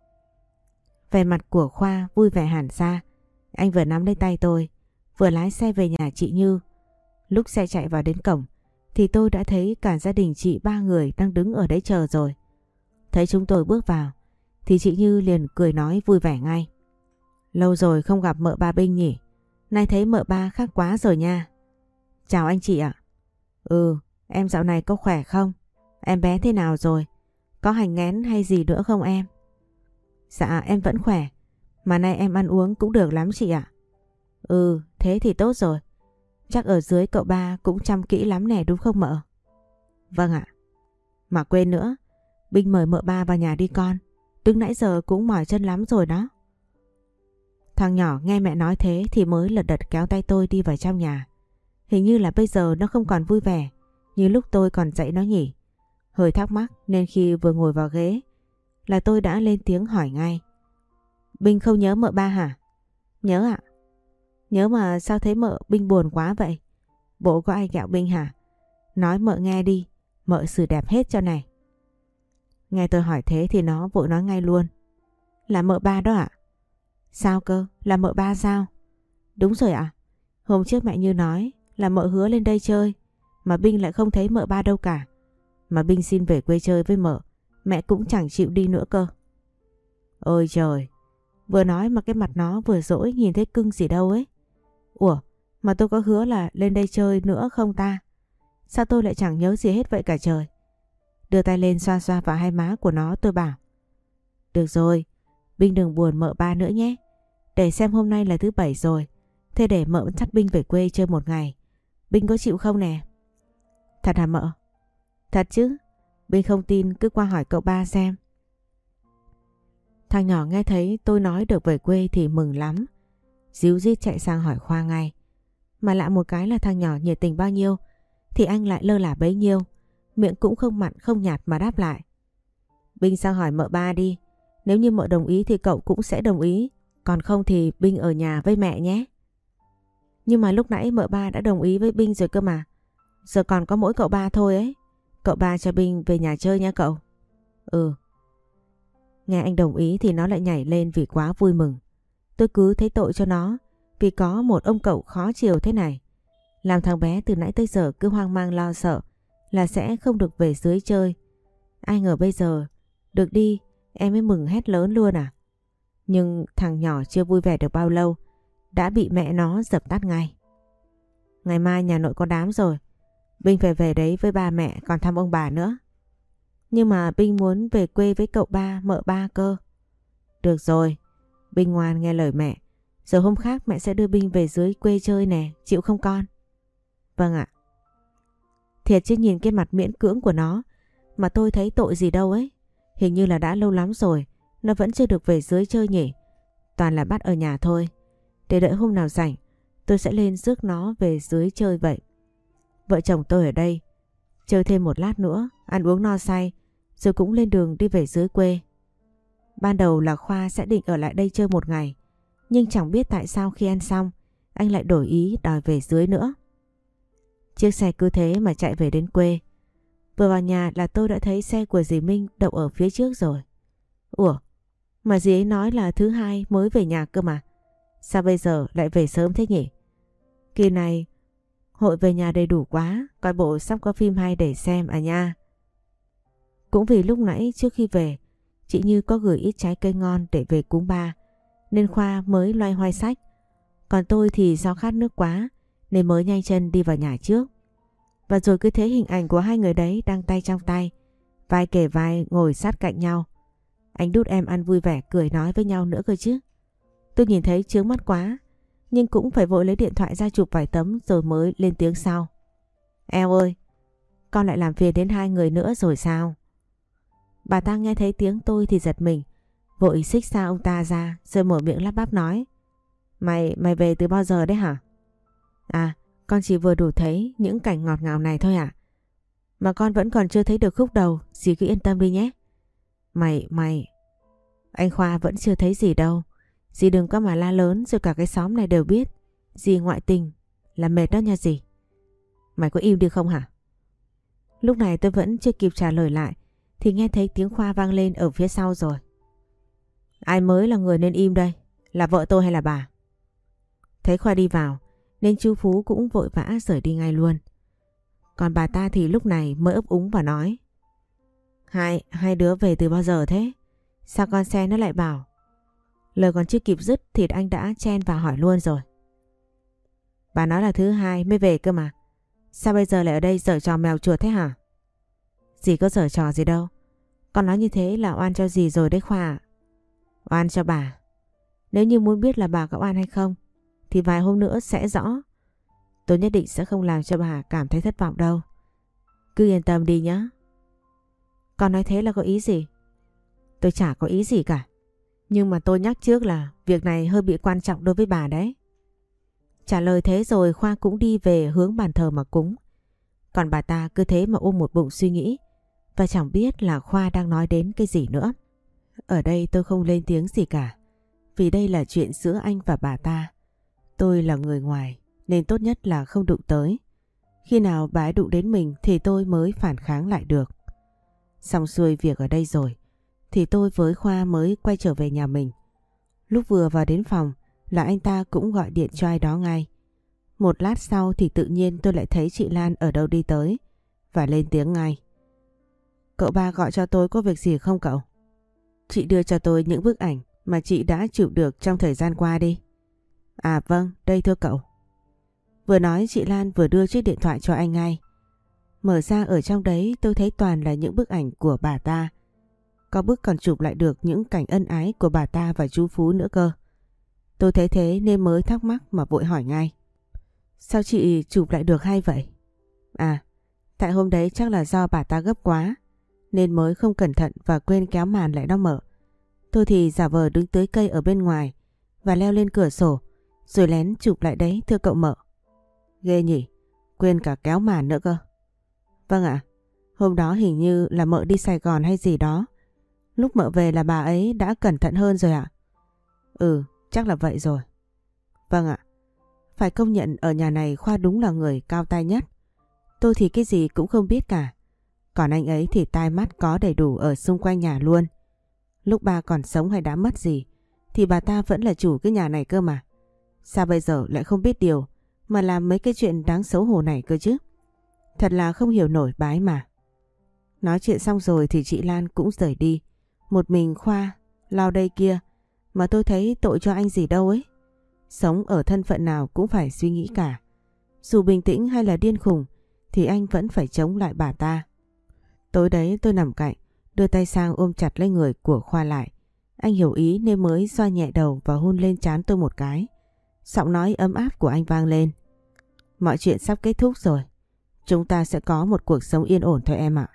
Vẻ mặt của Khoa vui vẻ hẳn ra. Anh vừa nắm lấy tay tôi, vừa lái xe về nhà chị Như. Lúc xe chạy vào đến cổng thì tôi đã thấy cả gia đình chị ba người đang đứng ở đấy chờ rồi. Thấy chúng tôi bước vào thì chị Như liền cười nói vui vẻ ngay. Lâu rồi không gặp mợ ba Binh nhỉ? Nay thấy mợ ba khác quá rồi nha. Chào anh chị ạ. Ừ, em dạo này có khỏe không? Em bé thế nào rồi? Có hành nghén hay gì nữa không em? Dạ em vẫn khỏe. Mà nay em ăn uống cũng được lắm chị ạ. Ừ, thế thì tốt rồi. Chắc ở dưới cậu ba cũng chăm kỹ lắm nè đúng không mợ? Vâng ạ. Mà quên nữa, Binh mời mợ ba vào nhà đi con. Đứng nãy giờ cũng mỏi chân lắm rồi đó. Thằng nhỏ nghe mẹ nói thế thì mới lật đật kéo tay tôi đi vào trong nhà. Hình như là bây giờ nó không còn vui vẻ như lúc tôi còn dạy nó nhỉ. Hơi thắc mắc nên khi vừa ngồi vào ghế là tôi đã lên tiếng hỏi ngay. Binh không nhớ mợ ba hả? Nhớ ạ. Nhớ mà sao thấy mợ Binh buồn quá vậy? Bộ có ai ghẹo Binh hả? Nói mợ nghe đi, mợ xử đẹp hết cho này. Nghe tôi hỏi thế thì nó vội nói ngay luôn. Là mợ ba đó ạ. Sao cơ? Là mợ ba sao? Đúng rồi ạ. Hôm trước mẹ Như nói là mợ hứa lên đây chơi, mà Binh lại không thấy mợ ba đâu cả. Mà Binh xin về quê chơi với mợ, mẹ cũng chẳng chịu đi nữa cơ. Ôi trời, vừa nói mà cái mặt nó vừa dỗi nhìn thấy cưng gì đâu ấy. Ủa, mà tôi có hứa là lên đây chơi nữa không ta? Sao tôi lại chẳng nhớ gì hết vậy cả trời? Đưa tay lên xoa xoa vào hai má của nó tôi bảo. Được rồi, Binh đừng buồn mợ ba nữa nhé. Để xem hôm nay là thứ bảy rồi. Thế để mợ dắt Binh về quê chơi một ngày. Binh có chịu không nè? Thật hả mợ? Thật chứ. Binh không tin cứ qua hỏi cậu ba xem. Thằng nhỏ nghe thấy tôi nói được về quê thì mừng lắm. Díu dít chạy sang hỏi Khoa ngay. Mà lạ một cái là thằng nhỏ nhiệt tình bao nhiêu thì anh lại lơ là bấy nhiêu. Miệng cũng không mặn không nhạt mà đáp lại. Binh sang hỏi mợ ba đi. Nếu như mợ đồng ý thì cậu cũng sẽ đồng ý. Còn không thì Binh ở nhà với mẹ nhé. Nhưng mà lúc nãy mợ ba đã đồng ý với Binh rồi cơ mà. Giờ còn có mỗi cậu ba thôi ấy. Cậu ba cho Binh về nhà chơi nha cậu. Ừ. Nghe anh đồng ý thì nó lại nhảy lên vì quá vui mừng. Tôi cứ thấy tội cho nó vì có một ông cậu khó chiều thế này. Làm thằng bé từ nãy tới giờ cứ hoang mang lo sợ là sẽ không được về dưới chơi. Ai ngờ bây giờ được đi em mới mừng hét lớn luôn à. Nhưng thằng nhỏ chưa vui vẻ được bao lâu đã bị mẹ nó dập tắt ngay. Ngày mai nhà nội có đám rồi. Binh phải về đấy với ba mẹ còn thăm ông bà nữa. Nhưng mà Binh muốn về quê với cậu ba mợ ba cơ. Được rồi, Binh ngoan nghe lời mẹ. Rồi hôm khác mẹ sẽ đưa Binh về dưới quê chơi nè, chịu không con? Vâng ạ. Thiệt chứ nhìn cái mặt miễn cưỡng của nó mà tôi thấy tội gì đâu ấy. Hình như là đã lâu lắm rồi nó vẫn chưa được về dưới chơi nhỉ. Toàn là bắt ở nhà thôi. Để đợi hôm nào rảnh tôi sẽ lên rước nó về dưới chơi vậy. Vợ chồng tôi ở đây chơi thêm một lát nữa, ăn uống no say rồi cũng lên đường đi về dưới quê. Ban đầu là Khoa sẽ định ở lại đây chơi một ngày, nhưng chẳng biết tại sao khi ăn xong anh lại đổi ý đòi về dưới nữa. Chiếc xe cứ thế mà chạy về đến quê. Vừa vào nhà là tôi đã thấy xe của dì Minh đậu ở phía trước rồi. Ủa, mà dì ấy nói là thứ hai mới về nhà cơ mà. Sao bây giờ lại về sớm thế nhỉ? Kỳ này hội về nhà đầy đủ quá, coi bộ sắp có phim hay để xem à nha. Cũng vì lúc nãy trước khi về chị Như có gửi ít trái cây ngon để về cúng ba nên Khoa mới loay hoay xách. Còn tôi thì do khát nước quá nên mới nhanh chân đi vào nhà trước. Và rồi cứ thấy hình ảnh của hai người đấy đang tay trong tay, vai kề vai ngồi sát cạnh nhau. Anh đút em ăn vui vẻ cười nói với nhau nữa cơ chứ. Tôi nhìn thấy chướng mắt quá nhưng cũng phải vội lấy điện thoại ra chụp vài tấm rồi mới lên tiếng sau. Eo ơi, con lại làm phiền đến hai người nữa rồi sao? Bà ta nghe thấy tiếng tôi thì giật mình, vội xích xa ông ta ra rồi mở miệng lắp bắp nói. Mày, mày về từ bao giờ đấy hả? À, con chỉ vừa đủ thấy những cảnh ngọt ngào này thôi à? Mà con vẫn còn chưa thấy được khúc đầu, dì cứ yên tâm đi nhé. Mày, mày... Anh Khoa vẫn chưa thấy gì đâu. Dì đừng có mà la lớn rồi cả cái xóm này đều biết. Dì ngoại tình là mệt đó nha dì. Mày có im đi không hả? Lúc này tôi vẫn chưa kịp trả lời lại thì nghe thấy tiếng Khoa vang lên ở phía sau rồi. Ai mới là người nên im đây? Là vợ tôi hay là bà? Thấy Khoa đi vào nên chú Phú cũng vội vã rời đi ngay luôn. Còn bà ta thì lúc này mới ấp úng và nói. Hai, hai đứa về từ bao giờ thế? Sao con xe nó lại bảo? Lời còn chưa kịp dứt thì anh đã chen vào hỏi luôn rồi. Bà nói là thứ hai mới về cơ mà. Sao bây giờ lại ở đây giở trò mèo chuột thế hả? Dì có giở trò gì đâu. Con nói như thế là oan cho dì rồi đấy Khoa. Oan cho bà. Nếu như muốn biết là bà có oan hay không thì vài hôm nữa sẽ rõ. Tôi nhất định sẽ không làm cho bà cảm thấy thất vọng đâu. Cứ yên tâm đi nhé. Con nói thế là có ý gì? Tôi chả có ý gì cả. Nhưng mà tôi nhắc trước là việc này hơi bị quan trọng đối với bà đấy. Trả lời thế rồi Khoa cũng đi về hướng bàn thờ mà cúng. Còn bà ta cứ thế mà ôm một bụng suy nghĩ và chẳng biết là Khoa đang nói đến cái gì nữa. Ở đây tôi không lên tiếng gì cả, vì đây là chuyện giữa anh và bà ta. Tôi là người ngoài nên tốt nhất là không đụng tới. Khi nào bà ấy đụng đến mình thì tôi mới phản kháng lại được. Xong xuôi việc ở đây rồi thì tôi với Khoa mới quay trở về nhà mình. Lúc vừa vào đến phòng là anh ta cũng gọi điện cho ai đó ngay. Một lát sau thì tự nhiên tôi lại thấy chị Lan ở đâu đi tới và lên tiếng ngay. Cậu ba gọi cho tôi có việc gì không cậu? Chị đưa cho tôi những bức ảnh mà chị đã chụp được trong thời gian qua đi. À vâng, đây thưa cậu. Vừa nói chị Lan vừa đưa chiếc điện thoại cho anh ngay. Mở ra ở trong đấy tôi thấy toàn là những bức ảnh của bà ta. Có bức còn chụp lại được những cảnh ân ái của bà ta và chú Phú nữa cơ. Tôi thấy thế nên mới thắc mắc mà vội hỏi ngay. Sao chị chụp lại được hay vậy? À, tại hôm đấy chắc là do bà ta gấp quá nên mới không cẩn thận và quên kéo màn lại đó mợ. Tôi thì giả vờ đứng tưới cây ở bên ngoài và leo lên cửa sổ rồi lén chụp lại đấy thưa cậu mợ. Ghê nhỉ, quên cả kéo màn nữa cơ. Vâng ạ, hôm đó hình như là mợ đi Sài Gòn hay gì đó. Lúc mợ về là bà ấy đã cẩn thận hơn rồi ạ. Ừ, chắc là vậy rồi. Vâng ạ, phải công nhận ở nhà này Khoa đúng là người cao tay nhất. Tôi thì cái gì cũng không biết cả. Còn anh ấy thì tai mắt có đầy đủ ở xung quanh nhà luôn. Lúc ba còn sống hay đã mất gì thì bà ta vẫn là chủ cái nhà này cơ mà. Sao bây giờ lại không biết điều mà làm mấy cái chuyện đáng xấu hổ này cơ chứ? Thật là không hiểu nổi bà ấy mà. Nói chuyện xong rồi thì chị Lan cũng rời đi. Một mình Khoa lo đây kia mà tôi thấy tội cho anh gì đâu ấy. Sống ở thân phận nào cũng phải suy nghĩ cả. Dù bình tĩnh hay là điên khùng thì anh vẫn phải chống lại bà ta. Tối đấy tôi nằm cạnh, đưa tay sang ôm chặt lấy người của Khoa lại. Anh hiểu ý nên mới xoa nhẹ đầu và hôn lên trán tôi một cái. Giọng nói ấm áp của anh vang lên. Mọi chuyện sắp kết thúc rồi. Chúng ta sẽ có một cuộc sống yên ổn thôi em ạ.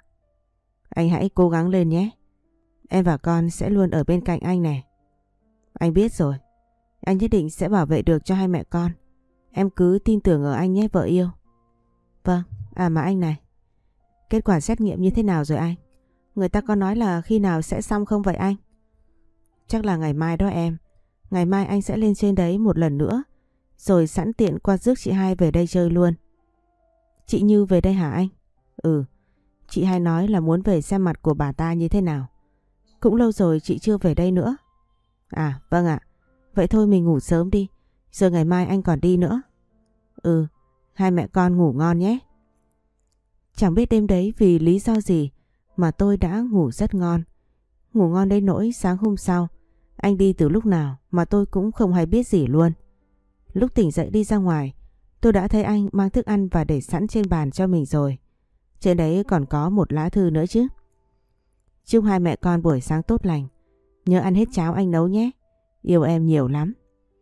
Anh hãy cố gắng lên nhé. Em và con sẽ luôn ở bên cạnh anh này. Anh biết rồi. Anh nhất định sẽ bảo vệ được cho hai mẹ con. Em cứ tin tưởng ở anh nhé vợ yêu. Vâng, à mà anh này. Kết quả xét nghiệm như thế nào rồi anh? Người ta có nói là khi nào sẽ xong không vậy anh? Chắc là ngày mai đó em. Ngày mai anh sẽ lên trên đấy một lần nữa. Rồi sẵn tiện qua rước chị hai về đây chơi luôn. Chị Như về đây hả anh? Ừ, chị hai nói là muốn về xem mặt của bà ta như thế nào. Cũng lâu rồi chị chưa về đây nữa. À vâng ạ. Vậy thôi mình ngủ sớm đi. Rồi ngày mai anh còn đi nữa. Ừ, hai mẹ con ngủ ngon nhé. Chẳng biết đêm đấy vì lý do gì mà tôi đã ngủ rất ngon. Ngủ ngon đến nỗi sáng hôm sau anh đi từ lúc nào mà tôi cũng không hay biết gì luôn. Lúc tỉnh dậy đi ra ngoài tôi đã thấy anh mang thức ăn và để sẵn trên bàn cho mình rồi. Trên đấy còn có một lá thư nữa chứ. Chúc hai mẹ con buổi sáng tốt lành. Nhớ ăn hết cháo anh nấu nhé. Yêu em nhiều lắm.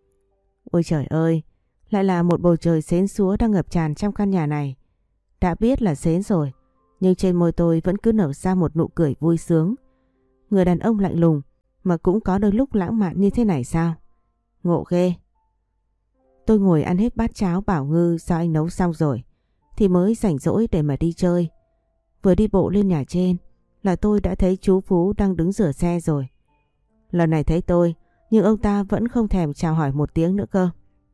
Ôi trời ơi, lại là một bầu trời xến xúa đang ngập tràn trong căn nhà này. Đã biết là xến rồi, nhưng trên môi tôi vẫn cứ nở ra một nụ cười vui sướng. Người đàn ông lạnh lùng mà cũng có đôi lúc lãng mạn như thế này sao? Ngộ ghê. Tôi ngồi ăn hết bát cháo bảo ngư do anh nấu xong rồi thì mới rảnh rỗi để mà đi chơi. Vừa đi bộ lên nhà trên là tôi đã thấy chú Phú đang đứng rửa xe rồi. Lần này thấy tôi nhưng ông ta vẫn không thèm chào hỏi một tiếng nữa cơ.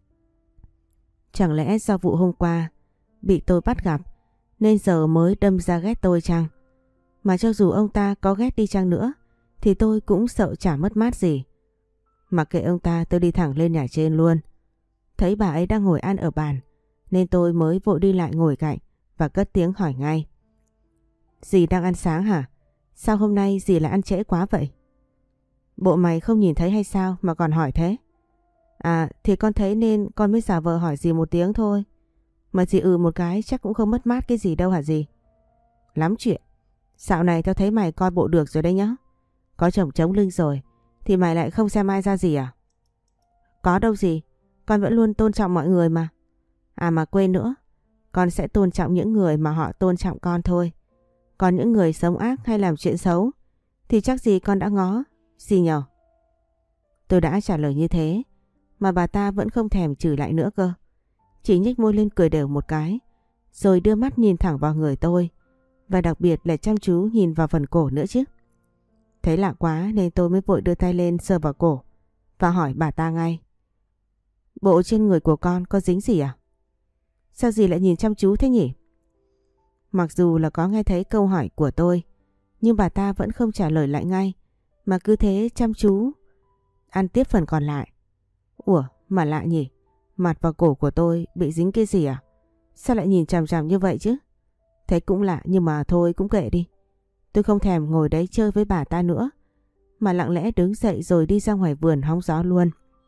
Chẳng lẽ do vụ hôm qua bị tôi bắt gặp nên giờ mới đâm ra ghét tôi chăng? Mà cho dù ông ta có ghét đi chăng nữa thì tôi cũng sợ chả mất mát gì. Mặc kệ ông ta, tôi đi thẳng lên nhà trên luôn. Thấy bà ấy đang ngồi ăn ở bàn nên tôi mới vội đi lại ngồi cạnh và cất tiếng hỏi ngay. Dì đang ăn sáng hả? Sao hôm nay dì lại ăn trễ quá vậy? Bộ mày không nhìn thấy hay sao mà còn hỏi thế? À thì con thấy nên con mới giả vờ hỏi dì một tiếng thôi. Mà dì ừ một cái chắc cũng không mất mát cái gì đâu hả dì? Lắm chuyện. Dạo này tao thấy mày coi bộ được rồi đấy nhá. Có chồng chống lưng rồi thì mày lại không xem ai ra gì à? Có đâu gì, con vẫn luôn tôn trọng mọi người mà. À mà quên nữa, con sẽ tôn trọng những người mà họ tôn trọng con thôi. Còn những người sống ác hay làm chuyện xấu thì chắc gì con đã ngó, gì nhở? Tôi đã trả lời như thế mà bà ta vẫn không thèm chửi lại nữa cơ. Chỉ nhếch môi lên cười đều một cái, rồi đưa mắt nhìn thẳng vào người tôi, và đặc biệt là chăm chú nhìn vào phần cổ nữa chứ. Thấy lạ quá nên tôi mới vội đưa tay lên sờ vào cổ và hỏi bà ta ngay. Bộ trên người của con có dính gì à? Sao dì lại nhìn chăm chú thế nhỉ? Mặc dù là có nghe thấy câu hỏi của tôi, nhưng bà ta vẫn không trả lời lại ngay, mà cứ thế chăm chú ăn tiếp phần còn lại. Ủa mà lạ nhỉ, mặt và cổ của tôi bị dính cái gì à? Sao lại nhìn chằm chằm như vậy chứ? Thấy cũng lạ nhưng mà thôi cũng kệ đi. Tôi không thèm ngồi đấy chơi với bà ta nữa, mà lặng lẽ đứng dậy rồi đi ra ngoài vườn hóng gió luôn.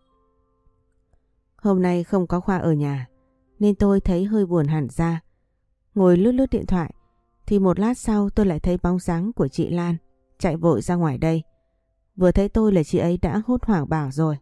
Hôm nay không có Khoa ở nhà nên tôi thấy hơi buồn hẳn ra. Ngồi lướt lướt điện thoại thì một lát sau tôi lại thấy bóng dáng của chị Lan chạy vội ra ngoài đây. Vừa thấy tôi là chị ấy đã hốt hoảng bảo rồi.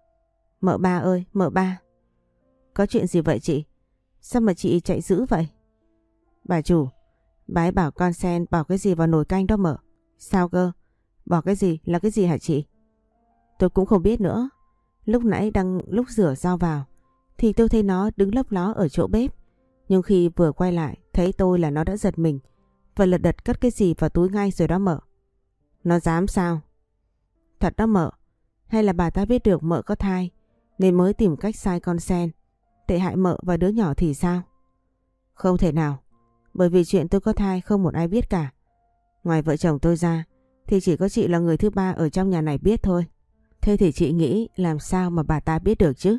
Mợ ba ơi, mợ ba. Có chuyện gì vậy chị? Sao mà chị chạy dữ vậy? Bà chủ, bà ấy bảo con sen bỏ cái gì vào nồi canh đó mợ. Sao cơ? Bỏ cái gì là cái gì hả chị? Tôi cũng không biết nữa. Lúc nãy đang lúc rửa rau vào thì tôi thấy nó đứng lấp ló ở chỗ bếp. Nhưng khi vừa quay lại thấy tôi là nó đã giật mình và lật đật cất cái gì vào túi ngay rồi đó mợ. Nó dám sao? Thật đó mợ. Hay là bà ta biết được mợ có thai nên mới tìm cách sai con sen, tệ hại mợ và đứa nhỏ thì sao? Không thể nào. Bởi vì chuyện tôi có thai không một ai biết cả. Ngoài vợ chồng tôi ra thì chỉ có chị là người thứ ba ở trong nhà này biết thôi. Thế thì chị nghĩ làm sao mà bà ta biết được chứ?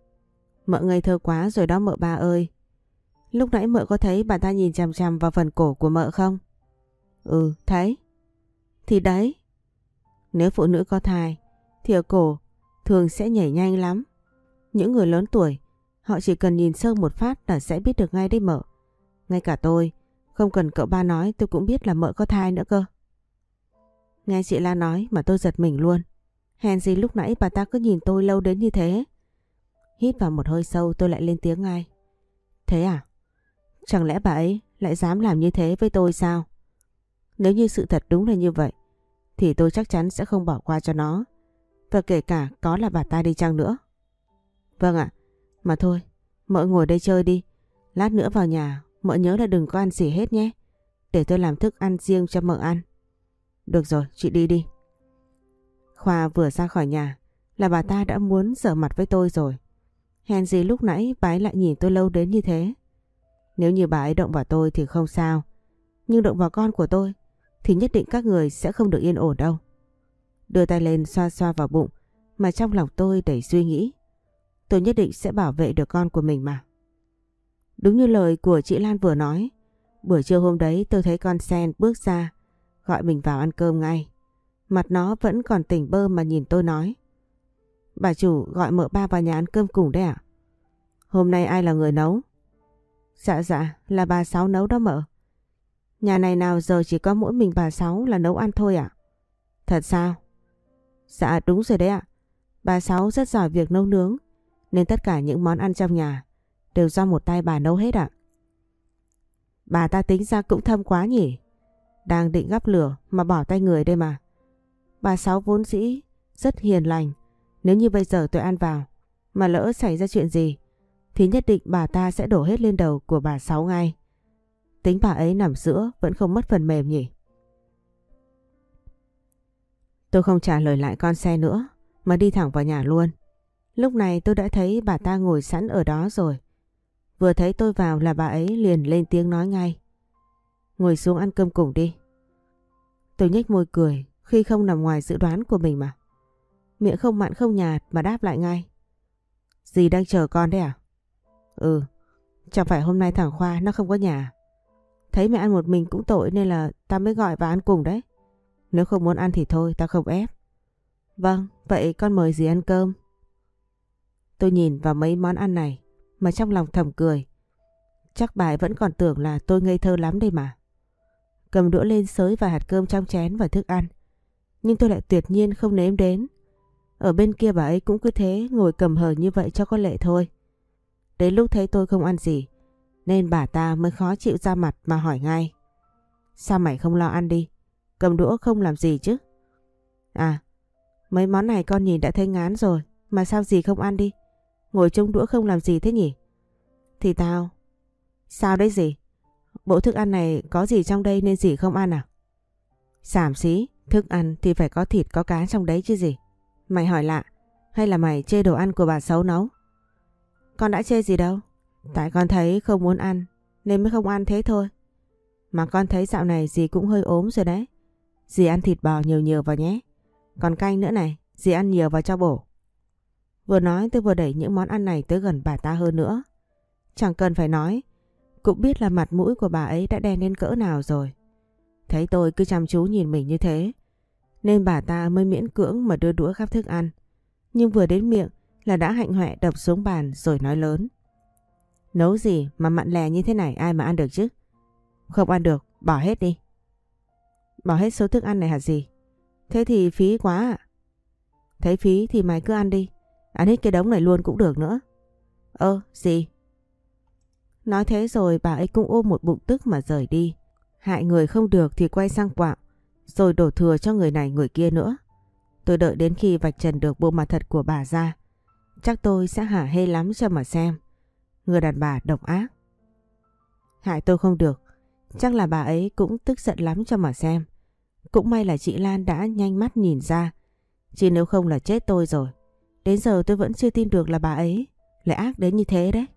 Mợ ngây thơ quá rồi đó mợ ba ơi. Lúc nãy mợ có thấy bà ta nhìn chằm chằm vào phần cổ của mợ không? Ừ, thấy. Thì đấy. Nếu phụ nữ có thai thì ở cổ thường sẽ nhảy nhanh lắm. Những người lớn tuổi họ chỉ cần nhìn sơ một phát là sẽ biết được ngay đấy mợ. Ngay cả tôi, không cần cậu ba nói tôi cũng biết là mợ có thai nữa cơ. Nghe chị Lan nói mà tôi giật mình luôn. Hèn gì lúc nãy bà ta cứ nhìn tôi lâu đến như thế. Hít vào một hơi sâu tôi lại lên tiếng ngay. Thế à? Chẳng lẽ bà ấy lại dám làm như thế với tôi sao? Nếu như sự thật đúng là như vậy thì tôi chắc chắn sẽ không bỏ qua cho nó. Và kể cả có là bà ta đi chăng nữa. Vâng ạ. Mà thôi, mợ ngồi đây chơi đi. Lát nữa vào nhà mợ nhớ là đừng có ăn gì hết nhé. Để tôi làm thức ăn riêng cho mợ ăn. Được rồi, chị đi đi. Khoa vừa ra khỏi nhà là bà ta đã muốn giở mặt với tôi rồi. Hèn gì lúc nãy bà ấy lại nhìn tôi lâu đến như thế. Nếu như bà ấy động vào tôi thì không sao. Nhưng động vào con của tôi thì nhất định các người sẽ không được yên ổn đâu. Đưa tay lên xoa xoa vào bụng mà trong lòng tôi đầy suy nghĩ. Tôi nhất định sẽ bảo vệ được con của mình mà. Đúng như lời của chị Lan vừa nói, buổi trưa hôm đấy tôi thấy con sen bước ra gọi mình vào ăn cơm ngay. Mặt nó vẫn còn tỉnh bơ mà nhìn tôi nói. Bà chủ gọi mợ ba vào nhà ăn cơm cùng đấy ạ? Hôm nay ai là người nấu? Dạ dạ là bà Sáu nấu đó mợ. Nhà này nào giờ chỉ có mỗi mình bà Sáu là nấu ăn thôi ạ? Thật sao? Dạ đúng rồi đấy ạ. Bà Sáu rất giỏi việc nấu nướng nên tất cả những món ăn trong nhà đều do một tay bà nấu hết ạ. Bà ta tính ra cũng thâm quá nhỉ. Đang định gắp lửa mà bỏ tay người đây mà. Bà Sáu vốn dĩ rất hiền lành. Nếu như bây giờ tôi ăn vào mà lỡ xảy ra chuyện gì thì nhất định bà ta sẽ đổ hết lên đầu của bà Sáu ngay. Tính bà ấy nằm giữa vẫn không mất phần mềm nhỉ. Tôi không trả lời lại con xe nữa mà đi thẳng vào nhà luôn. Lúc này tôi đã thấy bà ta ngồi sẵn ở đó rồi. Vừa thấy tôi vào là bà ấy liền lên tiếng nói ngay. Ngồi xuống ăn cơm cùng đi. Tôi nhếch môi cười khi không nằm ngoài dự đoán của mình mà. Miệng không mặn không nhạt mà đáp lại ngay. Dì đang chờ con đấy à? Ừ, chẳng phải hôm nay thằng Khoa nó không có nhà. Thấy mẹ ăn một mình cũng tội nên là tao mới gọi vào ăn cùng đấy. Nếu không muốn ăn thì thôi, tao không ép. Vâng, vậy con mời dì ăn cơm. Tôi nhìn vào mấy món ăn này mà trong lòng thầm cười. Chắc bà ấy vẫn còn tưởng là tôi ngây thơ lắm đây mà. Cầm đũa lên xới vài hạt cơm trong chén và thức ăn. Nhưng tôi lại tuyệt nhiên không nếm đến. Ở bên kia bà ấy cũng cứ thế ngồi cầm hờ như vậy cho có lệ thôi. Đến lúc thấy tôi không ăn gì nên bà ta mới khó chịu ra mặt mà hỏi ngay. Sao mày không lo ăn đi? Cầm đũa không làm gì chứ? À, mấy món này con nhìn đã thấy ngán rồi, mà sao dì không ăn đi? Ngồi trông đũa không làm gì thế nhỉ? Thì tao... Sao đấy dì? Bộ thức ăn này có gì trong đây nên dì không ăn à? Xàm xí, thức ăn thì phải có thịt có cá trong đấy chứ gì? Mày hỏi lạ, hay là mày chê đồ ăn của bà xấu nấu? Con đã chê gì đâu, tại con thấy không muốn ăn nên mới không ăn thế thôi. Mà con thấy dạo này dì cũng hơi ốm rồi đấy. Dì ăn thịt bò nhiều nhiều vào nhé. Còn canh nữa này, dì ăn nhiều vào cho bổ. Vừa nói tôi vừa đẩy những món ăn này tới gần bà ta hơn nữa. Chẳng cần phải nói, cũng biết là mặt mũi của bà ấy đã đen đến cỡ nào rồi. Thấy tôi cứ chăm chú nhìn mình như thế, nên bà ta mới miễn cưỡng mà đưa đũa khắp thức ăn. Nhưng vừa đến miệng là đã hạnh hoẹ đập xuống bàn rồi nói lớn. Nấu gì mà mặn lè như thế này ai mà ăn được chứ? Không ăn được, bỏ hết đi. Bỏ hết số thức ăn này hả gì? Thế thì phí quá ạ. Thấy phí thì mày cứ ăn đi. Ăn hết cái đống này luôn cũng được nữa. Ơ, gì? Nói thế rồi bà ấy cũng ôm một bụng tức mà rời đi. Hại người không được thì quay sang quạo, rồi đổ thừa cho người này người kia nữa. Tôi đợi đến khi vạch trần được bộ mặt thật của bà ra. Chắc tôi sẽ hả hê lắm cho mà xem. Người đàn bà độc ác. Hại tôi không được, chắc là bà ấy cũng tức giận lắm cho mà xem. Cũng may là chị Lan đã nhanh mắt nhìn ra, chứ nếu không là chết tôi rồi. Đến giờ tôi vẫn chưa tin được là bà ấy lại ác đến như thế đấy.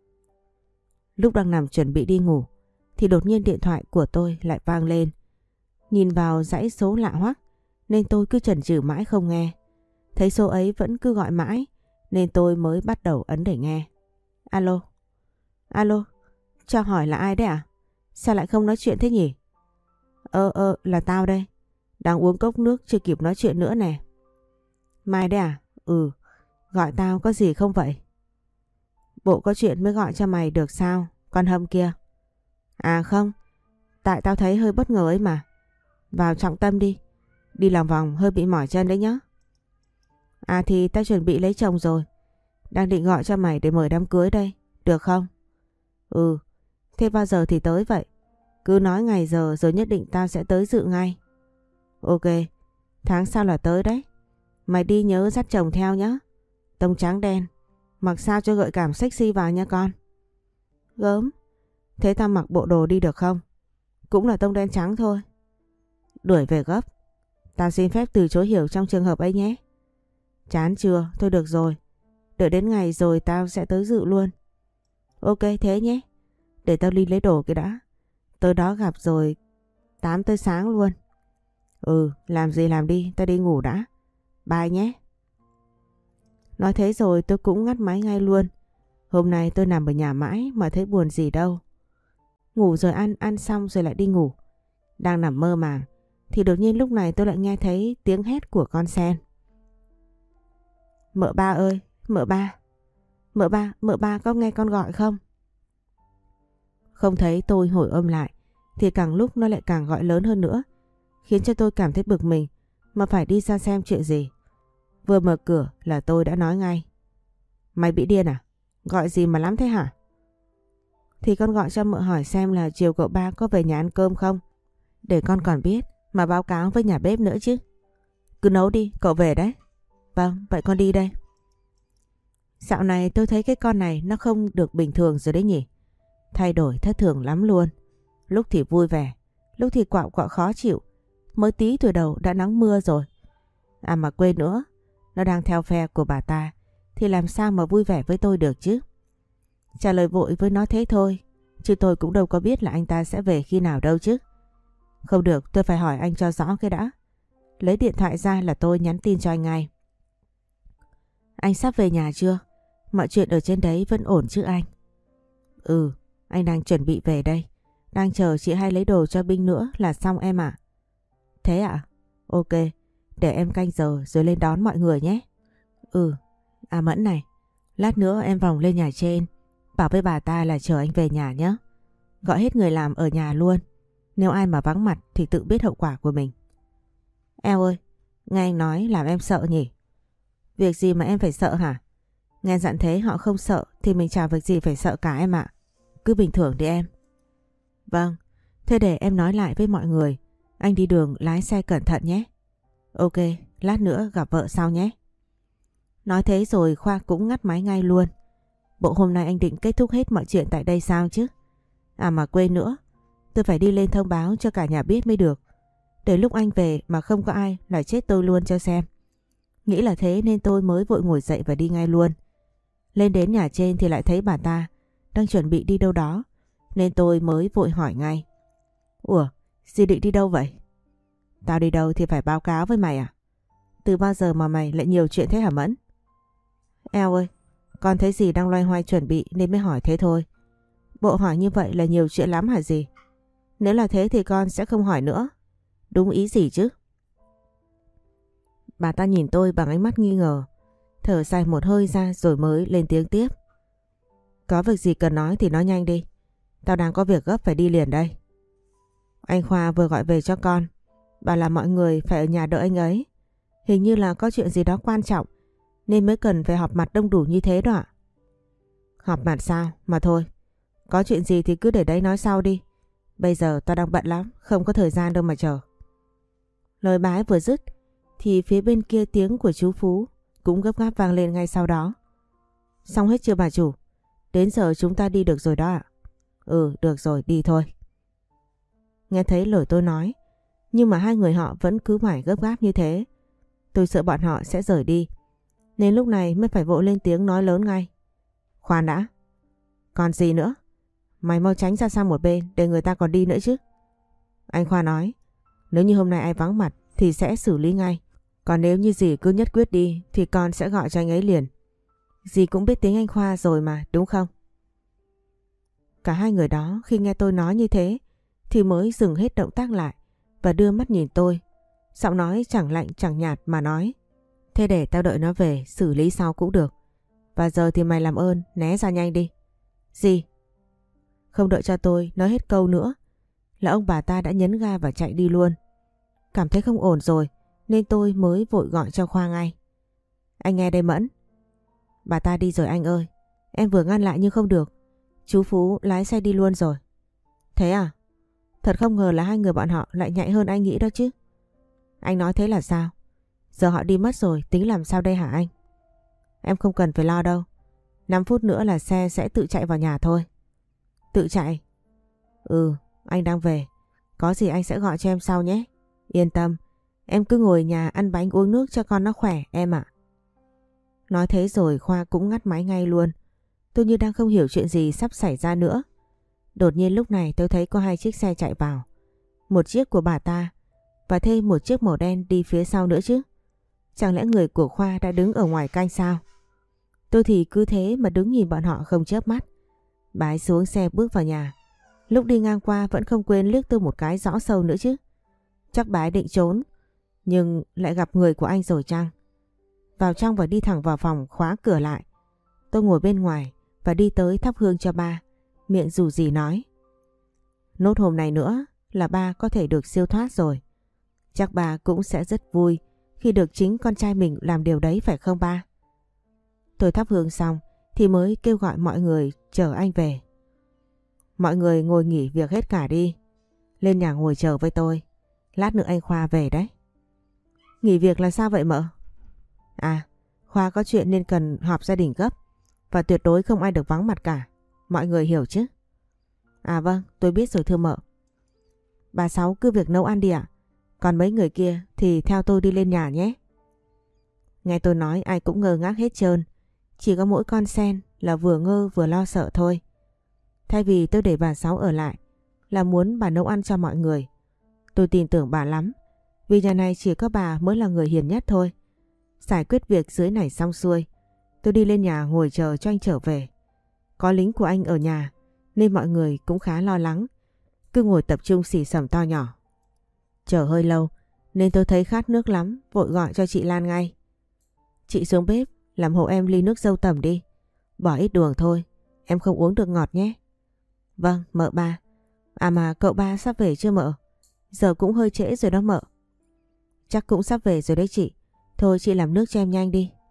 Lúc đang nằm chuẩn bị đi ngủ thì đột nhiên điện thoại của tôi lại vang lên. Nhìn vào dãy số lạ hoắc nên tôi cứ chần chừ mãi không nghe. Thấy số ấy vẫn cứ gọi mãi nên tôi mới bắt đầu ấn để nghe. Alo? Alo? Cho hỏi là ai đấy à? Sao lại không nói chuyện thế nhỉ? Ơ ơ là tao đây. Đang uống cốc nước chưa kịp nói chuyện nữa nè. Mai đấy à? Ừ. Gọi tao có gì không vậy? Bộ có chuyện mới gọi cho mày được sao? Con Hâm kia. À không. Tại tao thấy hơi bất ngờ ấy mà. Vào trọng tâm đi. Đi lòng vòng hơi bị mỏi chân đấy nhá. À thì tao chuẩn bị lấy chồng rồi. Đang định gọi cho mày để mời đám cưới đây. Được không? Ừ. Thế bao giờ thì tới vậy? Cứ nói ngày giờ rồi nhất định tao sẽ tới dự ngay. Ok. Tháng sau là tới đấy. Mày đi nhớ dắt chồng theo nhá. Tông trắng đen. Mặc sao cho gợi cảm sexy vào nha con. Gớm. Thế tao mặc bộ đồ đi được không? Cũng là tông đen trắng thôi. Đuổi về gấp. Tao xin phép từ chối hiểu trong trường hợp ấy nhé. Chán chưa? Thôi được rồi. Đợi đến ngày rồi tao sẽ tới dự luôn. Ok thế nhé. Để tao đi lấy đồ cái đã. Tới đó gặp rồi tám tới sáng luôn. Ừ, làm gì làm đi, tao đi ngủ đã. Bye nhé. Nói thế rồi tôi cũng ngắt máy ngay luôn. Hôm nay tôi nằm ở nhà mãi mà thấy buồn gì đâu. Ngủ rồi ăn, ăn xong rồi lại đi ngủ. Đang nằm mơ màng thì đột nhiên lúc này tôi lại nghe thấy tiếng hét của con sen. Mợ ba ơi, mợ ba. Mợ ba, mợ ba có nghe con gọi không? Không thấy tôi hồi âm lại thì càng lúc nó lại càng gọi lớn hơn nữa, khiến cho tôi cảm thấy bực mình mà phải đi ra xem chuyện gì. Vừa mở cửa là tôi đã nói ngay. Mày bị điên à? Gọi gì mà lắm thế hả? Thì con gọi cho mợ hỏi xem là chiều cậu ba có về nhà ăn cơm không, để con còn biết mà báo cáo với nhà bếp nữa chứ. Cứ nấu đi, cậu về đấy. Vâng, vậy con đi đây. Dạo này tôi thấy cái con này nó không được bình thường rồi đấy nhỉ. Thay đổi thất thường lắm luôn. Lúc thì vui vẻ, lúc thì quạo quạo khó chịu. Mới tí tuổi đầu đã nắng mưa rồi. À mà quên nữa, nó đang theo phe của bà ta thì làm sao mà vui vẻ với tôi được chứ. Trả lời vội với nó thế thôi, chứ tôi cũng đâu có biết là anh ta sẽ về khi nào đâu chứ. Không được, tôi phải hỏi anh cho rõ cái đã. Lấy điện thoại ra là tôi nhắn tin cho anh ngay. Anh sắp về nhà chưa? Mọi chuyện ở trên đấy vẫn ổn chứ anh? Ừ, anh đang chuẩn bị về đây. Đang chờ chị hai lấy đồ cho binh nữa là xong em ạ. Thế ạ? À? Ok, để em canh giờ rồi lên đón mọi người nhé. Ừ, à Mẫn này, lát nữa em vòng lên nhà trên, bảo với bà ta là chờ anh về nhà nhé. Gọi hết người làm ở nhà luôn. Nếu ai mà vắng mặt thì tự biết hậu quả của mình. Eo ơi, nghe anh nói làm em sợ nhỉ? Việc gì mà em phải sợ hả? Nghe dặn thế họ không sợ thì mình chả việc gì phải sợ cả em ạ. Cứ bình thường đi em. Vâng, thế để em nói lại với mọi người. Anh đi đường lái xe cẩn thận nhé. Ok, lát nữa gặp vợ sau nhé. Nói thế rồi Khoa cũng ngắt máy ngay luôn. Bộ hôm nay anh định kết thúc hết mọi chuyện tại đây sao chứ? À mà quên nữa, tôi phải đi lên thông báo cho cả nhà biết mới được. Để lúc anh về mà không có ai là chết tôi luôn cho xem. Nghĩ là thế nên tôi mới vội ngồi dậy và đi ngay luôn. Lên đến nhà trên thì lại thấy bà ta đang chuẩn bị đi đâu đó, nên tôi mới vội hỏi ngay. Ủa, dì định đi đâu vậy? Tao đi đâu thì phải báo cáo với mày à? Từ bao giờ mà mày lại nhiều chuyện thế hả Mẫn? Eo ơi, con thấy dì đang loay hoay chuẩn bị nên mới hỏi thế thôi. Bộ hỏi như vậy là nhiều chuyện lắm hả dì? Nếu là thế thì con sẽ không hỏi nữa. Đúng ý gì chứ? Bà ta nhìn tôi bằng ánh mắt nghi ngờ, thở dài một hơi ra rồi mới lên tiếng tiếp. Có việc gì cần nói thì nói nhanh đi. Tao đang có việc gấp phải đi liền đây. Anh Khoa vừa gọi về cho con, bảo là mọi người phải ở nhà đợi anh ấy. Hình như là có chuyện gì đó quan trọng nên mới cần phải họp mặt đông đủ như thế đó ạ. Họp mặt sao? Mà thôi, có chuyện gì thì cứ để đấy nói sau đi. Bây giờ tao đang bận lắm, không có thời gian đâu mà chờ. Lời bà ấy vừa dứt thì phía bên kia tiếng của chú Phú cũng gấp gáp vang lên ngay sau đó. Xong hết chưa bà chủ? Đến giờ chúng ta đi được rồi đó ạ. Ừ, được rồi, đi thôi. Nghe thấy lời tôi nói, nhưng mà hai người họ vẫn cứ mãi gấp gáp như thế. Tôi sợ bọn họ sẽ rời đi, nên lúc này mới phải vội lên tiếng nói lớn ngay. Khoan đã. Còn gì nữa? Mày mau tránh ra sang một bên để người ta còn đi nữa chứ. Anh Khoa nói, nếu như hôm nay ai vắng mặt thì sẽ xử lý ngay. Còn nếu như dì cứ nhất quyết đi thì con sẽ gọi cho anh ấy liền. Dì cũng biết tiếng anh Khoa rồi mà, đúng không? Cả hai người đó khi nghe tôi nói như thế thì mới dừng hết động tác lại và đưa mắt nhìn tôi. Giọng nói chẳng lạnh chẳng nhạt mà nói. Thế để tao đợi nó về xử lý sau cũng được. Và giờ thì mày làm ơn né ra nhanh đi. Gì? Không đợi cho tôi nói hết câu nữa là ông bà ta đã nhấn ga và chạy đi luôn. Cảm thấy không ổn rồi nên tôi mới vội gọi cho Khoa ngay. Anh nghe đây Mẫn. Bà ta đi rồi anh ơi. Em vừa ngăn lại nhưng không được. Chú Phú lái xe đi luôn rồi. Thế à? Thật không ngờ là hai người bọn họ lại nhạy hơn anh nghĩ đó chứ. Anh nói thế là sao? Giờ họ đi mất rồi tính làm sao đây hả anh? Em không cần phải lo đâu. năm phút nữa là xe sẽ tự chạy vào nhà thôi. Tự chạy? Ừ, anh đang về. Có gì anh sẽ gọi cho em sau nhé. Yên tâm, em cứ ngồi nhà ăn bánh uống nước cho con nó khỏe em ạ. Nói thế rồi Khoa cũng ngắt máy ngay luôn. Tôi như đang không hiểu chuyện gì sắp xảy ra nữa. Đột nhiên lúc này tôi thấy có hai chiếc xe chạy vào. Một chiếc của bà ta và thêm một chiếc màu đen đi phía sau nữa chứ. Chẳng lẽ người của Khoa đã đứng ở ngoài canh sao? Tôi thì cứ thế mà đứng nhìn bọn họ không chớp mắt. Bà ấy xuống xe bước vào nhà. Lúc đi ngang qua vẫn không quên liếc tôi một cái rõ sâu nữa chứ. Chắc bà ấy định trốn, nhưng lại gặp người của anh rồi chăng? Vào trong và đi thẳng vào phòng khóa cửa lại. Tôi ngồi bên ngoài và đi tới thắp hương cho ba. Miệng dù gì nói. Nốt hôm này nữa là ba có thể được siêu thoát rồi. Chắc ba cũng sẽ rất vui khi được chính con trai mình làm điều đấy phải không ba? Tôi thắp hương xong thì mới kêu gọi mọi người chờ anh về. Mọi người ngồi nghỉ việc hết cả đi. Lên nhà ngồi chờ với tôi. Lát nữa anh Khoa về đấy. Nghỉ việc là sao vậy mợ? À, Khoa có chuyện nên cần họp gia đình gấp. Và tuyệt đối không ai được vắng mặt cả. Mọi người hiểu chứ? À vâng, tôi biết rồi thưa mợ. Bà Sáu cứ việc nấu ăn đi ạ. Còn mấy người kia thì theo tôi đi lên nhà nhé. Nghe tôi nói ai cũng ngơ ngác hết trơn. Chỉ có mỗi con Sen là vừa ngơ vừa lo sợ thôi. Thay vì tôi để bà Sáu ở lại là muốn bà nấu ăn cho mọi người. Tôi tin tưởng bà lắm. Vì nhà này chỉ có bà mới là người hiền nhất thôi. Giải quyết việc dưới này xong xuôi, tôi đi lên nhà ngồi chờ cho anh trở về. Có lính của anh ở nhà nên mọi người cũng khá lo lắng. Cứ ngồi tập trung xì xầm to nhỏ. Chờ hơi lâu nên tôi thấy khát nước lắm, vội gọi cho chị Lan ngay. Chị xuống bếp làm hộ em ly nước dâu tằm đi. Bỏ ít đường thôi, em không uống được ngọt nhé. Vâng, mợ ba. À mà cậu ba sắp về chưa mợ? Giờ cũng hơi trễ rồi đó mợ. Chắc cũng sắp về rồi đấy chị. Thôi chị làm nước cho em nhanh đi,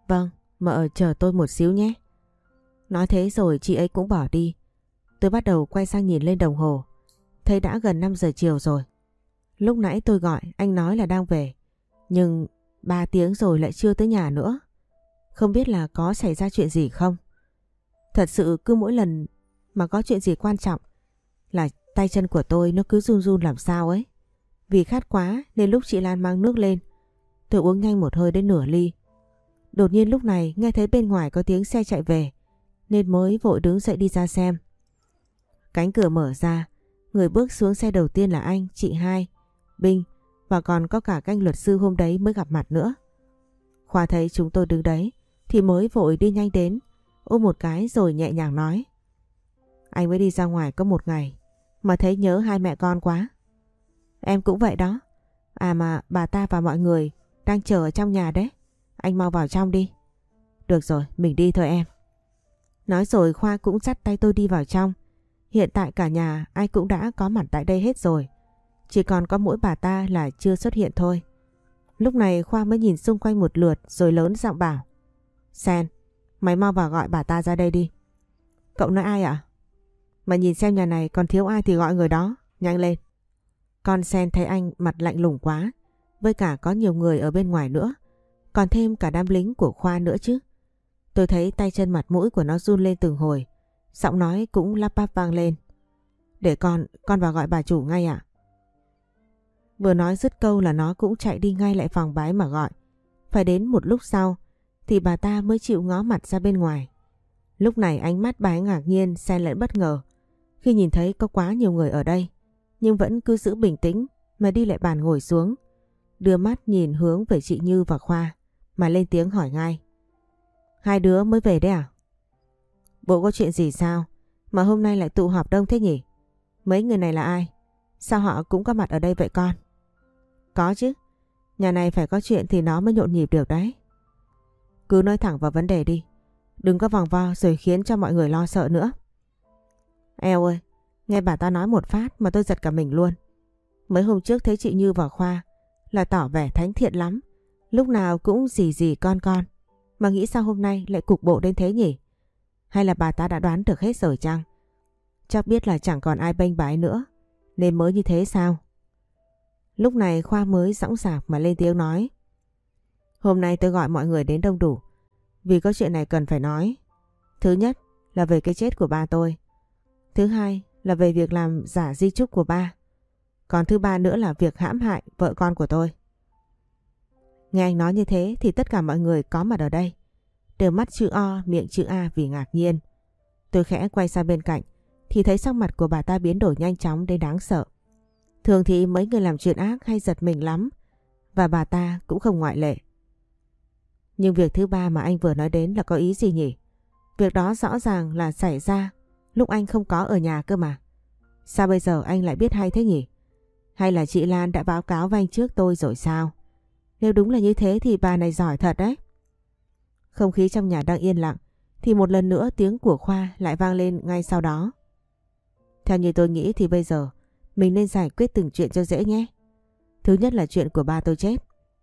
Vâng, mợ chờ tôi một xíu nhé. Nói thế rồi chị ấy cũng bỏ đi. Tôi bắt đầu quay sang nhìn lên đồng hồ. Thấy đã gần năm giờ chiều rồi. Lúc nãy tôi gọi anh nói là đang về. Nhưng ba tiếng rồi lại chưa tới nhà nữa. Không biết là có xảy ra chuyện gì không? Thật sự cứ mỗi lần mà có chuyện gì quan trọng là tay chân của tôi nó cứ run run làm sao ấy. Vì khát quá nên lúc chị Lan mang nước lên, tôi uống nhanh một hơi đến nửa ly. Đột nhiên lúc này nghe thấy bên ngoài có tiếng xe chạy về nên mới vội đứng dậy đi ra xem. Cánh cửa mở ra, người bước xuống xe đầu tiên là anh, chị hai, Binh và còn có cả canh luật sư hôm đấy mới gặp mặt nữa. Khoa thấy chúng tôi đứng đấy thì mới vội đi nhanh đến, ôm một cái rồi nhẹ nhàng nói: Anh mới đi ra ngoài có một ngày mà thấy nhớ hai mẹ con quá. Em cũng vậy đó. À mà bà ta và mọi người đang chờ ở trong nhà đấy. Anh mau vào trong đi. Được rồi, mình đi thôi em. Nói rồi Khoa cũng dắt tay tôi đi vào trong. Hiện tại cả nhà ai cũng đã có mặt tại đây hết rồi. Chỉ còn có mỗi bà ta là chưa xuất hiện thôi. Lúc này Khoa mới nhìn xung quanh một lượt rồi lớn giọng bảo: Sen, mày mau vào gọi bà ta ra đây đi. Cậu nói ai ạ? Mà nhìn xem nhà này còn thiếu ai thì gọi người đó. Nhanh lên. Con Sen thấy anh mặt lạnh lùng quá. Với cả có nhiều người ở bên ngoài nữa. Còn thêm cả đám lính của Khoa nữa chứ. Tôi thấy tay chân mặt mũi của nó run lên từng hồi. Giọng nói cũng lắp bắp vang lên: Để con, con vào gọi bà chủ ngay ạ. Vừa nói dứt câu là nó cũng chạy đi ngay lại phòng bái mà gọi. Phải đến một lúc sau thì bà ta mới chịu ngó mặt ra bên ngoài. Lúc này ánh mắt bà ấy ngạc nhiên xen lẫn bất ngờ khi nhìn thấy có quá nhiều người ở đây, nhưng vẫn cứ giữ bình tĩnh mà đi lại bàn ngồi xuống, đưa mắt nhìn hướng về chị Như và Khoa mà lên tiếng hỏi ngay: Hai đứa mới về đấy à? Bộ có chuyện gì sao mà hôm nay lại tụ họp đông thế nhỉ? Mấy người này là ai? Sao họ cũng có mặt ở đây vậy con? Có chứ, nhà này phải có chuyện thì nó mới nhộn nhịp được đấy. Cứ nói thẳng vào vấn đề đi, đừng có vòng vo rồi khiến cho mọi người lo sợ nữa. Eo ơi, nghe bà ta nói một phát mà tôi giật cả mình luôn. Mấy hôm trước thấy chị Như và Khoa là tỏ vẻ thánh thiện lắm, lúc nào cũng gì gì con con. Mà nghĩ sao hôm nay lại cục bộ đến thế nhỉ? Hay là bà ta đã đoán được hết rồi chăng? Chắc biết là chẳng còn ai bênh bái nữa nên mới như thế sao? Lúc này Khoa mới dõng dạc mà lên tiếng nói: Hôm nay tôi gọi mọi người đến đông đủ vì có chuyện này cần phải nói. Thứ nhất là về cái chết của ba tôi. Thứ hai là về việc làm giả di chúc của ba. Còn thứ ba nữa là việc hãm hại vợ con của tôi. Nghe anh nói như thế thì tất cả mọi người có mặt ở đây đều mắt chữ O miệng chữ A vì ngạc nhiên. Tôi khẽ quay sang bên cạnh thì thấy sắc mặt của bà ta biến đổi nhanh chóng đến đáng sợ. Thường thì mấy người làm chuyện ác hay giật mình lắm, và bà ta cũng không ngoại lệ. Nhưng việc thứ ba mà anh vừa nói đến là có ý gì nhỉ? Việc đó rõ ràng là xảy ra lúc anh không có ở nhà cơ mà. Sao bây giờ anh lại biết hay thế nhỉ? Hay là chị Lan đã báo cáo với anh trước tôi rồi sao? Nếu đúng là như thế thì bà này giỏi thật đấy. Không khí trong nhà đang yên lặng thì một lần nữa tiếng của Khoa lại vang lên ngay sau đó. Theo như tôi nghĩ thì bây giờ mình nên giải quyết từng chuyện cho dễ nhé. Thứ nhất là chuyện của ba tôi chết.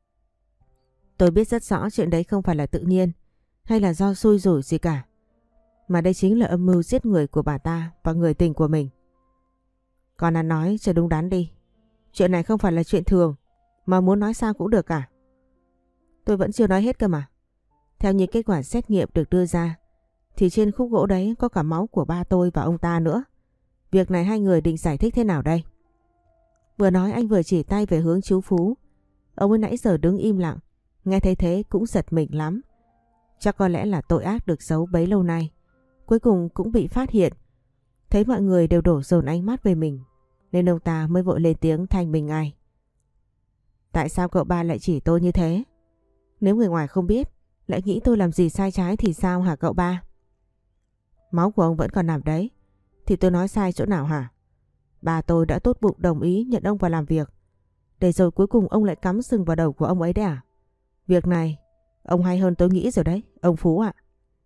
Tôi biết rất rõ chuyện đấy không phải là tự nhiên hay là do xui rủi gì cả, mà đây chính là âm mưu giết người của bà ta và người tình của mình. Con ăn nói cho đúng đắn đi. Chuyện này không phải là chuyện thường mà muốn nói sao cũng được cả. Tôi vẫn chưa nói hết cơ mà. Theo như kết quả xét nghiệm được đưa ra thì trên khúc gỗ đấy có cả máu của ba tôi và ông ta nữa. Việc này hai người định giải thích thế nào đây? Vừa nói anh vừa chỉ tay về hướng chú Phú. Ông ấy nãy giờ đứng im lặng, nghe thấy thế cũng giật mình lắm. Chắc có lẽ là tội ác được giấu bấy lâu nay cuối cùng cũng bị phát hiện. Thấy mọi người đều đổ dồn ánh mắt về mình nên ông ta mới vội lên tiếng thanh minh ngay. Tại sao cậu ba lại chỉ tôi như thế? Nếu người ngoài không biết lại nghĩ tôi làm gì sai trái thì sao hả cậu ba? Máu của ông vẫn còn nằm đấy thì tôi nói sai chỗ nào hả? Bà tôi đã tốt bụng đồng ý nhận ông vào làm việc, để rồi cuối cùng ông lại cắm sừng vào đầu của ông ấy đấy à? Việc này ông hay hơn tôi nghĩ rồi đấy, ông Phú ạ.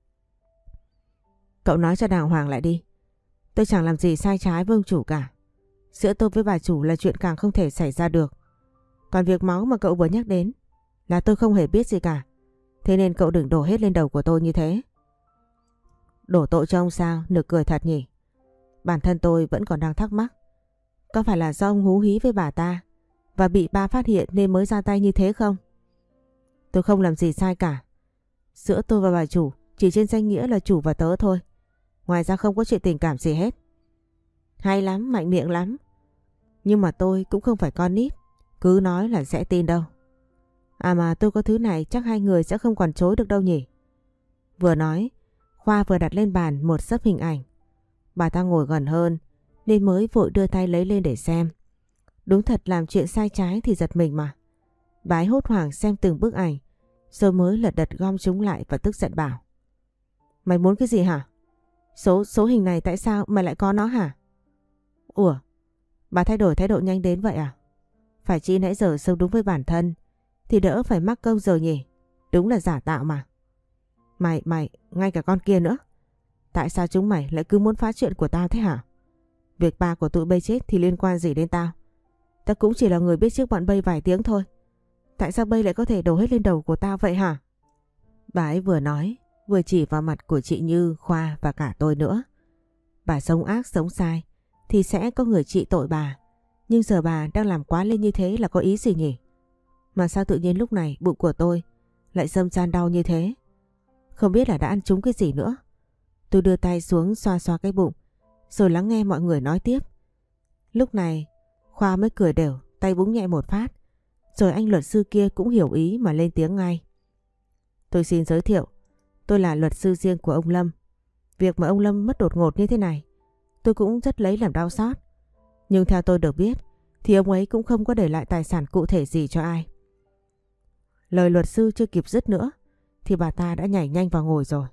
Cậu nói cho đàng hoàng lại đi. Tôi chẳng làm gì sai trái với ông chủ cả. Giữa tôi với bà chủ là chuyện càng không thể xảy ra được. Còn việc máu mà cậu vừa nhắc đến là tôi không hề biết gì cả. Thế nên cậu đừng đổ hết lên đầu của tôi như thế. Đổ tội cho ông sao? Nực cười thật nhỉ. Bản thân tôi vẫn còn đang thắc mắc. Có phải là do ông hú hí với bà ta và bị ba phát hiện nên mới ra tay như thế không? Tôi không làm gì sai cả. Giữa tôi và bà chủ chỉ trên danh nghĩa là chủ và tớ thôi. Ngoài ra không có chuyện tình cảm gì hết. Hay lắm, mạnh miệng lắm. Nhưng mà tôi cũng không phải con nít, cứ nói là sẽ tin đâu. À mà tôi có thứ này chắc hai người sẽ không còn chối được đâu nhỉ. Vừa nói, Khoa vừa đặt lên bàn một xấp hình ảnh. Bà ta ngồi gần hơn nên mới vội đưa tay lấy lên để xem. Đúng thật làm chuyện sai trái thì giật mình mà. Bà ấy hốt hoảng xem từng bức ảnh rồi mới lật đật gom chúng lại và tức giận bảo. Mày muốn cái gì hả? Số, số hình này tại sao mày lại có nó hả? Ủa, bà thay đổi thái độ nhanh đến vậy à? Phải chi nãy giờ sống đúng với bản thân thì đỡ phải mắc câu rồi nhỉ. Đúng là giả tạo mà. Mày, mày, ngay cả con kia nữa. Tại sao chúng mày lại cứ muốn phá chuyện của tao thế hả? Việc ba của tụi bay chết thì liên quan gì đến tao? Tao cũng chỉ là người biết trước bọn bay vài tiếng thôi. Tại sao bay lại có thể đổ hết lên đầu của tao vậy hả? Bà ấy vừa nói vừa chỉ vào mặt của chị Như, Khoa và cả tôi nữa. Bà sống ác sống sai thì sẽ có người trị tội bà. Nhưng giờ bà đang làm quá lên như thế là có ý gì nhỉ? Mà sao tự nhiên lúc này bụng của tôi lại xâm ran đau như thế? Không biết là đã ăn trúng cái gì nữa. Tôi đưa tay xuống xoa xoa cái bụng rồi lắng nghe mọi người nói tiếp. Lúc này Khoa mới cười đều, tay búng nhẹ một phát. Rồi anh luật sư kia cũng hiểu ý mà lên tiếng ngay. Tôi xin giới thiệu, tôi là luật sư riêng của ông Lâm. Việc mà ông Lâm mất đột ngột như thế này tôi cũng rất lấy làm đau xót. Nhưng theo tôi được biết thì ông ấy cũng không có để lại tài sản cụ thể gì cho ai. Lời luật sư chưa kịp dứt nữa thì bà ta đã nhảy nhanh vào ngồi rồi.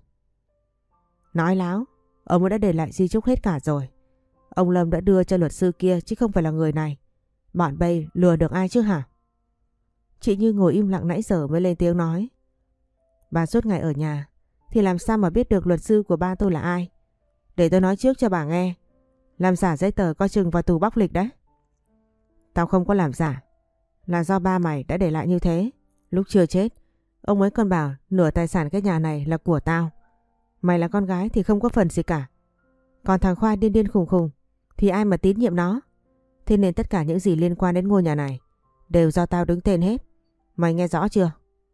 Nói láo, ông ấy đã để lại di chúc hết cả rồi. Ông Lâm đã đưa cho luật sư kia chứ không phải là người này. Bọn bay lừa được ai chứ hả? Chị Như ngồi im lặng nãy giờ mới lên tiếng nói. Bà suốt ngày ở nhà thì làm sao mà biết được luật sư của ba tôi là ai? Để tôi nói trước cho bà nghe. Làm giả giấy tờ coi chừng vào tù bóc lịch đấy. Tao không có làm giả. Là do ba mày đã để lại như thế. Lúc chưa chết ông ấy còn bảo nửa tài sản cái nhà này là của tao. Mày là con gái thì không có phần gì cả. Còn thằng Khoa điên điên khùng khùng thì ai mà tín nhiệm nó. Thế nên tất cả những gì liên quan đến ngôi nhà này đều do tao đứng tên hết. Mày nghe rõ chưa?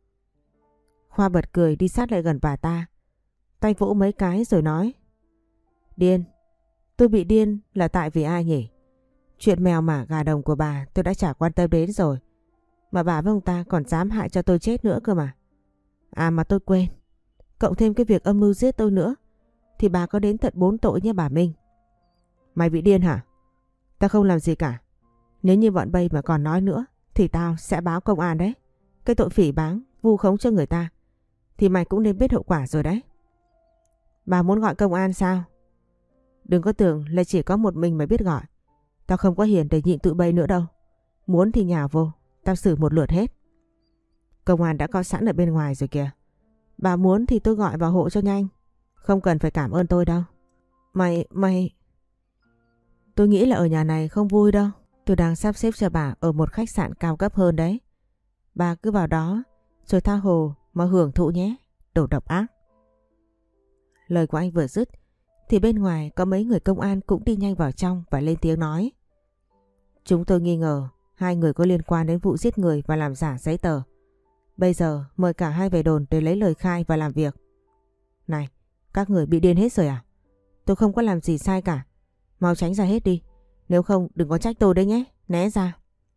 Khoa bật cười đi sát lại gần bà ta. Tay vỗ mấy cái rồi nói. Điên? Tôi bị điên là tại vì ai nhỉ? Chuyện mèo mả gà đồng của bà tôi đã chả quan tâm đến rồi. Mà bà với ông ta còn dám hại cho tôi chết nữa cơ mà. À mà tôi quên. Cộng thêm cái việc âm mưu giết tôi nữa thì bà có đến tận bốn tội nhé bà Minh. Mày bị điên hả? Tao không làm gì cả. Nếu như bọn bay mà còn nói nữa thì tao sẽ báo công an đấy. Cái tội phỉ báng, vu khống cho người ta thì mày cũng nên biết hậu quả rồi đấy. Bà muốn gọi công an sao? Đừng có tưởng là chỉ có một mình mày biết gọi. Tao không có hiền để nhịn tụi bay nữa đâu. Muốn thì nhào vô, tao xử một lượt hết. Công an đã có sẵn ở bên ngoài rồi kìa. Bà muốn thì tôi gọi vào hộ cho nhanh. Không cần phải cảm ơn tôi đâu. Mày, mày... Tôi nghĩ là ở nhà này không vui đâu. Tôi đang sắp xếp cho bà ở một khách sạn cao cấp hơn đấy. Bà cứ vào đó rồi tha hồ mà hưởng thụ nhé. Đồ độc ác. Lời của anh vừa dứt thì bên ngoài có mấy người công an cũng đi nhanh vào trong và lên tiếng nói. Chúng tôi nghi ngờ hai người có liên quan đến vụ giết người và làm giả giấy tờ. Bây giờ mời cả hai về đồn để lấy lời khai và làm việc. Này, các người bị điên hết rồi à? Tôi không có làm gì sai cả. Mau tránh ra hết đi. Nếu không đừng có trách tôi đấy nhé. Né ra.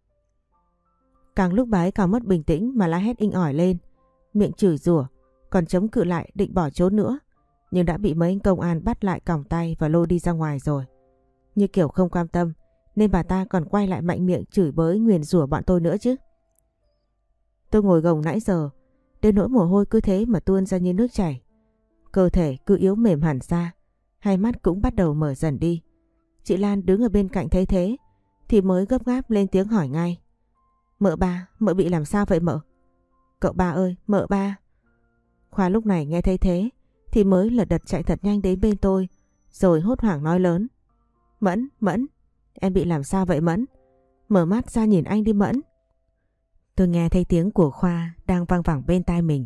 Càng lúc bà ấy càng mất bình tĩnh mà la hét inh ỏi lên. Miệng chửi rủa, còn chống cự lại định bỏ trốn nữa. Nhưng đã bị mấy anh công an bắt lại còng tay và lôi đi ra ngoài rồi. Như kiểu không cam tâm nên bà ta còn quay lại mạnh miệng chửi bới nguyền rủa bọn tôi nữa chứ. Tôi ngồi gồng nãy giờ, đến nỗi mồ hôi cứ thế mà tuôn ra như nước chảy. Cơ thể cứ yếu mềm hẳn ra, hai mắt cũng bắt đầu mở dần đi. Chị Lan đứng ở bên cạnh thấy thế thì mới gấp gáp lên tiếng hỏi ngay. Mợ ba, mợ bị làm sao vậy mợ? Cậu ba ơi, mợ ba. Khoa lúc này nghe thấy thế thì mới lật đật chạy thật nhanh đến bên tôi rồi hốt hoảng nói lớn. Mẫn, Mẫn, em bị làm sao vậy Mẫn? Mở mắt ra nhìn anh đi Mẫn. Tôi nghe thấy tiếng của Khoa đang vang vẳng bên tai mình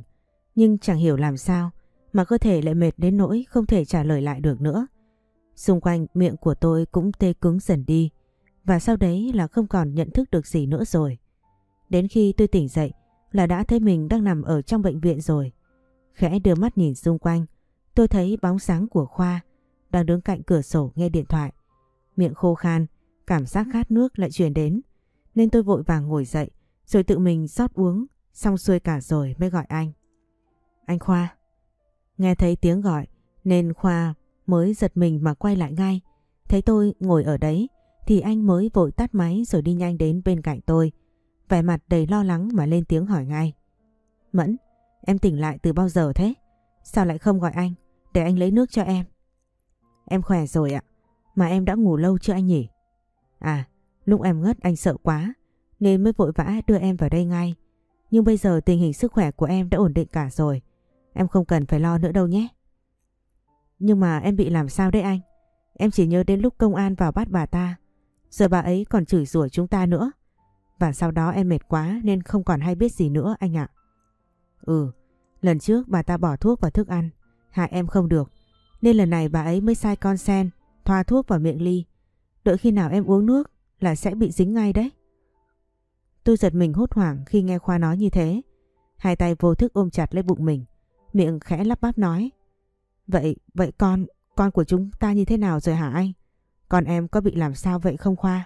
Nhưng chẳng hiểu làm sao mà cơ thể lại mệt đến nỗi không thể trả lời lại được nữa. Xung quanh miệng của tôi cũng tê cứng dần đi, và sau đấy là không còn nhận thức được gì nữa rồi. Đến khi tôi tỉnh dậy là đã thấy mình đang nằm ở trong bệnh viện rồi. Khẽ đưa mắt nhìn xung quanh, tôi thấy bóng sáng của Khoa đang đứng cạnh cửa sổ nghe điện thoại. Miệng khô khan, cảm giác khát nước lại truyền đến, nên tôi vội vàng ngồi dậy rồi tự mình rót uống, xong xuôi cả rồi mới gọi anh. Anh Khoa. Nghe thấy tiếng gọi nên Khoa mới giật mình mà quay lại ngay. Thấy tôi ngồi ở đấy thì anh mới vội tắt máy rồi đi nhanh đến bên cạnh tôi, vẻ mặt đầy lo lắng mà lên tiếng hỏi ngay. Mẫn, em tỉnh lại từ bao giờ thế? Sao lại không gọi anh để anh lấy nước cho em? Em khỏe rồi ạ. Mà em đã ngủ lâu chưa anh nhỉ? À, lúc em ngất anh sợ quá nên mới vội vã đưa em vào đây ngay. Nhưng bây giờ tình hình sức khỏe của em đã ổn định cả rồi. Em không cần phải lo nữa đâu nhé. Nhưng mà em bị làm sao đấy anh? Em chỉ nhớ đến lúc công an vào bắt bà ta, rồi bà ấy còn chửi rủa chúng ta nữa. Và sau đó em mệt quá nên không còn hay biết gì nữa anh ạ. Ừ, lần trước bà ta bỏ thuốc vào thức ăn, hại em không được. Nên lần này bà ấy mới sai con sen thoa thuốc vào miệng Ly. Đợi khi nào em uống nước là sẽ bị dính ngay đấy. Tôi giật mình hốt hoảng khi nghe Khoa nói như thế. Hai tay vô thức ôm chặt lấy bụng mình, miệng khẽ lắp bắp nói. Vậy, vậy con, con của chúng ta như thế nào rồi hả anh? Con em có bị làm sao vậy không Khoa?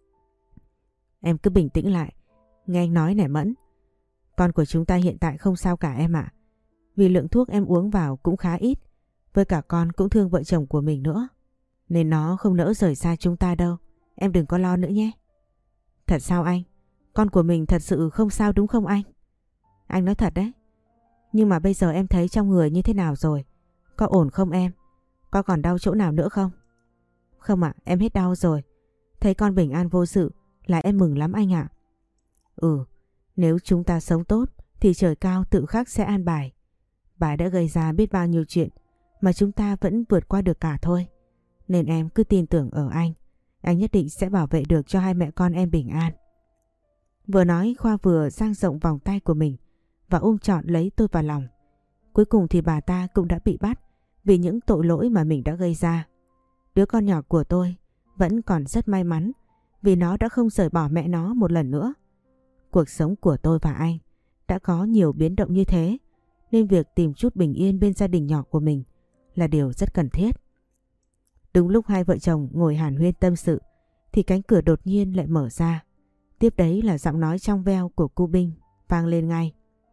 Em cứ bình tĩnh lại, nghe anh nói nè Mẫn. Con của chúng ta hiện tại không sao cả em ạ. Vì lượng thuốc em uống vào cũng khá ít, với cả con cũng thương vợ chồng của mình nữa, nên nó không nỡ rời xa chúng ta đâu. Em đừng có lo nữa nhé. Thật sao anh? Con của mình thật sự không sao đúng không anh? Anh nói thật đấy. Nhưng mà bây giờ em thấy trong người như thế nào rồi? Có ổn không em? Có còn đau chỗ nào nữa không? Không ạ, em hết đau rồi. Thấy con bình an vô sự là em mừng lắm anh ạ. Ừ, nếu chúng ta sống tốt thì trời cao tự khắc sẽ an bài. Bà đã gây ra biết bao nhiêu chuyện mà chúng ta vẫn vượt qua được cả thôi. Nên em cứ tin tưởng ở anh. Anh nhất định sẽ bảo vệ được cho hai mẹ con em bình an. Vừa nói Khoa vừa dang rộng vòng tay của mình và ôm trọn lấy tôi vào lòng. Cuối cùng thì bà ta cũng đã bị bắt vì những tội lỗi mà mình đã gây ra. Đứa con nhỏ của tôi vẫn còn rất may mắn vì nó đã không rời bỏ mẹ nó một lần nữa. Cuộc sống của tôi và anh đã có nhiều biến động như thế, nên việc tìm chút bình yên bên gia đình nhỏ của mình là điều rất cần thiết. Đúng lúc hai vợ chồng ngồi hàn huyên tâm sự thì cánh cửa đột nhiên lại mở ra. Tiếp đấy là giọng nói trong veo của cô Binh vang lên ngay.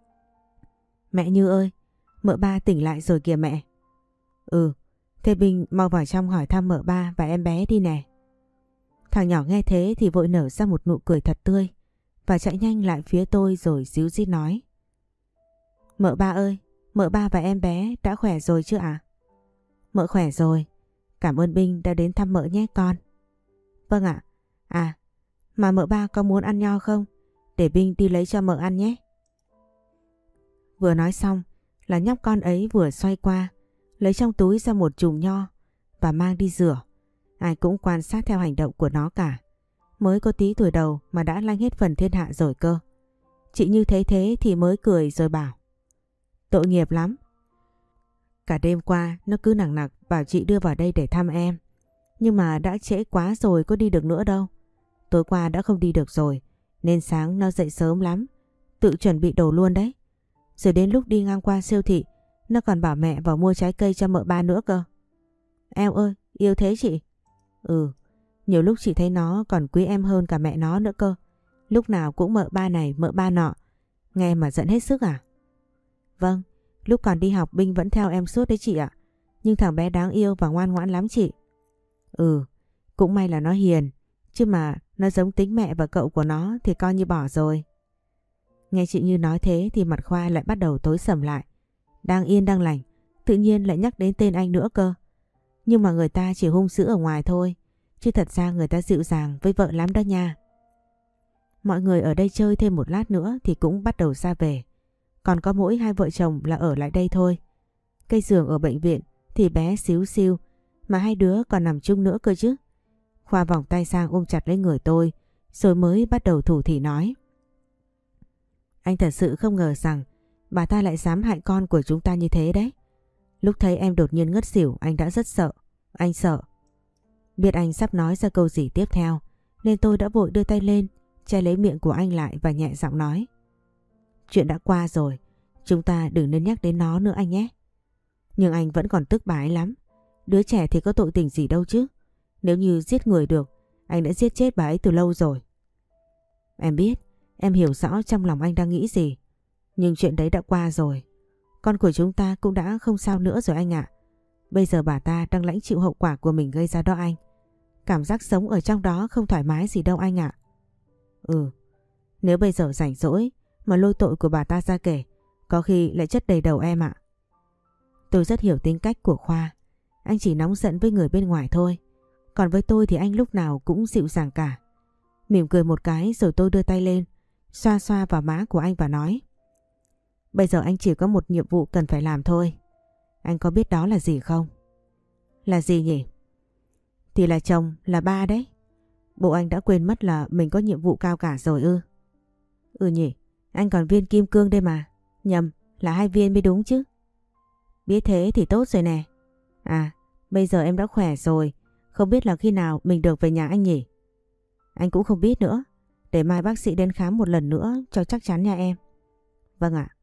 Mẹ Như ơi, mợ ba tỉnh lại rồi kìa mẹ. Ừ, thế Binh mau vào trong hỏi thăm mợ ba và em bé đi nè. Thằng nhỏ nghe thế thì vội nở ra một nụ cười thật tươi và chạy nhanh lại phía tôi rồi díu dít nói. Mợ ba ơi, mợ ba và em bé đã khỏe rồi chưa ạ? À? Mợ khỏe rồi, cảm ơn Binh đã đến thăm mợ nhé con. Vâng ạ. À, mà mợ ba có muốn ăn nho không? Để Binh đi lấy cho mợ ăn nhé. Vừa nói xong là nhóc con ấy vừa xoay qua, lấy trong túi ra một chùm nho và mang đi rửa. Ai cũng quan sát theo hành động của nó cả. Mới có tí tuổi đầu mà đã lanh hết phần thiên hạ rồi cơ. Chị Như thấy thế thì mới cười rồi bảo. Tội nghiệp lắm. Cả đêm qua nó cứ nằng nặc bảo chị đưa vào đây để thăm em. Nhưng mà đã trễ quá rồi có đi được nữa đâu. Tối qua đã không đi được rồi, nên sáng nó dậy sớm lắm, tự chuẩn bị đồ luôn đấy. Rồi đến lúc đi ngang qua siêu thị, nó còn bảo mẹ vào mua trái cây cho mợ ba nữa cơ. Em ơi, yêu thế chị. Ừ, nhiều lúc chị thấy nó còn quý em hơn cả mẹ nó nữa cơ. Lúc nào cũng mợ ba này mợ ba nọ. Nghe mà giận hết sức à? Vâng, lúc còn đi học Binh vẫn theo em suốt đấy chị ạ. Nhưng thằng bé đáng yêu và ngoan ngoãn lắm chị. Ừ, cũng may là nó hiền. Chứ mà nó giống tính mẹ và cậu của nó thì coi như bỏ rồi. Nghe chị Như nói thế thì mặt Khoa lại bắt đầu tối sầm lại. Đang yên đang lành, tự nhiên lại nhắc đến tên anh nữa cơ. Nhưng mà người ta chỉ hung dữ ở ngoài thôi, chứ thật ra người ta dịu dàng với vợ lắm đó nha. Mọi người ở đây chơi thêm một lát nữa thì cũng bắt đầu ra về. Còn có mỗi hai vợ chồng là ở lại đây thôi. Cây giường ở bệnh viện thì bé xíu xiu, mà hai đứa còn nằm chung nữa cơ chứ. Khoa vòng tay sang ôm chặt lấy người tôi, rồi mới bắt đầu thủ thỉ nói. Anh thật sự không ngờ rằng Bà ta lại dám hại con của chúng ta như thế đấy. Lúc thấy em đột nhiên ngất xỉu anh đã rất sợ. Anh sợ. Biết anh sắp nói ra câu gì tiếp theo nên tôi đã vội đưa tay lên che lấy miệng của anh lại và nhẹ giọng nói. Chuyện đã qua rồi, chúng ta đừng nên nhắc đến nó nữa anh nhé. Nhưng anh vẫn còn tức bà ấy lắm. Đứa trẻ thì có tội tình gì đâu chứ. Nếu như giết người được, anh đã giết chết bà ấy từ lâu rồi. Em biết, em hiểu rõ trong lòng anh đang nghĩ gì. Nhưng chuyện đấy đã qua rồi. Con của chúng ta cũng đã không sao nữa rồi anh ạ. Bây giờ bà ta đang lãnh chịu hậu quả của mình gây ra đó anh. Cảm giác sống ở trong đó không thoải mái gì đâu anh ạ. Ừ, nếu bây giờ rảnh rỗi mà lôi tội của bà ta ra kể, có khi lại chất đầy đầu em ạ. Tôi rất hiểu tính cách của Khoa. Anh chỉ nóng giận với người bên ngoài thôi. Còn với tôi thì anh lúc nào cũng dịu dàng cả. Mỉm cười một cái rồi tôi đưa tay lên, xoa xoa vào má của anh và nói. Bây giờ anh chỉ có một nhiệm vụ cần phải làm thôi. Anh có biết đó là gì không? Là gì nhỉ? Thì là chồng, là ba đấy. Bộ anh đã quên mất là mình có nhiệm vụ cao cả rồi ư? Ừ nhỉ, anh còn viên kim cương đây mà. Nhầm, là hai viên mới đúng chứ. Biết thế thì tốt rồi nè. À, bây giờ em đã khỏe rồi. Không biết là khi nào mình được về nhà anh nhỉ? Anh cũng không biết nữa. Để mai bác sĩ đến khám một lần nữa cho chắc chắn nha em. Vâng ạ.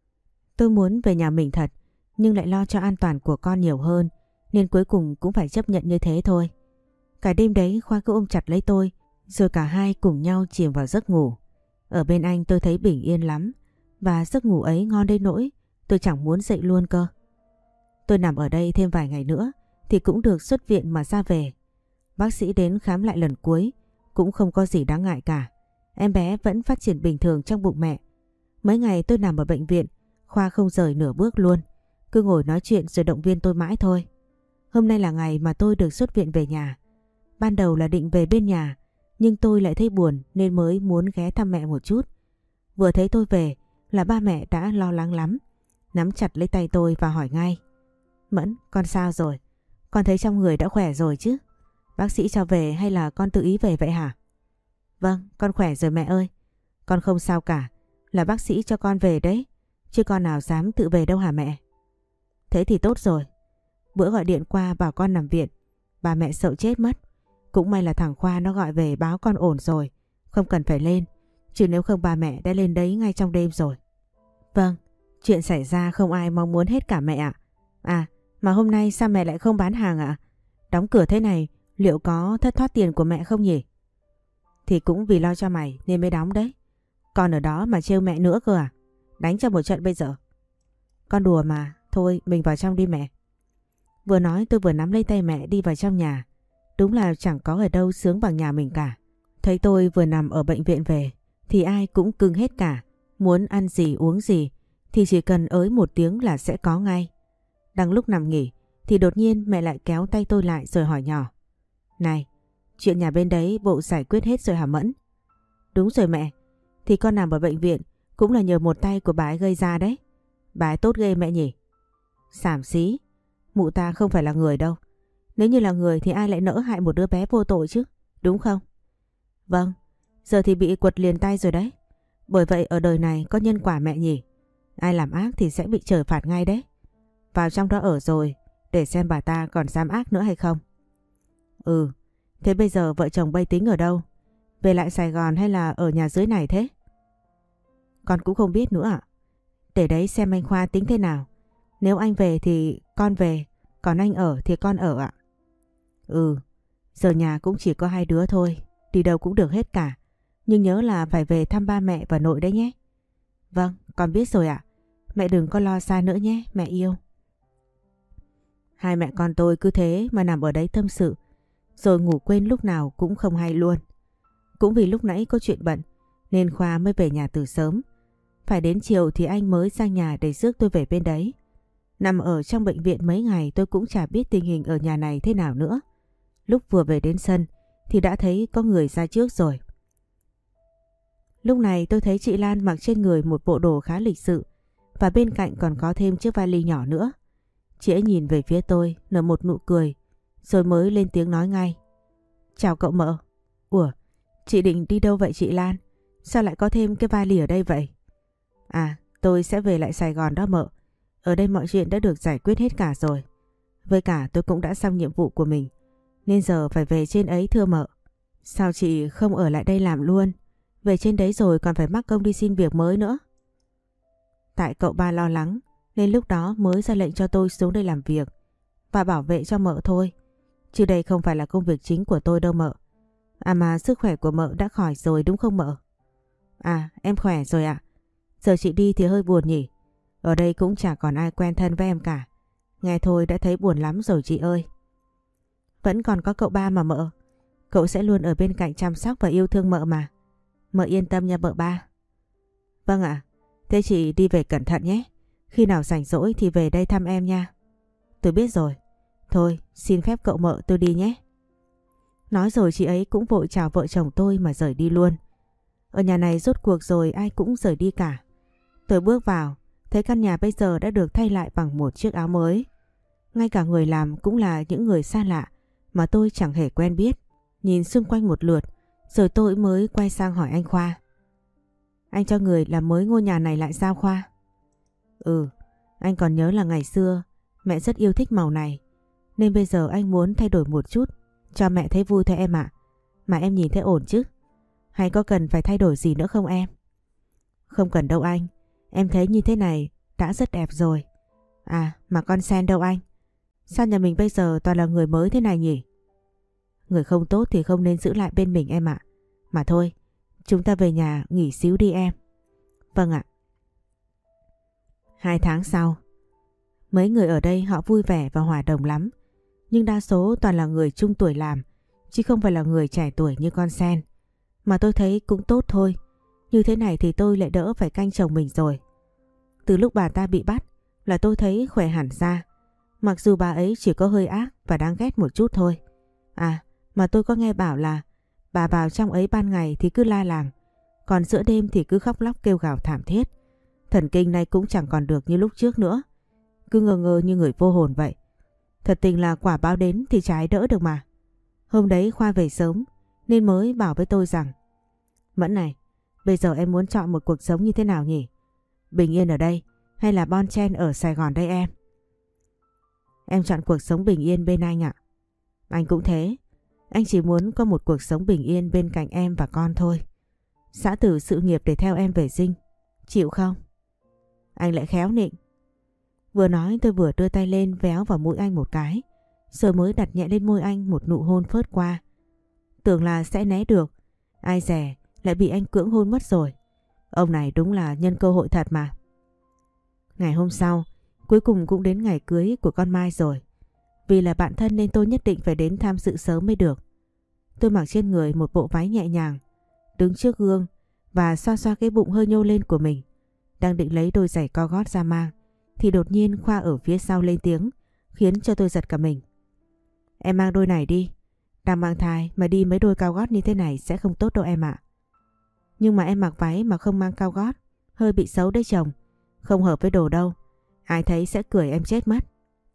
Tôi muốn về nhà mình thật, nhưng lại lo cho an toàn của con nhiều hơn, nên cuối cùng cũng phải chấp nhận như thế thôi. Cả đêm đấy Khoa cứ ôm chặt lấy tôi, rồi cả hai cùng nhau chìm vào giấc ngủ. Ở bên anh tôi thấy bình yên lắm, và giấc ngủ ấy ngon đến nỗi tôi chẳng muốn dậy luôn cơ. Tôi nằm ở đây thêm vài ngày nữa thì cũng được xuất viện mà ra về. Bác sĩ đến khám lại lần cuối, cũng không có gì đáng ngại cả. Em bé vẫn phát triển bình thường trong bụng mẹ. Mấy ngày tôi nằm ở bệnh viện, Khoa không rời nửa bước luôn, cứ ngồi nói chuyện rồi động viên tôi mãi thôi. Hôm nay là ngày mà tôi được xuất viện về nhà. Ban đầu là định về bên nhà, nhưng tôi lại thấy buồn nên mới muốn ghé thăm mẹ một chút. Vừa thấy tôi về là ba mẹ đã lo lắng lắm, nắm chặt lấy tay tôi và hỏi ngay. Mẫn, con sao rồi? Con thấy trong người đã khỏe rồi chứ? Bác sĩ cho về hay là con tự ý về vậy hả? Vâng, con khỏe rồi mẹ ơi. Con không sao cả, là bác sĩ cho con về đấy, chứ con nào dám tự về đâu hả mẹ? Thế thì tốt rồi. Bữa gọi điện qua bảo con nằm viện, bà mẹ sợ chết mất. Cũng may là thằng Khoa nó gọi về báo con ổn rồi, không cần phải lên, chứ nếu không bà mẹ đã lên đấy ngay trong đêm rồi. Vâng, chuyện xảy ra không ai mong muốn hết cả mẹ ạ. À, mà hôm nay sao mẹ lại không bán hàng ạ? Đóng cửa thế này, liệu có thất thoát tiền của mẹ không nhỉ? Thì cũng vì lo cho mày nên mới đóng đấy. Con ở đó mà trêu mẹ nữa cơ à? Đánh cho một trận bây giờ. Con đùa mà, thôi mình vào trong đi mẹ. Vừa nói tôi vừa nắm lấy tay mẹ đi vào trong nhà. Đúng là chẳng có ở đâu sướng bằng nhà mình cả. Thấy tôi vừa nằm ở bệnh viện về thì ai cũng cưng hết cả. Muốn ăn gì uống gì thì chỉ cần ới một tiếng là sẽ có ngay. Đang lúc nằm nghỉ thì đột nhiên mẹ lại kéo tay tôi lại rồi hỏi nhỏ. Này, chuyện nhà bên đấy bộ giải quyết hết rồi hả Mẫn? Đúng rồi mẹ, thì con nằm ở bệnh viện cũng là nhờ một tay của bà ấy gây ra đấy. Bà ấy tốt ghê mẹ nhỉ? Xàm xí, mụ ta không phải là người đâu. Nếu như là người thì ai lại nỡ hại một đứa bé vô tội chứ, đúng không? Vâng, giờ thì bị quật liền tay rồi đấy. Bởi vậy ở đời này có nhân quả mẹ nhỉ. Ai làm ác thì sẽ bị trời phạt ngay đấy. Vào trong đó ở rồi, để xem bà ta còn dám ác nữa hay không. Ừ, thế bây giờ vợ chồng bây tính ở đâu? Về lại Sài Gòn hay là ở nhà dưới này thế? Con cũng không biết nữa ạ. Để đấy xem anh Khoa tính thế nào. Nếu anh về thì con về, còn anh ở thì con ở ạ. Ừ, giờ nhà cũng chỉ có hai đứa thôi, đi đâu cũng được hết cả. Nhưng nhớ là phải về thăm ba mẹ và nội đấy nhé. Vâng, con biết rồi ạ. Mẹ đừng có lo xa nữa nhé, mẹ yêu. Hai mẹ con tôi cứ thế mà nằm ở đấy tâm sự, rồi ngủ quên lúc nào cũng không hay luôn. Cũng vì lúc nãy có chuyện bận nên Khoa mới về nhà từ sớm. Phải đến chiều thì anh mới sang nhà để rước tôi về bên đấy. Nằm ở trong bệnh viện mấy ngày tôi cũng chả biết tình hình ở nhà này thế nào nữa. Lúc vừa về đến sân thì đã thấy có người ra trước rồi. Lúc này tôi thấy chị Lan mặc trên người một bộ đồ khá lịch sự, và bên cạnh còn có thêm chiếc vali nhỏ nữa. Chị ấy nhìn về phía tôi, nở một nụ cười, rồi mới lên tiếng nói ngay. Chào cậu Mợ. Ủa, chị định đi đâu vậy chị Lan? Sao lại có thêm cái vali ở đây vậy? À, tôi sẽ về lại Sài Gòn đó mợ. Ở đây mọi chuyện đã được giải quyết hết cả rồi. Với cả tôi cũng đã xong nhiệm vụ của mình, nên giờ phải về trên ấy thưa mợ. Sao chị không ở lại đây làm luôn? Về trên đấy rồi còn phải mắc công đi xin việc mới nữa. Tại cậu ba lo lắng nên lúc đó mới ra lệnh cho tôi xuống đây làm việc và bảo vệ cho mợ thôi. Chứ đây không phải là công việc chính của tôi đâu mợ. À mà sức khỏe của mợ đã khỏi rồi đúng không mợ? À em khỏe rồi ạ. Giờ chị đi thì hơi buồn nhỉ. Ở đây cũng chả còn ai quen thân với em cả. Nghe thôi đã thấy buồn lắm rồi chị ơi. Vẫn còn có cậu ba mà mợ. Cậu sẽ luôn ở bên cạnh chăm sóc và yêu thương mợ mà. Mợ yên tâm nha mợ ba. Vâng ạ. Thế chị đi về cẩn thận nhé. Khi nào rảnh rỗi thì về đây thăm em nha. Tôi biết rồi. Thôi xin phép cậu mợ tôi đi nhé. Nói rồi chị ấy cũng vội chào vợ chồng tôi mà rời đi luôn. Ở nhà này rốt cuộc rồi ai cũng rời đi cả. Tôi bước vào, thấy căn nhà bây giờ đã được thay lại bằng một chiếc áo mới. Ngay cả người làm cũng là những người xa lạ mà tôi chẳng hề quen biết. Nhìn xung quanh một lượt, rồi tôi mới quay sang hỏi anh Khoa. Anh cho người làm mới ngôi nhà này lại sao Khoa? Ừ, anh còn nhớ là ngày xưa mẹ rất yêu thích màu này, nên bây giờ anh muốn thay đổi một chút cho mẹ thấy vui thôi em ạ. Mà em nhìn thấy ổn chứ? Hay có cần phải thay đổi gì nữa không em? Không cần đâu anh, em thấy như thế này đã rất đẹp rồi. À mà con Sen đâu anh? Sao nhà mình bây giờ toàn là người mới thế này nhỉ? Người không tốt thì không nên giữ lại bên mình em ạ. Mà thôi, chúng ta về nhà nghỉ xíu đi em. Vâng ạ. Hai tháng sau, mấy người ở đây họ vui vẻ và hòa đồng lắm. Nhưng đa số toàn là người trung tuổi làm, chứ không phải là người trẻ tuổi như con Sen. Mà tôi thấy cũng tốt thôi. Như thế này thì tôi lại đỡ phải canh chồng mình rồi. Từ lúc bà ta bị bắt là tôi thấy khỏe hẳn ra. Mặc dù bà ấy chỉ có hơi ác và đáng ghét một chút thôi. À mà tôi có nghe bảo là bà vào trong ấy ban ngày thì cứ la làng, còn giữa đêm thì cứ khóc lóc kêu gào thảm thiết. Thần kinh này cũng chẳng còn được như lúc trước nữa. Cứ ngơ ngơ như người vô hồn vậy. Thật tình là quả báo đến thì trái đỡ được mà. Hôm đấy Khoa về sớm nên mới bảo với tôi rằng: Mẫn này, bây giờ em muốn chọn một cuộc sống như thế nào nhỉ? Bình yên ở đây hay là bon chen ở Sài Gòn đây em? Em chọn cuộc sống bình yên bên anh ạ. Anh cũng thế. Anh chỉ muốn có một cuộc sống bình yên bên cạnh em và con thôi. Xã tử sự nghiệp để theo em về dinh. Chịu không? Anh lại khéo nịnh. Vừa nói tôi vừa đưa tay lên véo vào mũi anh một cái, rồi mới đặt nhẹ lên môi anh một nụ hôn phớt qua. Tưởng là sẽ né được, ai dè lại bị anh cưỡng hôn mất rồi. Ông này đúng là nhân cơ hội thật mà. Ngày hôm sau, cuối cùng cũng đến ngày cưới của con Mai rồi. Vì là bạn thân nên tôi nhất định phải đến tham dự sớm mới được. Tôi mặc trên người một bộ váy nhẹ nhàng, đứng trước gương và xoa xoa cái bụng hơi nhô lên của mình. Đang định lấy đôi giày cao gót ra mang thì đột nhiên Khoa ở phía sau lên tiếng, khiến cho tôi giật cả mình. Em mang đôi này đi. Đang mang thai mà đi mấy đôi cao gót như thế này sẽ không tốt đâu em ạ. Nhưng mà em mặc váy mà không mang cao gót hơi bị xấu đấy chồng. Không hợp với đồ đâu. Ai thấy sẽ cười em chết mất.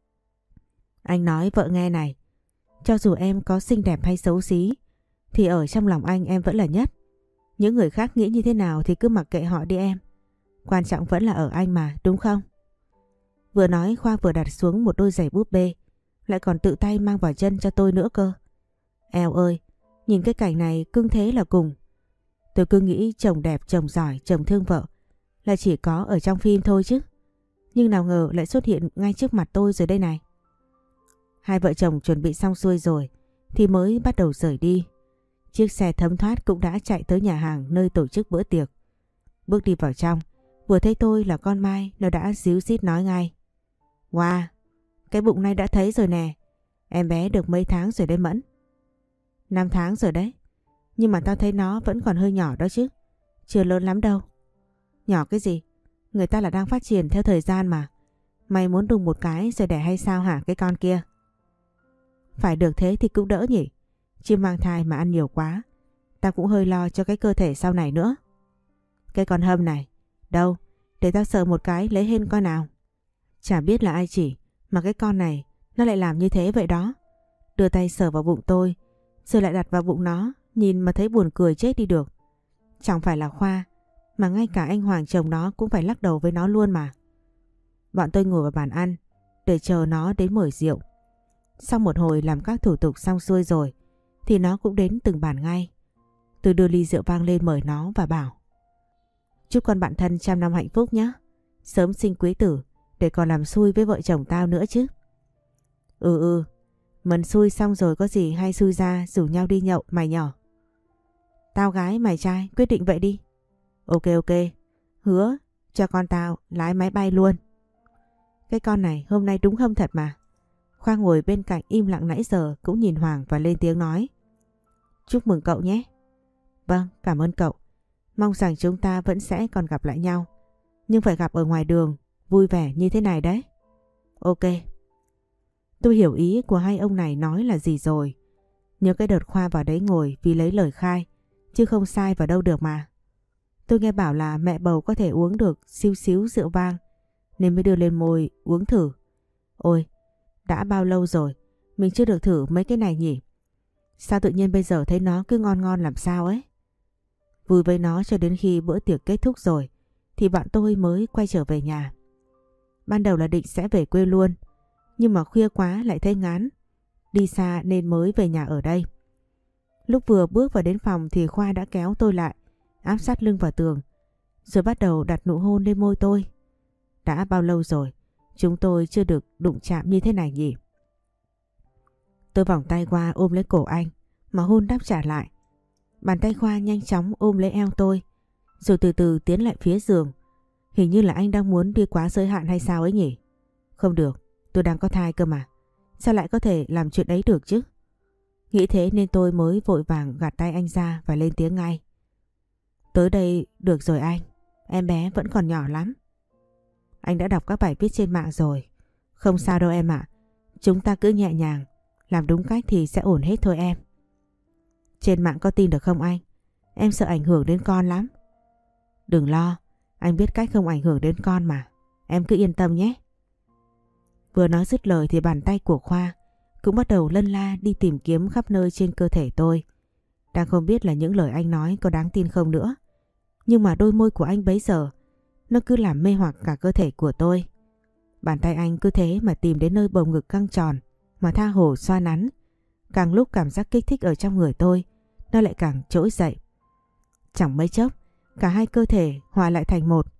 Anh nói vợ nghe này. Cho dù em có xinh đẹp hay xấu xí thì ở trong lòng anh em vẫn là nhất. Những người khác nghĩ như thế nào thì cứ mặc kệ họ đi em. Quan trọng vẫn là ở anh mà, đúng không? Vừa nói Khoa vừa đặt xuống một đôi giày búp bê, lại còn tự tay mang vào chân cho tôi nữa cơ. Eo ơi, nhìn cái cảnh này cưng thế là cùng. Tôi cứ nghĩ chồng đẹp, chồng giỏi, chồng thương vợ là chỉ có ở trong phim thôi chứ. Nhưng nào ngờ lại xuất hiện ngay trước mặt tôi rồi đây này. Hai vợ chồng chuẩn bị xong xuôi rồi thì mới bắt đầu rời đi. Chiếc xe thấm thoát cũng đã chạy tới nhà hàng nơi tổ chức bữa tiệc. Bước đi vào trong, vừa thấy tôi là con Mai, nó đã díu dít nói ngay. Wow, cái bụng này đã thấy rồi nè. Em bé được mấy tháng rồi đấy Mẫn? Năm tháng rồi đấy. Nhưng mà tao thấy nó vẫn còn hơi nhỏ đó chứ. Chưa lớn lắm đâu. Nhỏ cái gì? Người ta là đang phát triển theo thời gian mà. Mày muốn đùng một cái rồi đẻ hay sao hả cái con kia? Phải được thế thì cũng đỡ nhỉ. Chứ mang thai mà ăn nhiều quá, tao cũng hơi lo cho cái cơ thể sau này nữa. Cái con Hâm này. Đâu, để tao sờ một cái lấy hên coi nào. Chả biết là ai chỉ mà cái con này nó lại làm như thế vậy đó. Đưa tay sờ vào bụng tôi rồi lại đặt vào bụng nó, nhìn mà thấy buồn cười chết đi được. Chẳng phải là Khoa Mà ngay cả anh Hoàng chồng nó cũng phải lắc đầu với nó luôn mà. Bọn tôi ngồi vào bàn ăn để chờ nó đến mời rượu. Sau một hồi làm các thủ tục xong xuôi rồi thì nó cũng đến từng bàn ngay. Tôi đưa ly rượu vang lên mời nó và bảo: chúc con bạn thân trăm năm hạnh phúc nhé. Sớm sinh quý tử để còn làm xui với vợ chồng tao nữa chứ. Ừ ừ, mần xui xong rồi có gì hay xui ra rủ nhau đi nhậu mày nhỏ. Tao gái mày trai quyết định vậy đi. Ok ok, hứa cho con tao lái máy bay luôn. Cái con này hôm nay đúng hâm thật mà. Khoa ngồi bên cạnh im lặng nãy giờ cũng nhìn Hoàng và lên tiếng nói: chúc mừng cậu nhé. Vâng, cảm ơn cậu. Mong rằng chúng ta vẫn sẽ còn gặp lại nhau. Nhưng phải gặp ở ngoài đường, vui vẻ như thế này đấy. Ok. Tôi hiểu ý của hai ông này nói là gì rồi. Nhớ cái đợt Khoa vào đấy ngồi vì lấy lời khai, chứ không sai vào đâu được mà. Tôi nghe bảo là mẹ bầu có thể uống được xíu xíu rượu vang, nên mới đưa lên môi uống thử. Ôi, đã bao lâu rồi mình chưa được thử mấy cái này nhỉ? Sao tự nhiên bây giờ thấy nó cứ ngon ngon làm sao ấy? Vui với nó cho đến khi bữa tiệc kết thúc rồi thì bạn tôi mới quay trở về nhà. Ban đầu là định sẽ về quê luôn, nhưng mà khuya quá lại thấy ngán đi xa nên mới về nhà ở đây. Lúc vừa bước vào đến phòng thì Khoa đã kéo tôi lại, áp sát lưng vào tường, rồi bắt đầu đặt nụ hôn lên môi tôi. Đã bao lâu rồi chúng tôi chưa được đụng chạm như thế này nhỉ? Tôi vòng tay qua ôm lấy cổ anh mà hôn đáp trả lại. Bàn tay Khoa nhanh chóng ôm lấy eo tôi, rồi từ từ tiến lại phía giường. Hình như là anh đang muốn đi quá giới hạn hay sao ấy nhỉ? Không được, tôi đang có thai cơ mà. Sao lại có thể làm chuyện ấy được chứ? Nghĩ thế nên tôi mới vội vàng gạt tay anh ra và lên tiếng ngay: tới đây được rồi anh, em bé vẫn còn nhỏ lắm. Anh đã đọc các bài viết trên mạng rồi. Không sao đâu em ạ. Chúng ta cứ nhẹ nhàng, làm đúng cách thì sẽ ổn hết thôi em. Trên mạng có tin được không anh? Em sợ ảnh hưởng đến con lắm. Đừng lo, anh biết cách không ảnh hưởng đến con mà. Em cứ yên tâm nhé. Vừa nói dứt lời thì bàn tay của Khoa cũng bắt đầu lân la đi tìm kiếm khắp nơi trên cơ thể tôi. Đang không biết là những lời anh nói có đáng tin không nữa. Nhưng mà đôi môi của anh bấy giờ nó cứ làm mê hoặc cả cơ thể của tôi. Bàn tay anh cứ thế mà tìm đến nơi bầu ngực căng tròn mà tha hồ xoa nắn. Càng lúc cảm giác kích thích ở trong người tôi nó lại càng trỗi dậy. Chẳng mấy chốc cả hai cơ thể hòa lại thành một.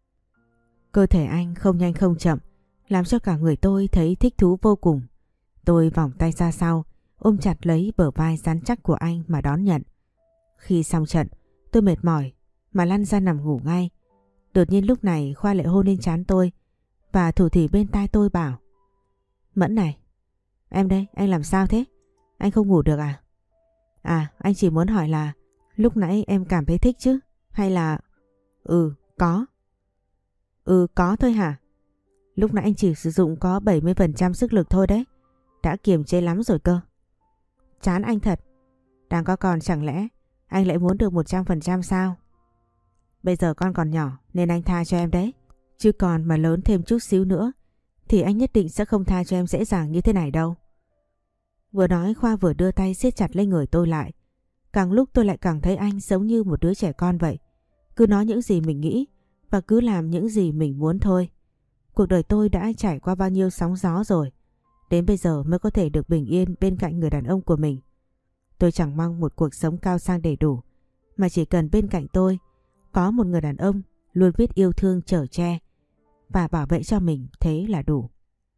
Cơ thể anh không nhanh không chậm làm cho cả người tôi thấy thích thú vô cùng. Tôi vòng tay ra sau ôm chặt lấy bờ vai rắn chắc của anh mà đón nhận. Khi xong trận tôi mệt mỏi mà lăn ra nằm ngủ ngay. Đột nhiên lúc này Khoa lại hôn lên trán tôi và thủ thỉ bên tai tôi bảo: Mẫn này, em đây, anh làm sao thế? Anh không ngủ được à? À, anh chỉ muốn hỏi là lúc nãy em cảm thấy thích chứ? Hay là... Ừ, có. Ừ, có thôi hả? Lúc nãy anh chỉ sử dụng có bảy mươi phần trăm sức lực thôi đấy. Đã kiềm chế lắm rồi cơ. Chán anh thật. Đang có con chẳng lẽ anh lại muốn được một trăm phần trăm sao? Bây giờ con còn nhỏ nên anh tha cho em đấy. Chứ còn mà lớn thêm chút xíu nữa thì anh nhất định sẽ không tha cho em dễ dàng như thế này đâu. Vừa nói Khoa vừa đưa tay siết chặt lấy người tôi lại. Càng lúc tôi lại càng thấy anh giống như một đứa trẻ con vậy. Cứ nói những gì mình nghĩ và cứ làm những gì mình muốn thôi. Cuộc đời tôi đã trải qua bao nhiêu sóng gió rồi. Đến bây giờ mới có thể được bình yên bên cạnh người đàn ông của mình. Tôi chẳng mong một cuộc sống cao sang đầy đủ, mà chỉ cần bên cạnh tôi có một người đàn ông luôn biết yêu thương chở che và bảo vệ cho mình, thế là đủ.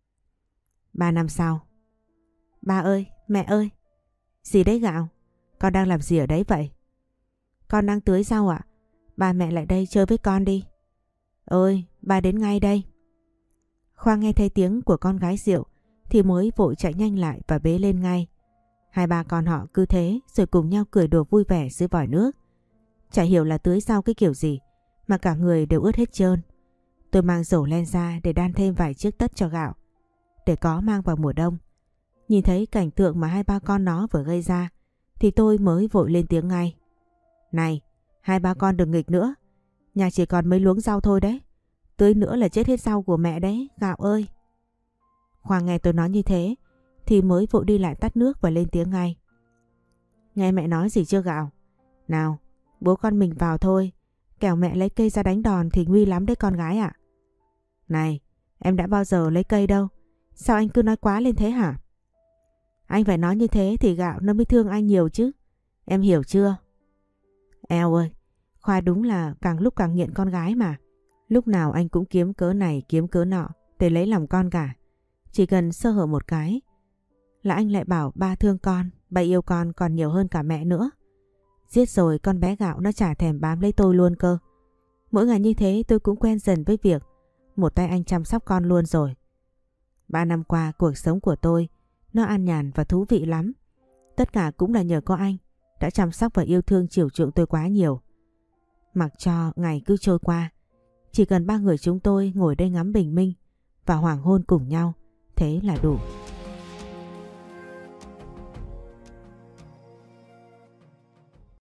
Ba năm sau. Ba ơi, mẹ ơi. Gì đấy Gạo? Con đang làm gì ở đấy vậy? Con đang tưới rau ạ. Ba mẹ lại đây chơi với con đi. Ơi, ba đến ngay đây. Khoa nghe thấy tiếng của con gái Diệu thì mới vội chạy nhanh lại và bế lên ngay. Hai ba con họ cứ thế rồi cùng nhau cười đùa vui vẻ dưới vòi nước. Chả hiểu là tưới rau cái kiểu gì mà cả người đều ướt hết trơn. Tôi mang rổ len ra để đan thêm vài chiếc tất cho Gạo, để có mang vào mùa đông. Nhìn thấy cảnh tượng mà hai ba con nó vừa gây ra thì tôi mới vội lên tiếng ngay. Này, hai ba con đừng nghịch nữa. Nhà chỉ còn mấy luống rau thôi đấy. Tưới nữa là chết hết rau của mẹ đấy, Gạo ơi. Khoa nghe tôi nói như thế thì mới vội đi lại tắt nước và lên tiếng ngay. Nghe mẹ nói gì chưa Gạo? Nào, bố con mình vào thôi. Kẻo mẹ lấy cây ra đánh đòn thì nguy lắm đấy con gái ạ. Này, em đã bao giờ lấy cây đâu. Sao anh cứ nói quá lên thế hả? Anh phải nói như thế thì gạo nó mới thương anh nhiều chứ. Em hiểu chưa? Eo ơi, Khoa đúng là càng lúc càng nghiện con gái mà. Lúc nào anh cũng kiếm cớ này kiếm cớ nọ để lấy lòng con cả. Chỉ cần sơ hở một cái là anh lại bảo ba thương con, ba yêu con còn nhiều hơn cả mẹ nữa. Giết rồi con bé Gạo nó chả thèm bám lấy tôi luôn cơ. Mỗi ngày như thế tôi cũng quen dần với việc một tay anh chăm sóc con luôn rồi. Ba năm qua cuộc sống của tôi nó an nhàn và thú vị lắm. Tất cả cũng là nhờ có anh đã chăm sóc và yêu thương chiều chuộng tôi quá nhiều. Mặc cho ngày cứ trôi qua, chỉ cần ba người chúng tôi ngồi đây ngắm bình minh và hoàng hôn cùng nhau, thế là đủ.